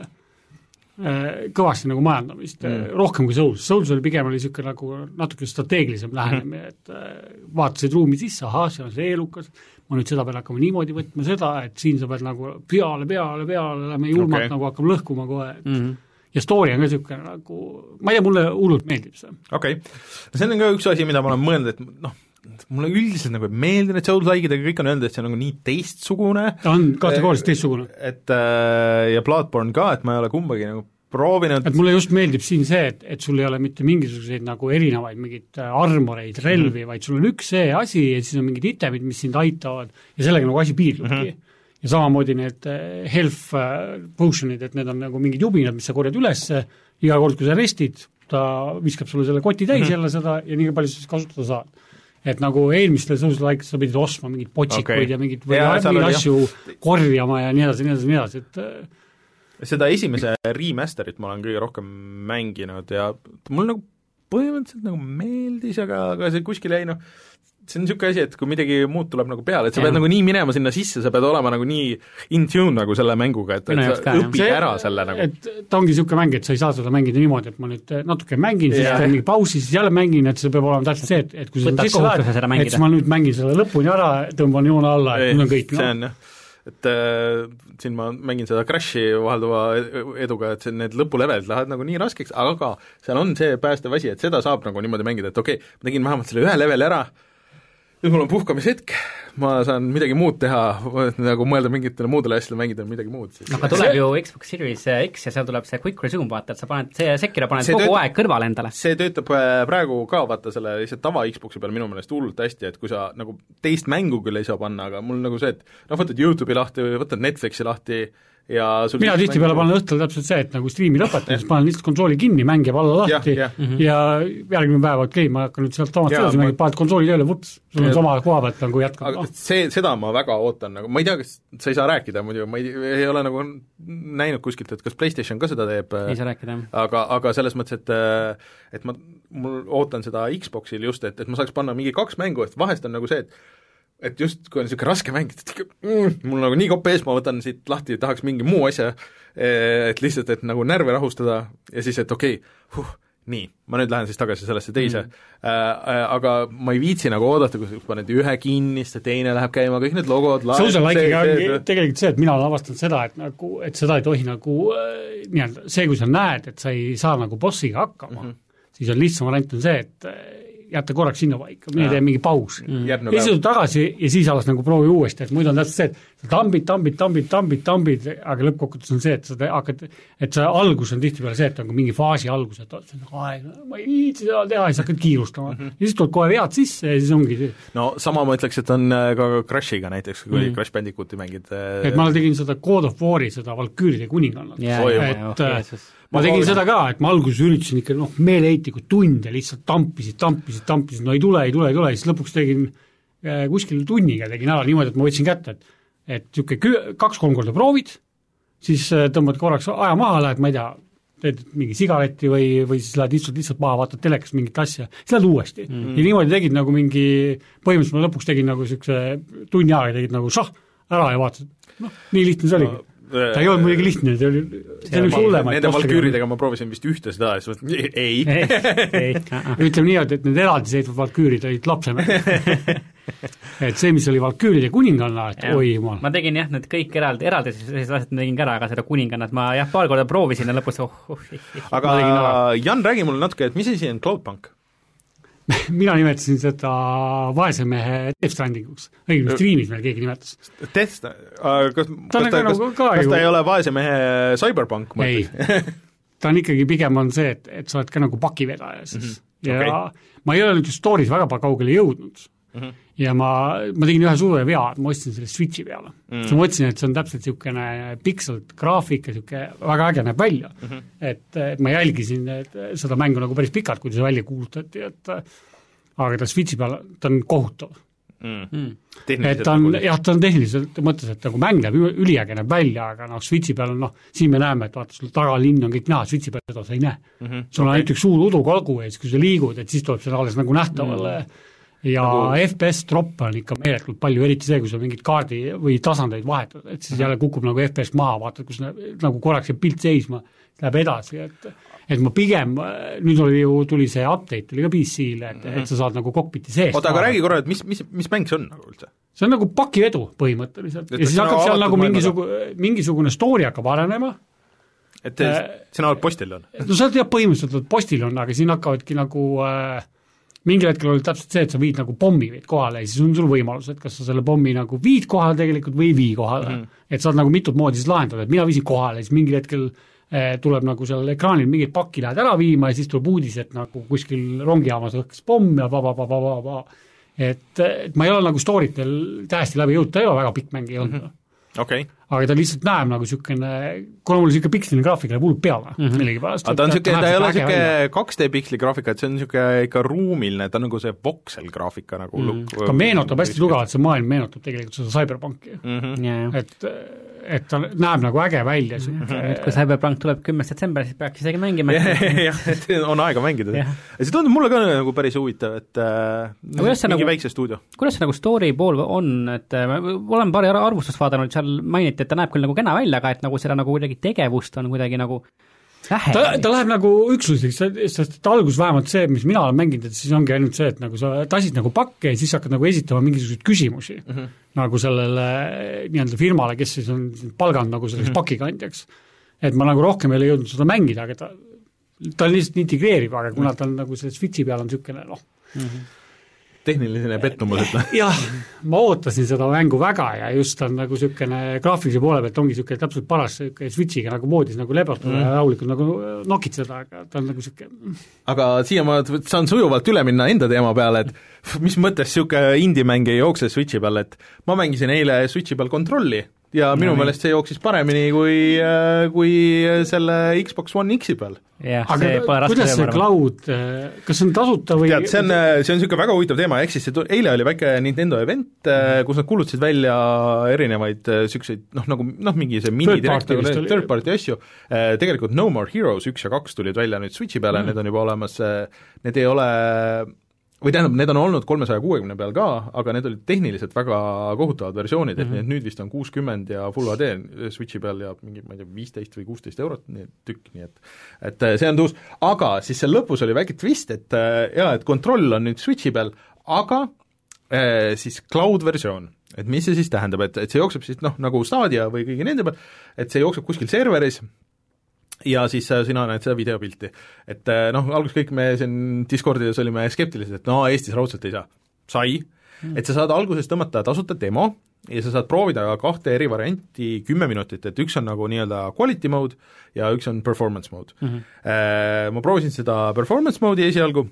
äh, kõvasti nagu majandamist mm., rohkem kui Souls, Souls oli pigem oli niisugune nagu natuke strateegilisem lähenemine, et äh, vaatasid ruumi sisse, ahah, see on see eelukas, ma nüüd seda pean hakkama niimoodi võtma seda, et siin sa pead nagu peale, peale, peale, lähme julmalt okay. nagu hakkab lõhkuma kohe, et mm -hmm. ja story on ka niisugune nagu, ma ei tea, mulle hullult meeldib see. Okei okay., see on ka üks asi, mida ma olen mõelnud, et noh, mulle üldiselt nagu ei meeldi need Souls-like'id, aga kõik on öelnud, et see on nagu nii teistsugune. ta on kategooriliselt teistsugune. Et ja Bloodborne ka, et ma ei ole kumbagi nagu proovinud. Et mulle just meeldib siin see, et, et sul ei ole mitte mingisuguseid nagu erinevaid mingid armoreid, relvi mm., vaid sul on üks see asi ja siis on mingid itemid, mis sind aitavad ja sellega nagu asi piirdubki mm. -hmm. ja samamoodi need health potion'id, et need on nagu mingid jubinad, mis sa korjad üles, iga kord, kui sa restid, ta viskab sulle selle koti täis mm -hmm. jälle seda ja nii palju sa siis kasutada saad. Et nagu eelmistel Souls-like sa pidid ostma mingid potsikuid okay. ja mingid või ja, mingid asju jah. korjama ja nii edasi, nii edasi, nii edasi, et seda esimese remasterit ma olen kõige rohkem mänginud ja mul nagu põhimõtteliselt nagu meeldis, aga, aga see kuskil jäi noh, see on niisugune asi, et kui midagi muud tuleb nagu peale, et sa ja. pead nagu nii minema sinna sisse, sa pead olema nagu nii in tune nagu selle mänguga, et, et sa ka, õpid see, ära selle nagu. Et ta ongi niisugune mäng, et sa ei saa seda mängida niimoodi, et ma nüüd natuke mängin, siis teen mingi pausi, siis jälle mängin, et see peab olema täpselt see, et, et kui sa sisse lähed, et siis ma nüüd mängin selle lõpuni ära, tõmban joone alla, et mul on kõik. See on jah, et äh, siin ma mängin seda Crashi vahelduva eduga, et see, need lõpulevelid lähevad nagu nii raskeks, aga seal on see päästev asi, et seda saab nagu niimoodi mängida, et okei okay,, ma tegin vähemalt selle ühe leveli ära, nüüd mul on puhkamishetk, ma saan midagi muud teha, nagu mõelda mingitele muudele asjadele, mängida midagi muud. aga tuleb see, ju Xbox Series X ja seal tuleb see quick resume, vaata, et sa paned, see Sekiro paned kogu töötab, aeg kõrvale endale. See töötab praegu ka, vaata, selle lihtsalt tava Xboxi peal minu meelest hullult hästi, et kui sa nagu teist mängu küll ei saa panna, aga mul nagu see, et noh, võtad YouTube'i lahti või võtad Netflixi lahti ja mina tihtipeale panen õhtul täpselt see, et nagu striimi lõpetan, siis panen lihtsalt konsooli kinni, mäng jääb alla lahti ja, ja. ja järgmine päev, okei okay,, ma hakkan nüüd sealt samast edasi mängida, paned konsooli tööle, vups, sul on sama koha pealt nagu jätkab. No. see, seda ma väga ootan, nagu ma ei tea, kas sa ei saa rääkida muidu, ma ei, ei ole nagu näinud kuskilt, et kas PlayStation ka seda teeb, ei saa rääkida, aga, aga selles mõttes, et et ma mul ootan seda Xboxil just, et, et ma saaks panna mingi kaks mängu, et vahest on nagu see, et et just, kui on niisugune raske mäng, et ikka mm, mul nagu nii kopp ees, ma võtan siit lahti, tahaks mingi muu asja, et lihtsalt, et nagu närve rahustada ja siis, et okei okay, huh, nii, ma nüüd lähen siis tagasi sellesse teise mm. äh, aga ma ei viitsi nagu oodata, kui paned ühe kinni, siis teine läheb käima, kõik need logod Souls-like'iga on tegelikult see, et mina olen avastanud seda, et nagu, et seda ei tohi nagu äh, nii-öelda, see, kui sa näed, et sa ei saa nagu bossiga hakkama mm, -hmm. siis on lihtsam variant on see, et jätta korraks sinna paika, mine tee mingi paus mm.. esitud tagasi ja siis alles nagu proovi uuesti, et muidu on täpselt see, et sa tambid, tambid, tambid, tambid, tambid, aga lõppkokkuvõttes on see, et sa hakkad, et see algus on tihtipeale see, et on mingi faasi algus, et see on aeg, ma ei viitsi seda teha, siis hakkad kiirustama mm. -hmm. ja siis tuleb kohe vead sisse ja siis ongi see. No sama ma ütleks, et on ka Crashiga näiteks, kui mm. Crash Bandicooti mängid. Et ma tegin seda God of War'i, seda Valküüride kuningannat yeah,, et yeah, ma tegin seda ka, et ma alguses üritasin ikka noh, meeleheitlikult tunde lihtsalt tampisid, tampisid, tampisid, no ei tule, ei tule, ei tule, siis lõpuks tegin äh, kuskil tunniga tegin ära niimoodi, et ma võtsin kätte, et et niisugune kaks-kolm korda proovid, siis äh, tõmbad korraks aja maha, lähed, ma ei tea, teed mingi sigareti või, või siis lähed istud lihtsalt maha, vaatad telekast mingit asja, siis lähed uuesti mm. ja niimoodi tegid nagu mingi, põhimõtteliselt ma lõpuks tegin nagu niisuguse tunni aega tegid nagu šah, ära ja vaatasid, noh, nii lihtne see oligi no,. ta ei olnud muidugi lihtne, see oli, see oli hullemaid. Nende valküüridega ma proovisin vist ühte seda, siis mõtlen, ei. ei. ütleme nii, et need eraldiseisvad valküürid olid lapsena. et see, mis oli valküüride kuninganna, et ja. oi jumal. ma tegin jah, need kõik eraldi, eraldi sellised asjad ma tegin ka ära, aga seda kuningannat ma jah, paar korda proovisin ja lõpus oh, oh, oh, aga Jan, räägi mulle natuke, et mis asi on Cloudpunk? mina nimetasin seda vaese mehe Death Strandinguks, õigemini striimis meil keegi nimetas. Death Stranding, kas, kas, ta, kas, kas ta ei ole vaese mehe Cyberpunk? ei, ta on ikkagi pigem on see, et, et sa oled ka nagu pakivedaja siis mm-hmm. ja okay. ma ei ole nüüd story's väga kaugele jõudnud mm-hmm. ja ma, ma tegin ühe suure vea, et ma ostsin selle Switchi peale mm-hmm. siis ma mõtlesin, et see on täpselt niisugune pixelt graafik ja niisugune väga äge näeb välja mm-hmm. et, et ma jälgisin et seda mängu nagu päris pikalt, kui see välja kuulutati, et aga ta Switchi peal, ta on kohutav mm.. et ta on, jah, ta on tehniliselt mõttes, et nagu mäng näeb üliäge näeb välja, aga noh, Switchi peal on noh, siin me näeme, et vaata, sul tagalinn on kõik näha, Switchi peal seda sa ei näe mm-hmm. sul on okay. näiteks suur udukalgu ees, kui sa liigud, et siis tuleb see alles nagu nähtavale mm. ja nagu... F P S drop on ikka meeletult palju, eriti see, kui sa mingid kaardi või tasandeid vahetad, et siis mm-hmm. jälle kukub nagu F P S maha, vaatad, kus näeb, nagu korraks jääb pilt seisma, läheb edasi, et et ma pigem, nüüd oli ju, tuli see update, oli ka P C-le, et, mm-hmm. et sa saad nagu kokpiti seest. oota, aga räägi korra, et mis, mis, mis mäng see on nagu üldse? see on nagu pakivedu põhimõtteliselt et ja siis hakkab seal nagu mingisugu, mingisugune story hakkab arenema. Et äh, siin oled postil on? no sa tead põhimõtteliselt, et postil on, aga siin hakkavadki nagu äh, mingil hetkel oli täpselt see, et sa viid nagu pommi viid kohale ja siis on sul võimalus, et kas sa selle pommi nagu viid kohale tegelikult või ei vii kohale mm-hmm. et saad nagu mitut moodi siis lahendada, et mina viisin kohale, siis mingil hetkel tuleb nagu sellel ekraanil mingid pakki lähed ära viima ja siis tuleb uudis, et nagu kuskil rongijaamas õhkas pomm ja va-va-va-va-va. Et, et ma ei ole nagu storytel tähesti läbi jõud, ta ei ole väga pikk mäng ei olnud mm. -hmm. Okay. aga ta lihtsalt näeb nagu niisugune, kuna mul niisugune piksline graafika läheb hullult peale mm -hmm. millegipärast. aga ta on niisugune, ta ei ole niisugune kaks D piksli graafika, et see on niisugune ikka ruumiline, ta on nagu see voxel graafika nagu mm -hmm. ta meenutab hästi tugevalt, see maailm meenutab tegelikult seda Cyberpunki mm. -hmm. Yeah. et et ta näeb nagu äge välja mm. -hmm. kui Cyberpunk tuleb kümnes detsember, siis peaks isegi mängima. jah, et on aega mängida. ja see tundub mulle ka nagu päris huvitav, et äh, mingi nagu, väikse stuudio. kuidas see nagu story pool on, et äh, olen paari arvustust vaadanud, seal mainiti, et ta näeb küll nagu kena välja, aga et nagu seda nagu kuidagi tegevust on kuidagi nagu lähe. ta, ta läheb nagu üksusliks, sest et algus vähemalt see, mis mina olen mänginud, et siis ongi ainult see, et nagu sa tasid nagu pakke ja siis hakkad nagu esitama mingisuguseid küsimusi mm -hmm. nagu sellele nii-öelda firmale, kes siis on palganud nagu selleks mm -hmm. pakikandjaks. et ma nagu rohkem ei ole jõudnud seda mängida, aga ta, ta lihtsalt integreerib, aga kuna ta on nagu selle Switchi peal on niisugune noh mm -hmm. tehniline pettumus, et jah, ma ootasin seda mängu väga ja just on nagu niisugune graafilise poole pealt ongi niisugune täpselt paras Switchiga nagu moodis nagu lebertada mm. ja rahulikult nagu nokitseda, aga ta on nagu niisugune aga siia ma saan sujuvalt üle minna enda teema peale, et mis mõttes niisugune indie-mäng ei jookse Switchi peal, et ma mängisin eile Switchi peal Controlli ja minu no, meelest see jooksis paremini kui, kui selle Xbox One X-i peal. jah, aga see kuidas see cloud, kas see on tasuta või tead, see on, see on niisugune väga huvitav teema, ehk siis see eile oli väike Nintendo event mm., kus nad kuulutasid välja erinevaid niisuguseid noh, nagu noh, mingi see mini-direkt, third party asju, tegelikult No More Heroes üks ja kaks tulid välja nüüd Switchi peale mm., need on juba olemas, need ei ole või tähendab, need on olnud kolmesaja kuuekümne peal ka, aga need olid tehniliselt väga kohutavad versioonid, et mm -hmm. nüüd vist on kuuskümmend ja Full H D Switchi peal ja mingi, ma ei tea, viisteist või kuusteist eurot nii tükk, nii et et see on tuus, aga siis seal lõpus oli väike twist, et jaa, et kontroll on nüüd Switchi peal, aga eh, siis cloud-versioon, et mis see siis tähendab, et, et see jookseb siis noh, nagu Stadia või kõigi nende peal, et see jookseb kuskil serveris, ja siis sina näed seda videopilti. Et noh, alguses kõik me siin Discordides olime skeptilised, et no Eestis raudselt ei saa. Sai, mm. et sa saad alguses tõmmata tasuta demo ja sa saad proovida kahte eri varianti kümme minutit, et üks on nagu nii-öelda quality mode ja üks on performance mode mm. -hmm. Ma proovisin seda performance mode'i esialgu,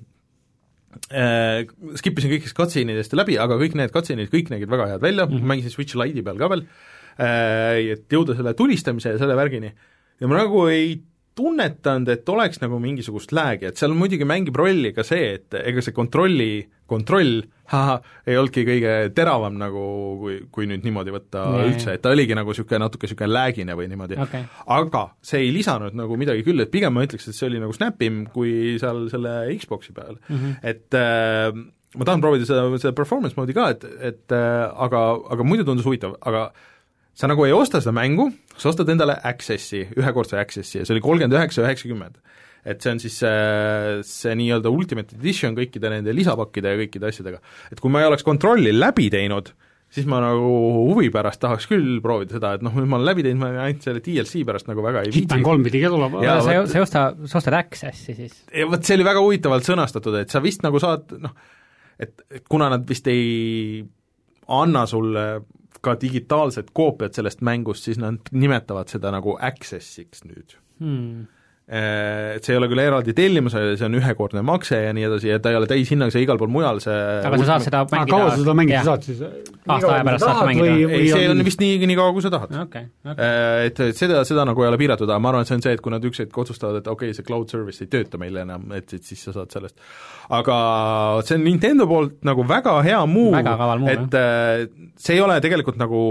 skipisin kõikidest cutscene'idest läbi, aga kõik need cutscene'id, kõik nägid väga head välja mm, -hmm. mängisin Switch Lite'i peal ka veel, et jõuda selle tulistamise ja selle värgini. Ja ma nagu ei tunnetanud, et oleks nagu mingisugust läägi, et seal muidugi mängib rolli ka see, et ega see kontrolli, kontroll haha, ei olnudki kõige teravam nagu, kui, kui nüüd niimoodi võtta nee. üldse, et ta oligi nagu niisugune natuke niisugune läägine või niimoodi okay., aga see ei lisanud nagu midagi küll, et pigem ma ütleks, et see oli nagu snapim kui seal selle Xboxi peal mm, -hmm. et äh, ma tahan proovida seda, seda performance mode'i ka, et, et äh, aga, aga muidu tundus huvitav, aga sa nagu ei osta seda mängu, sa ostad endale access'i, ühekordse access'i ja see oli kolmkümmend üheksa üheksakümmend. Et see on siis see, see nii-öelda Ultimate Edition kõikide nende lisapakkide ja kõikide asjadega. Et kui ma ei oleks kontrolli läbi teinud, siis ma nagu huvi pärast tahaks küll proovida seda, et noh, nüüd ma olen läbi teinud, ma ainult selle D L C pärast nagu väga ei viitsi. Hitman kolm pidi ka tuleb. Ja sa ei osta, sa ostad access'i siis? Ja võt see oli väga huvitavalt sõnastatud, et sa vist nagu saad, noh, et kuna nad vist ei anna sulle ka digitaalset koopiat sellest mängust, siis nad nimetavad seda nagu accessiks nüüd hmm.. Et see ei ole küll eraldi tellimus, see on ühekordne makse ja nii edasi, et ta ei ole täishinnaga, see igal pool mujal see aga sa saad seda mängida kaua sa seda mängida saad siis? aasta aja pärast saad mängida? ei, see on vist nii, nii kaua, kui sa tahad okay, okay. Et, et seda, seda nagu ei ole piiratud, aga ma arvan, et see on see, et kui nad üks hetk otsustavad, et okei okay,, see cloud service ei tööta meile enam, et, et siis sa saad sellest. Aga see on Nintendo poolt nagu väga hea move, väga kaval move, et jah. See ei ole tegelikult nagu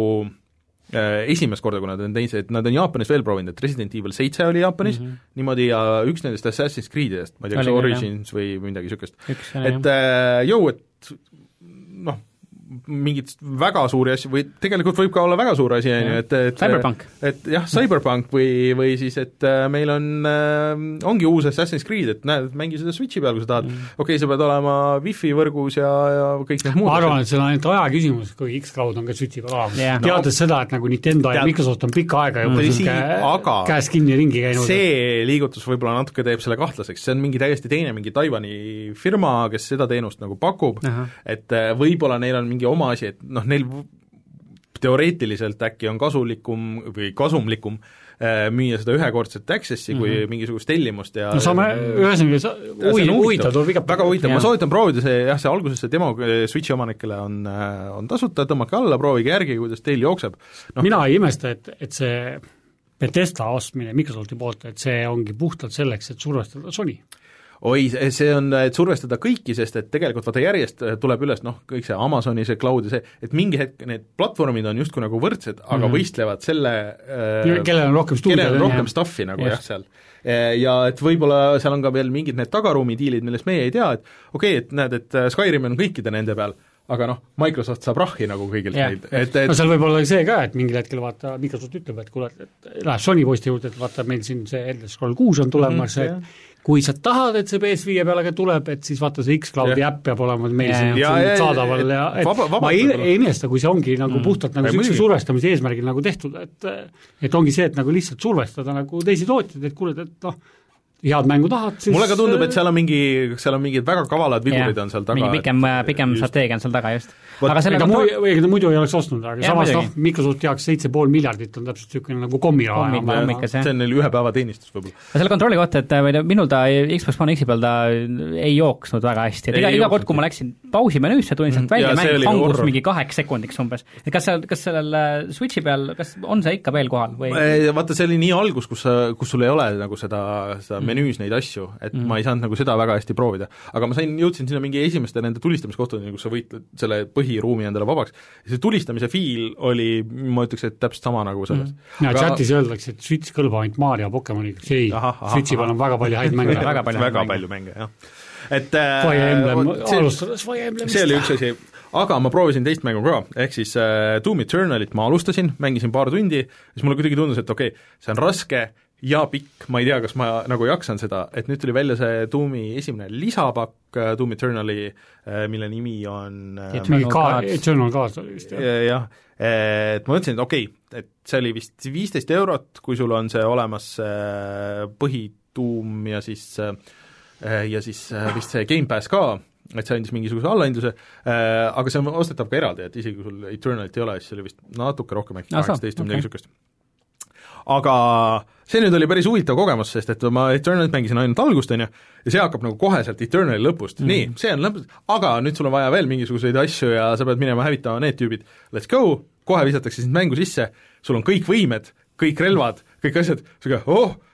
esimest korda, kui nad on teised, nad on Jaapanis veel proovinud, et Resident Evil seitse oli Jaapanis mm -hmm. niimoodi ja üks nendest Assassin's Creedidest, ma ei tea, kas Origins või midagi niisugust. Et äh, jõu, et noh, mingit väga suuri asju või tegelikult võib ka olla väga suur asi, on ju, et, et Cyberpunk. Et jah, Cyberpunk või, või siis, et meil on, ongi uus Assassin's Creed, et näed, mängi seda Switchi peal, kui sa tahad mm., okei okay,, sa pead olema Wi-Fi võrgus ja, ja kõik need muud. ma arvan, et see on ainult aja küsimus, kui X-Cloud on ka Switchi peal olemas yeah.. teades no, seda, et nagu Nintendo ja Microsoft on pikka aega juba mm. aga käes kinni ringi käinud. see liigutus võib-olla natuke teeb selle kahtlaseks, see on mingi täiesti teine, mingi Taiwani firma, kes seda teenust nagu pakub, et võib-olla neil on mingi oma asi, et noh, neil teoreetiliselt äkki on kasulikum või kasumlikum äh, müüa seda ühekordset access'i mm -hmm. kui mingisugust tellimust ja no saame ühesõnaga huvitav, tuleb iga väga huvitav, ma soovitan proovida see, jah, see alguses see demo Switchi omanikele on, on tasuta, tõmmake alla, proovige järgi, kuidas teil jookseb no.. mina ei imesta, et, et see Bethesda ostmine Microsofti poolt, et see ongi puhtalt selleks, et survestada Sony. Oi, see on, et survestada kõiki, sest et tegelikult vaata järjest tuleb üles, noh, kõik see Amazoni, see cloud ja see, et mingi hetk need platvormid on justkui nagu võrdsed, aga mm. võistlevad selle äh, kellel on rohkem stuudiod. Kellel on rohkem staffi nagu yes. jah, seal. Ja et võib-olla seal on ka veel mingid need tagaruumi diilid, millest meie ei tea, et okei okay,, et näed, et Skyrim on kõikide nende peal, aga noh, Microsoft saab rahhi nagu kõigilt yeah. neid. Et, et... no seal võib olla see ka, et mingil hetkel vaata, Microsoft ütleb, et kuule, et läheb Sony posti juurde, et vaata, meil siin see Elder Scrolls kuus on tulemas mm, -hmm, et kui sa tahad, et see P S viie peale ka tuleb, et siis vaata, see X-Cloudi äpp peab olema meil siin saadaval ja et vaba, vaba, ma ei, ei imesta, kui see ongi nagu mm. puhtalt nagu niisuguse survestamise eesmärgil nagu tehtud, et et ongi see, et nagu lihtsalt survestada nagu teisi tootjaid, et kuule, et noh, head mängu tahad, siis mulle ka tundub, et seal on mingi, seal on mingid väga kavalad vigurid yeah. on seal taga. mingi pikem, pikem strateegia on seal taga just. aga ega mu, ta muidu ei oleks ostnud, aga ja, samas noh, Microsoft jaoks seitse pool miljardit on täpselt niisugune nagu kommi raha. see on neil ühe päeva teenistus võib-olla. selle kontrolli kohta, et või minul ta Xbox One X-i peal ta ei jooksnud väga hästi, et iga, iga kord, kui ma läksin pausi menüüsse, tulin sealt välja, mäng hangus mingi kaheks sekundiks umbes. et kas seal, kas sellel Switchi peal, kas on see ikka veel kohal või? Vaata, see oli nii algus, kus, kus sul ei ole nagu seda, seda menüüs neid asju, et mm. ma ei saanud nagu seda väga hästi proovida. Aga ma sain, jõudsin sinna mingi esimeste nende tulistamiskohtadeni, kus sa võitled selle põhiruumi endale vabaks. See tulistamise fiil oli, ma ütleks, et täpselt sama nagu selles. Mm. Ja aga... chatis öeldakse, et Switch kõlba ainult Mario ja Pokemoniga, ei, Switchi peal on väga palju häid mänge. väga palju, väga palju mänge, jah. Et Fire Emblem, alustades Fire Emblemist. See oli üks asi, aga ma proovisin teist mängu ka, ehk siis uh, Doom Eternalit ma alustasin, mängisin paar tundi, siis mulle kuidagi tundus, et okei okay,, see on raske ja pikk, ma ei tea, kas ma nagu jaksan seda, et nüüd tuli välja see Doomi esimene lisapakk Doom Eternali, mille nimi on Eternal Cards oli vist, jah. jah, et ma mõtlesin, et okei okay,, et see oli vist viisteist eurot, kui sul on see olemas põhituum ja siis ja siis vist see Game Pass ka, et see andis mingisuguse allahindluse, aga see on ostetav ka eraldi, et isegi kui sul Eternalit ei ole, siis see oli vist natuke rohkem, äkki kaheksateist või midagi niisugust. Aga see nüüd oli päris huvitav kogemus, sest et ma Eternalit mängisin ainult algust, on ju, ja see hakkab nagu koheselt Eternali lõpust, mm. nii, see on lõpus, aga nüüd sul on vaja veel mingisuguseid asju ja sa pead minema hävitama need tüübid, let's go, kohe visatakse sind mängu sisse, sul on kõik võimed, kõik relvad, kõik asjad, siuke, oh,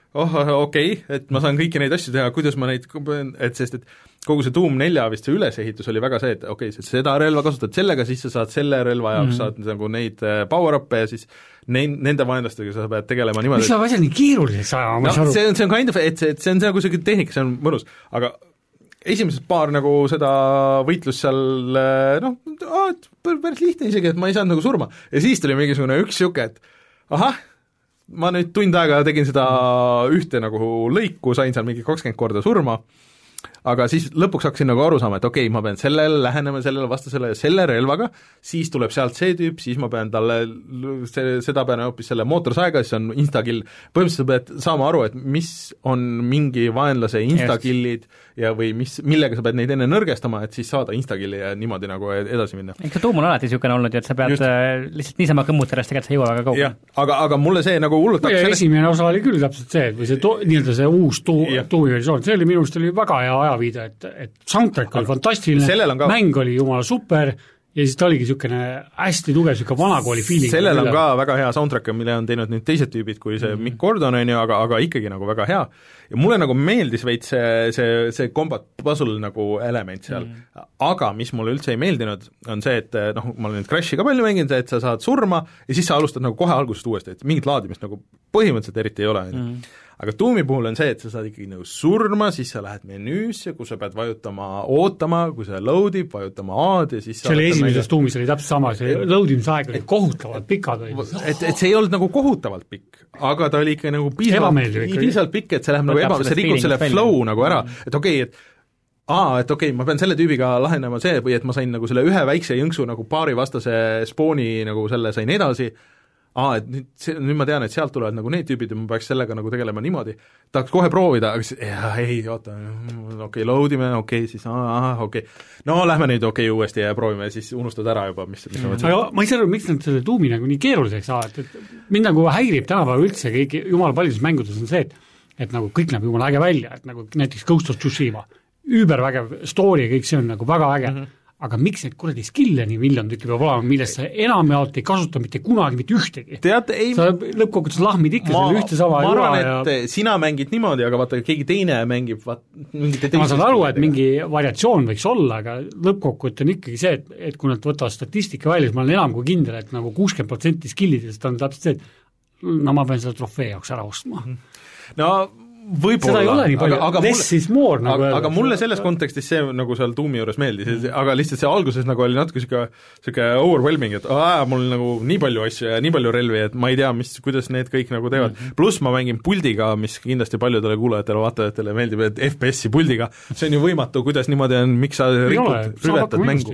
oh okei okay,, et ma saan kõiki neid asju teha, kuidas ma neid, et sest, et kogu see Doom nelja vist see ülesehitus oli väga see, et okei okay,, seda relva kasutad sellega, siis sa saad selle relva jaoks mm. saad nagu neid power-up'e ja siis neid, nende vaenlastega sa pead tegelema niimoodi. Mis sa asjad nii keeruliseks ajama, ma no, aru? See on, see on kind of, et see, et see on nagu see tehnika, see on mõnus, aga esimesed paar nagu seda võitlust seal, noh, päris lihtne isegi, et ma ei saanud nagu surma. Ja siis tuli mingisugune üks siuke, et ahah, ma nüüd tund aega tegin seda ühte nagu lõiku, sain seal mingi kakskümmend korda surma, aga siis lõpuks hakkasin nagu aru saama, et okei okay,, ma pean sellele lähenema, sellele vastasele ja selle relvaga, siis tuleb sealt see tüüp, siis ma pean talle, see, seda pean hoopis selle mootorsaega, siis on instakill, põhimõtteliselt sa pead saama aru, et mis on mingi vaenlase instakillid ja või mis, millega sa pead neid enne nõrgestama, et siis saada instakilli ja niimoodi nagu edasi minna. eks see tuum on alati niisugune olnud ju, et sa pead Just. lihtsalt niisama kõmmutades tegelikult sa ei jõua väga kaugele. aga, aga mulle see nagu hullult ja sellest... esimene osa oli küll täpselt see, või see to, nii-öelda see uus tuumiversioon, see oli minu arust oli väga hea ajaviide, et, et soundtrack oli fantastiline, ka... mäng oli jumala super ja siis ta oligi niisugune hästi tugev, niisugune vanakooli feeling. Sellel on ka väga hea soundtrack, mille on teinud nüüd teised tüübid, kui see mm. Mick Gordon on ju, aga, aga ikkagi nagu väga hea. Ja mulle nagu meeldis veits see, see, see combat puzzle nagu element seal, mm. aga mis mulle üldse ei meeldinud, on see, et noh, ma olen nüüd Crashi ka palju mänginud, et sa saad surma ja siis sa alustad nagu kohe algusest uuesti, et mingit laadimist nagu põhimõtteliselt eriti ei ole mm. aga Doomi puhul on see, et sa saad ikkagi nagu surma, siis sa lähed menüüsse, kus sa pead vajutama, ootama, kui see loadib, vajutama A-d ja siis see oli esimeses Doomis oli täpselt sama, see loadimisaeg oli kohutavalt pikad. Et, et see ei olnud nagu kohutavalt pikk, aga ta oli ikka nagu piisavalt, piisavalt pikk, et see läheb nagu eba, see rikub selle flow nagu ära, et okei okay,, et aa, et okei okay,, ma pean selle tüübiga lahenema see või et ma sain nagu selle ühe väikse jõnksu nagu paari vastase spooni nagu selle sain edasi, aa, et nüüd, see, nüüd ma tean, et sealt tulevad nagu need tüübid ja ma peaks sellega nagu tegelema niimoodi, tahaks kohe proovida, aga siis, jaa, ei, oota, okei okay,, loadime, okei okay,, siis aa, okei okay. no lähme nüüd okei okay, uuesti ja proovime, siis unustad ära juba, mis, mis mm. aga ma ei saa aru, miks nad selle tuumi nagu nii keeruliseks saavad, et mind nagu häirib tänapäeva üldse kõik, jumala paljudes mängudes on see, et et nagu kõik näeb jumala äge välja, et nagu näiteks Ghost of Tsushima, üübervägev story ja kõik see on nagu väga äge mm, -hmm. aga miks neid kuradi skill'e nii miljon tükki peab olema, millest sa enamjaolt ei kasuta mitte kunagi mitte ühtegi? Tead, ei sa lõppkokkuvõttes lahmid ikka ma, selle ühte sama ma arvan, et ja... sina mängid niimoodi, aga vaata, keegi teine mängib vaat, mingite ma saan aru, et mingi variatsioon võiks olla, aga lõppkokkuvõttes on ikkagi see, et, et kui nad võtavad statistika välja, siis ma olen enam kui kindel, et nagu kuuskümmend protsenti skillidest on täpselt see, et no ma pean selle trofee jaoks ära ostma. No võib-olla, seda ei ole nii palju, aga, less mulle, is more nagu aga, aga mulle selles kontekstis see nagu seal Doomi juures meeldis mm., aga lihtsalt see alguses nagu oli natuke niisugune niisugune overwhelming, et aa, mul nagu nii palju asju ja nii palju relvi, et ma ei tea, mis, kuidas need kõik nagu teevad mm. -hmm. Pluss ma mängin puldiga, mis kindlasti paljudele kuulajatele, vaatajatele meeldib, et F P S-i puldiga, see on ju võimatu, kuidas niimoodi on, miks sa rikud, rüvetad mängu.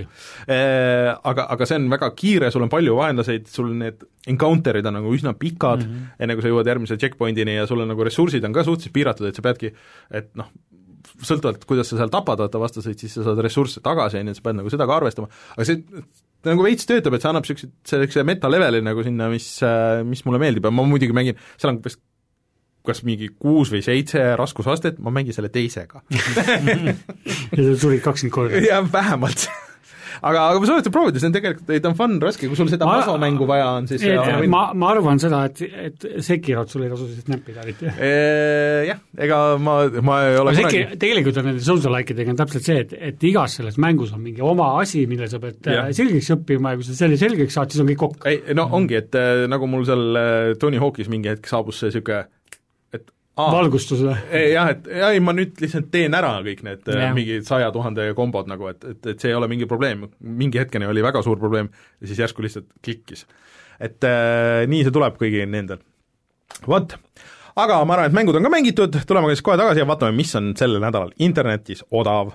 E, aga, aga see on väga kiire, sul on palju vaenlaseid, sul need encounterid on nagu üsna pikad mm, -hmm. enne kui sa jõuad järgmise checkpointini ja sul on nagu ressursid on ka suhteliselt piiratud, et sa peadki, et noh, sõltuvalt, kuidas sa seal tapad vaata vastaseid, siis sa saad ressursse tagasi, on ju, et sa pead nagu seda ka arvestama, aga see nagu veits töötab, et see annab niisuguse, sellise meta-leveli nagu sinna, mis, mis mulle meeldib ja ma muidugi mängin, seal on kas, kas mingi kuus või seitse raskusastet, ma mängin selle teisega ja sa tulid kakskümmend korda? jah, vähemalt aga, aga ma soovitan proovida, see on tegelikult, ta on fun, raske, kui sul seda masomängu vaja on, siis et, ja, ma, ma arvan seda, et, et Sekirot sul ei tasu siis näppida eriti. Jah, ega ma, ma ei ole kunagi Sekir, tegelikult on nende Souls-like'idega on täpselt see, et, et igas selles mängus on mingi oma asi, mille sa pead ja. selgeks õppima ja kui sa selle selgeks saad, siis on kõik kokk. ei, no ongi, et nagu mul seal Tony Hawk'is mingi hetk saabus see niisugune Aa, valgustus või? jah, et ei, ma nüüd lihtsalt teen ära kõik need yeah. mingi saja tuhande kombod nagu, et, et, et see ei ole mingi probleem, mingi hetkeni oli väga suur probleem ja siis järsku lihtsalt klikkis. Et äh, nii see tuleb kõigi nendel. Vot, aga ma arvan, et mängud on ka mängitud, tuleme siis kohe tagasi ja vaatame, mis on sellel nädalal internetis odav.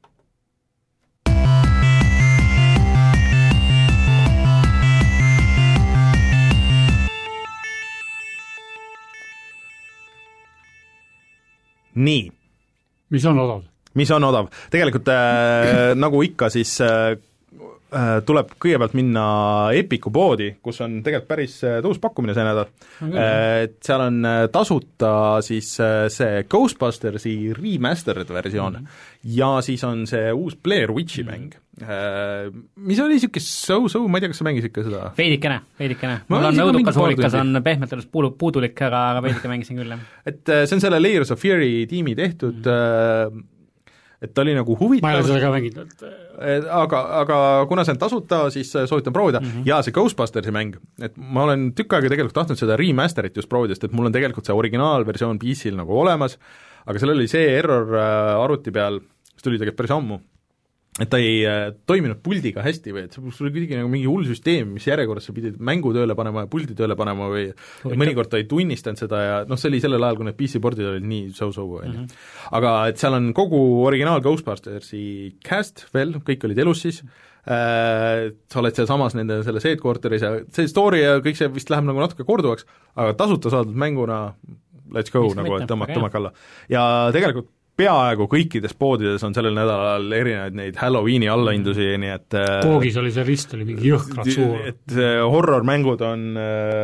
Nii. Mis on odav? Mis on odav? Tegelikult äh, nagu ikka siis äh, tuleb kõigepealt minna Epiku poodi, kus on tegelikult päris tõus pakkumine see nädal, et seal on tasuta siis see Ghostbustersi remastered versioon mm -hmm. ja siis on see uus Blair Witchi mäng mm, -hmm. mis oli niisugune so-so, ma ei tea, kas sa mängisid ka seda? veidikene, veidikene. mul on õudukas hoolikas, on pehmelt öeldes puudub, puudulik, aga, aga veidike mängisin küll, jah. et see on selle Layers of Fury tiimi tehtud mm, -hmm. et ta oli nagu huvitav. ma ei ole seda ka mänginud. aga, aga kuna see on tasuta, siis soovitan proovida mm -hmm. ja see Ghostbustersi mäng, et ma olen tükk aega tegelikult tahtnud seda remasterit just proovida, sest et mul on tegelikult see originaalversioon P C-l nagu olemas, aga seal oli see error arvuti peal, mis tuli tegelikult päris ammu, et ta ei toiminud puldiga hästi või et sul oli kuidagi nagu mingi hull süsteem, mis järjekorras sa pidid mängu tööle panema ja puldi tööle panema või ja mõnikord ta ei tunnistanud seda ja noh, see oli sellel ajal, kui need P C-pordid olid nii so-so, on ju. Aga et seal on kogu originaal Ghostbustersi cast veel, kõik olid elus siis, äh, sa oled sealsamas nende selle seedquarteris ja see story ja kõik see vist läheb nagu natuke korduvaks, aga tasuta saadud mänguna let's go, mis nagu, et tõmmake, tõmmake alla. ja tegelikult peaaegu kõikides poodides on sellel nädalal erinevaid neid Halloweeni allahindusi, nii et Koogis oli see rist, oli mingi jõhkrad suur. Et horror-mängud on,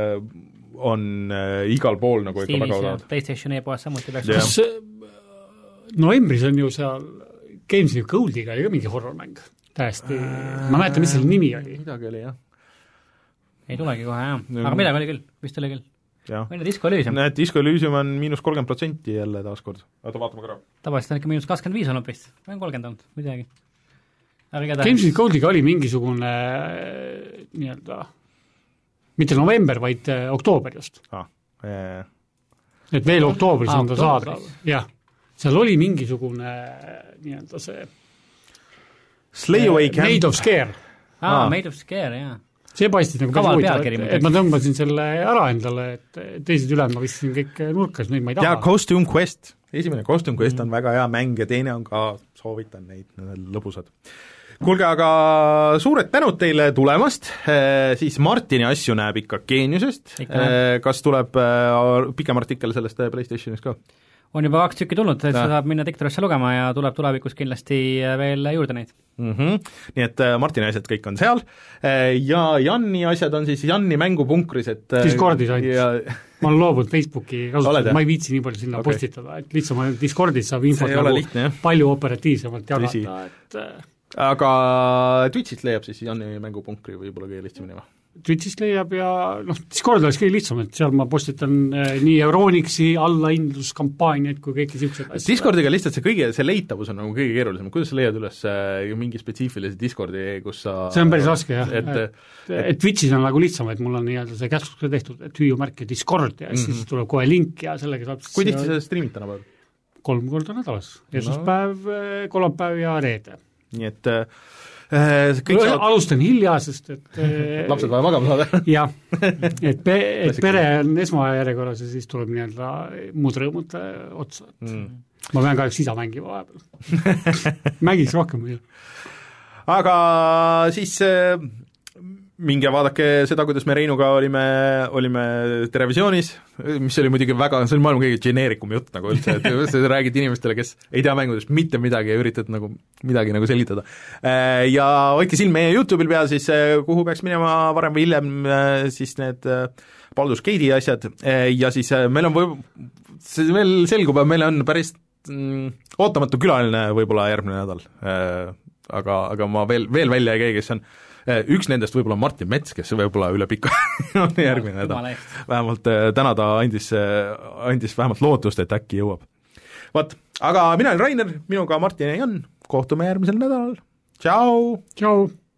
on igal pool nagu ikka väga odavad. PlayStation e-poes samuti peaks. Kas novembris on ju seal Games with Goldiga oli ka mingi horror-mäng täiesti, ma mäletan, mis selle nimi oli. Midagi oli, jah. Ei tulegi kohe, jah. Aga midagi oli küll, vist oli küll. või Disco Elysium? Näed, Disco Elysium on miinus kolmkümmend protsenti jälle taaskord. Oota, vaatame korra. Tavaliselt on ikka miinus kakskümmend viis olnud vist, või on kolmkümmend olnud, midagi. Games with Goldiga oli mingisugune nii-öelda, mitte november, vaid oktoober just. Ah, ee. Et veel oktoobris ah, on ta saada. Jah, seal oli mingisugune nii-öelda see Slay Away Camp. Made of Scare. Ah, Made of Scare, jah. See paistis nagu päris huvitav, et, et ma tõmbasin selle ära endale, et teised ülejäänud ma vistasin kõik nurkas, nüüd ma ei taha. Ja Costume Quest, esimene Costume Quest mm. on väga hea mäng ja teine on ka, soovitan neid, need on lõbusad. Kuulge, aga suured tänud teile tulemast, e, siis Martini asju näeb ikka geeniusest, e, kas tuleb e, pikem artikkel sellest PlayStationis ka? On juba kaks tükki tulnud, et saab minna Diktorisse lugema ja tuleb tulevikus kindlasti veel juurde neid. Mm-hmm. Nii et Martini asjad kõik on seal ja Janni asjad on siis Janni mängupunkris, et Discordis ainult ja... ma olen loobunud Facebooki kasutada, ma ei viitsi nii palju sinna okay. postitada, et lihtsalt Discordis saab infot nagu lihtne, palju operatiivsemalt jagada, et aga Twitchist leiab siis Janni mängupunkri võib-olla kõige lihtsamini või? Twitchist leiab ja noh, Discord oleks kõige lihtsam, et seal ma postitan eh, nii Euronixi allahindluskampaaniaid kui kõiki niisugused asjad. Discordiga lihtsalt see kõige, see leitavus on nagu kõige keerulisem, kuidas sa leiad üles mingi spetsiifilise Discordi, kus sa see on päris raske, jah, et, et, et, et Twitchis on nagu lihtsam, et mul on nii-öelda see käskus tehtud, et hüüumärk ja Discord ja mm -hmm. siis tuleb kohe link ja sellega saab kui tihti sa streamid tänapäeval? Kolm korda nädalas, esmaspäev no., kolmapäev ja reede. Nii et kõik saad... alustan hilja, sest et lapsed vaja magama saada. jah, et, pe, et pere on esmajärjekorras ja siis tuleb nii-öelda muud rõõmud otsa. Mm. ma pean kahjuks isa mängima vahepeal. mängiks rohkem muidu. Aga siis minge vaadake seda, kuidas me Reinuga olime, olime Terevisioonis, mis oli muidugi väga, see oli maailma kõige geneerikum jutt nagu üldse, et sa räägid inimestele, kes ei tea mängudest mitte midagi ja üritad nagu midagi nagu selgitada. Ja hoidke silm meie YouTube'il peal siis, kuhu peaks minema varem või hiljem siis need Baldur's Gate'i asjad ja siis meil on või, see veel selgub, meil on päris mm, ootamatu külaline võib-olla järgmine nädal, aga, aga ma veel, veel välja ei käi, kes on üks nendest võib-olla Martin Mets, kes võib-olla üle pika on järgmine nädal. Vähemalt täna ta andis, andis vähemalt lootust, et äkki jõuab. Vaat, aga mina olen Rainer, minuga Martin ja Jan, kohtume järgmisel nädalal. Tšau! Tšau!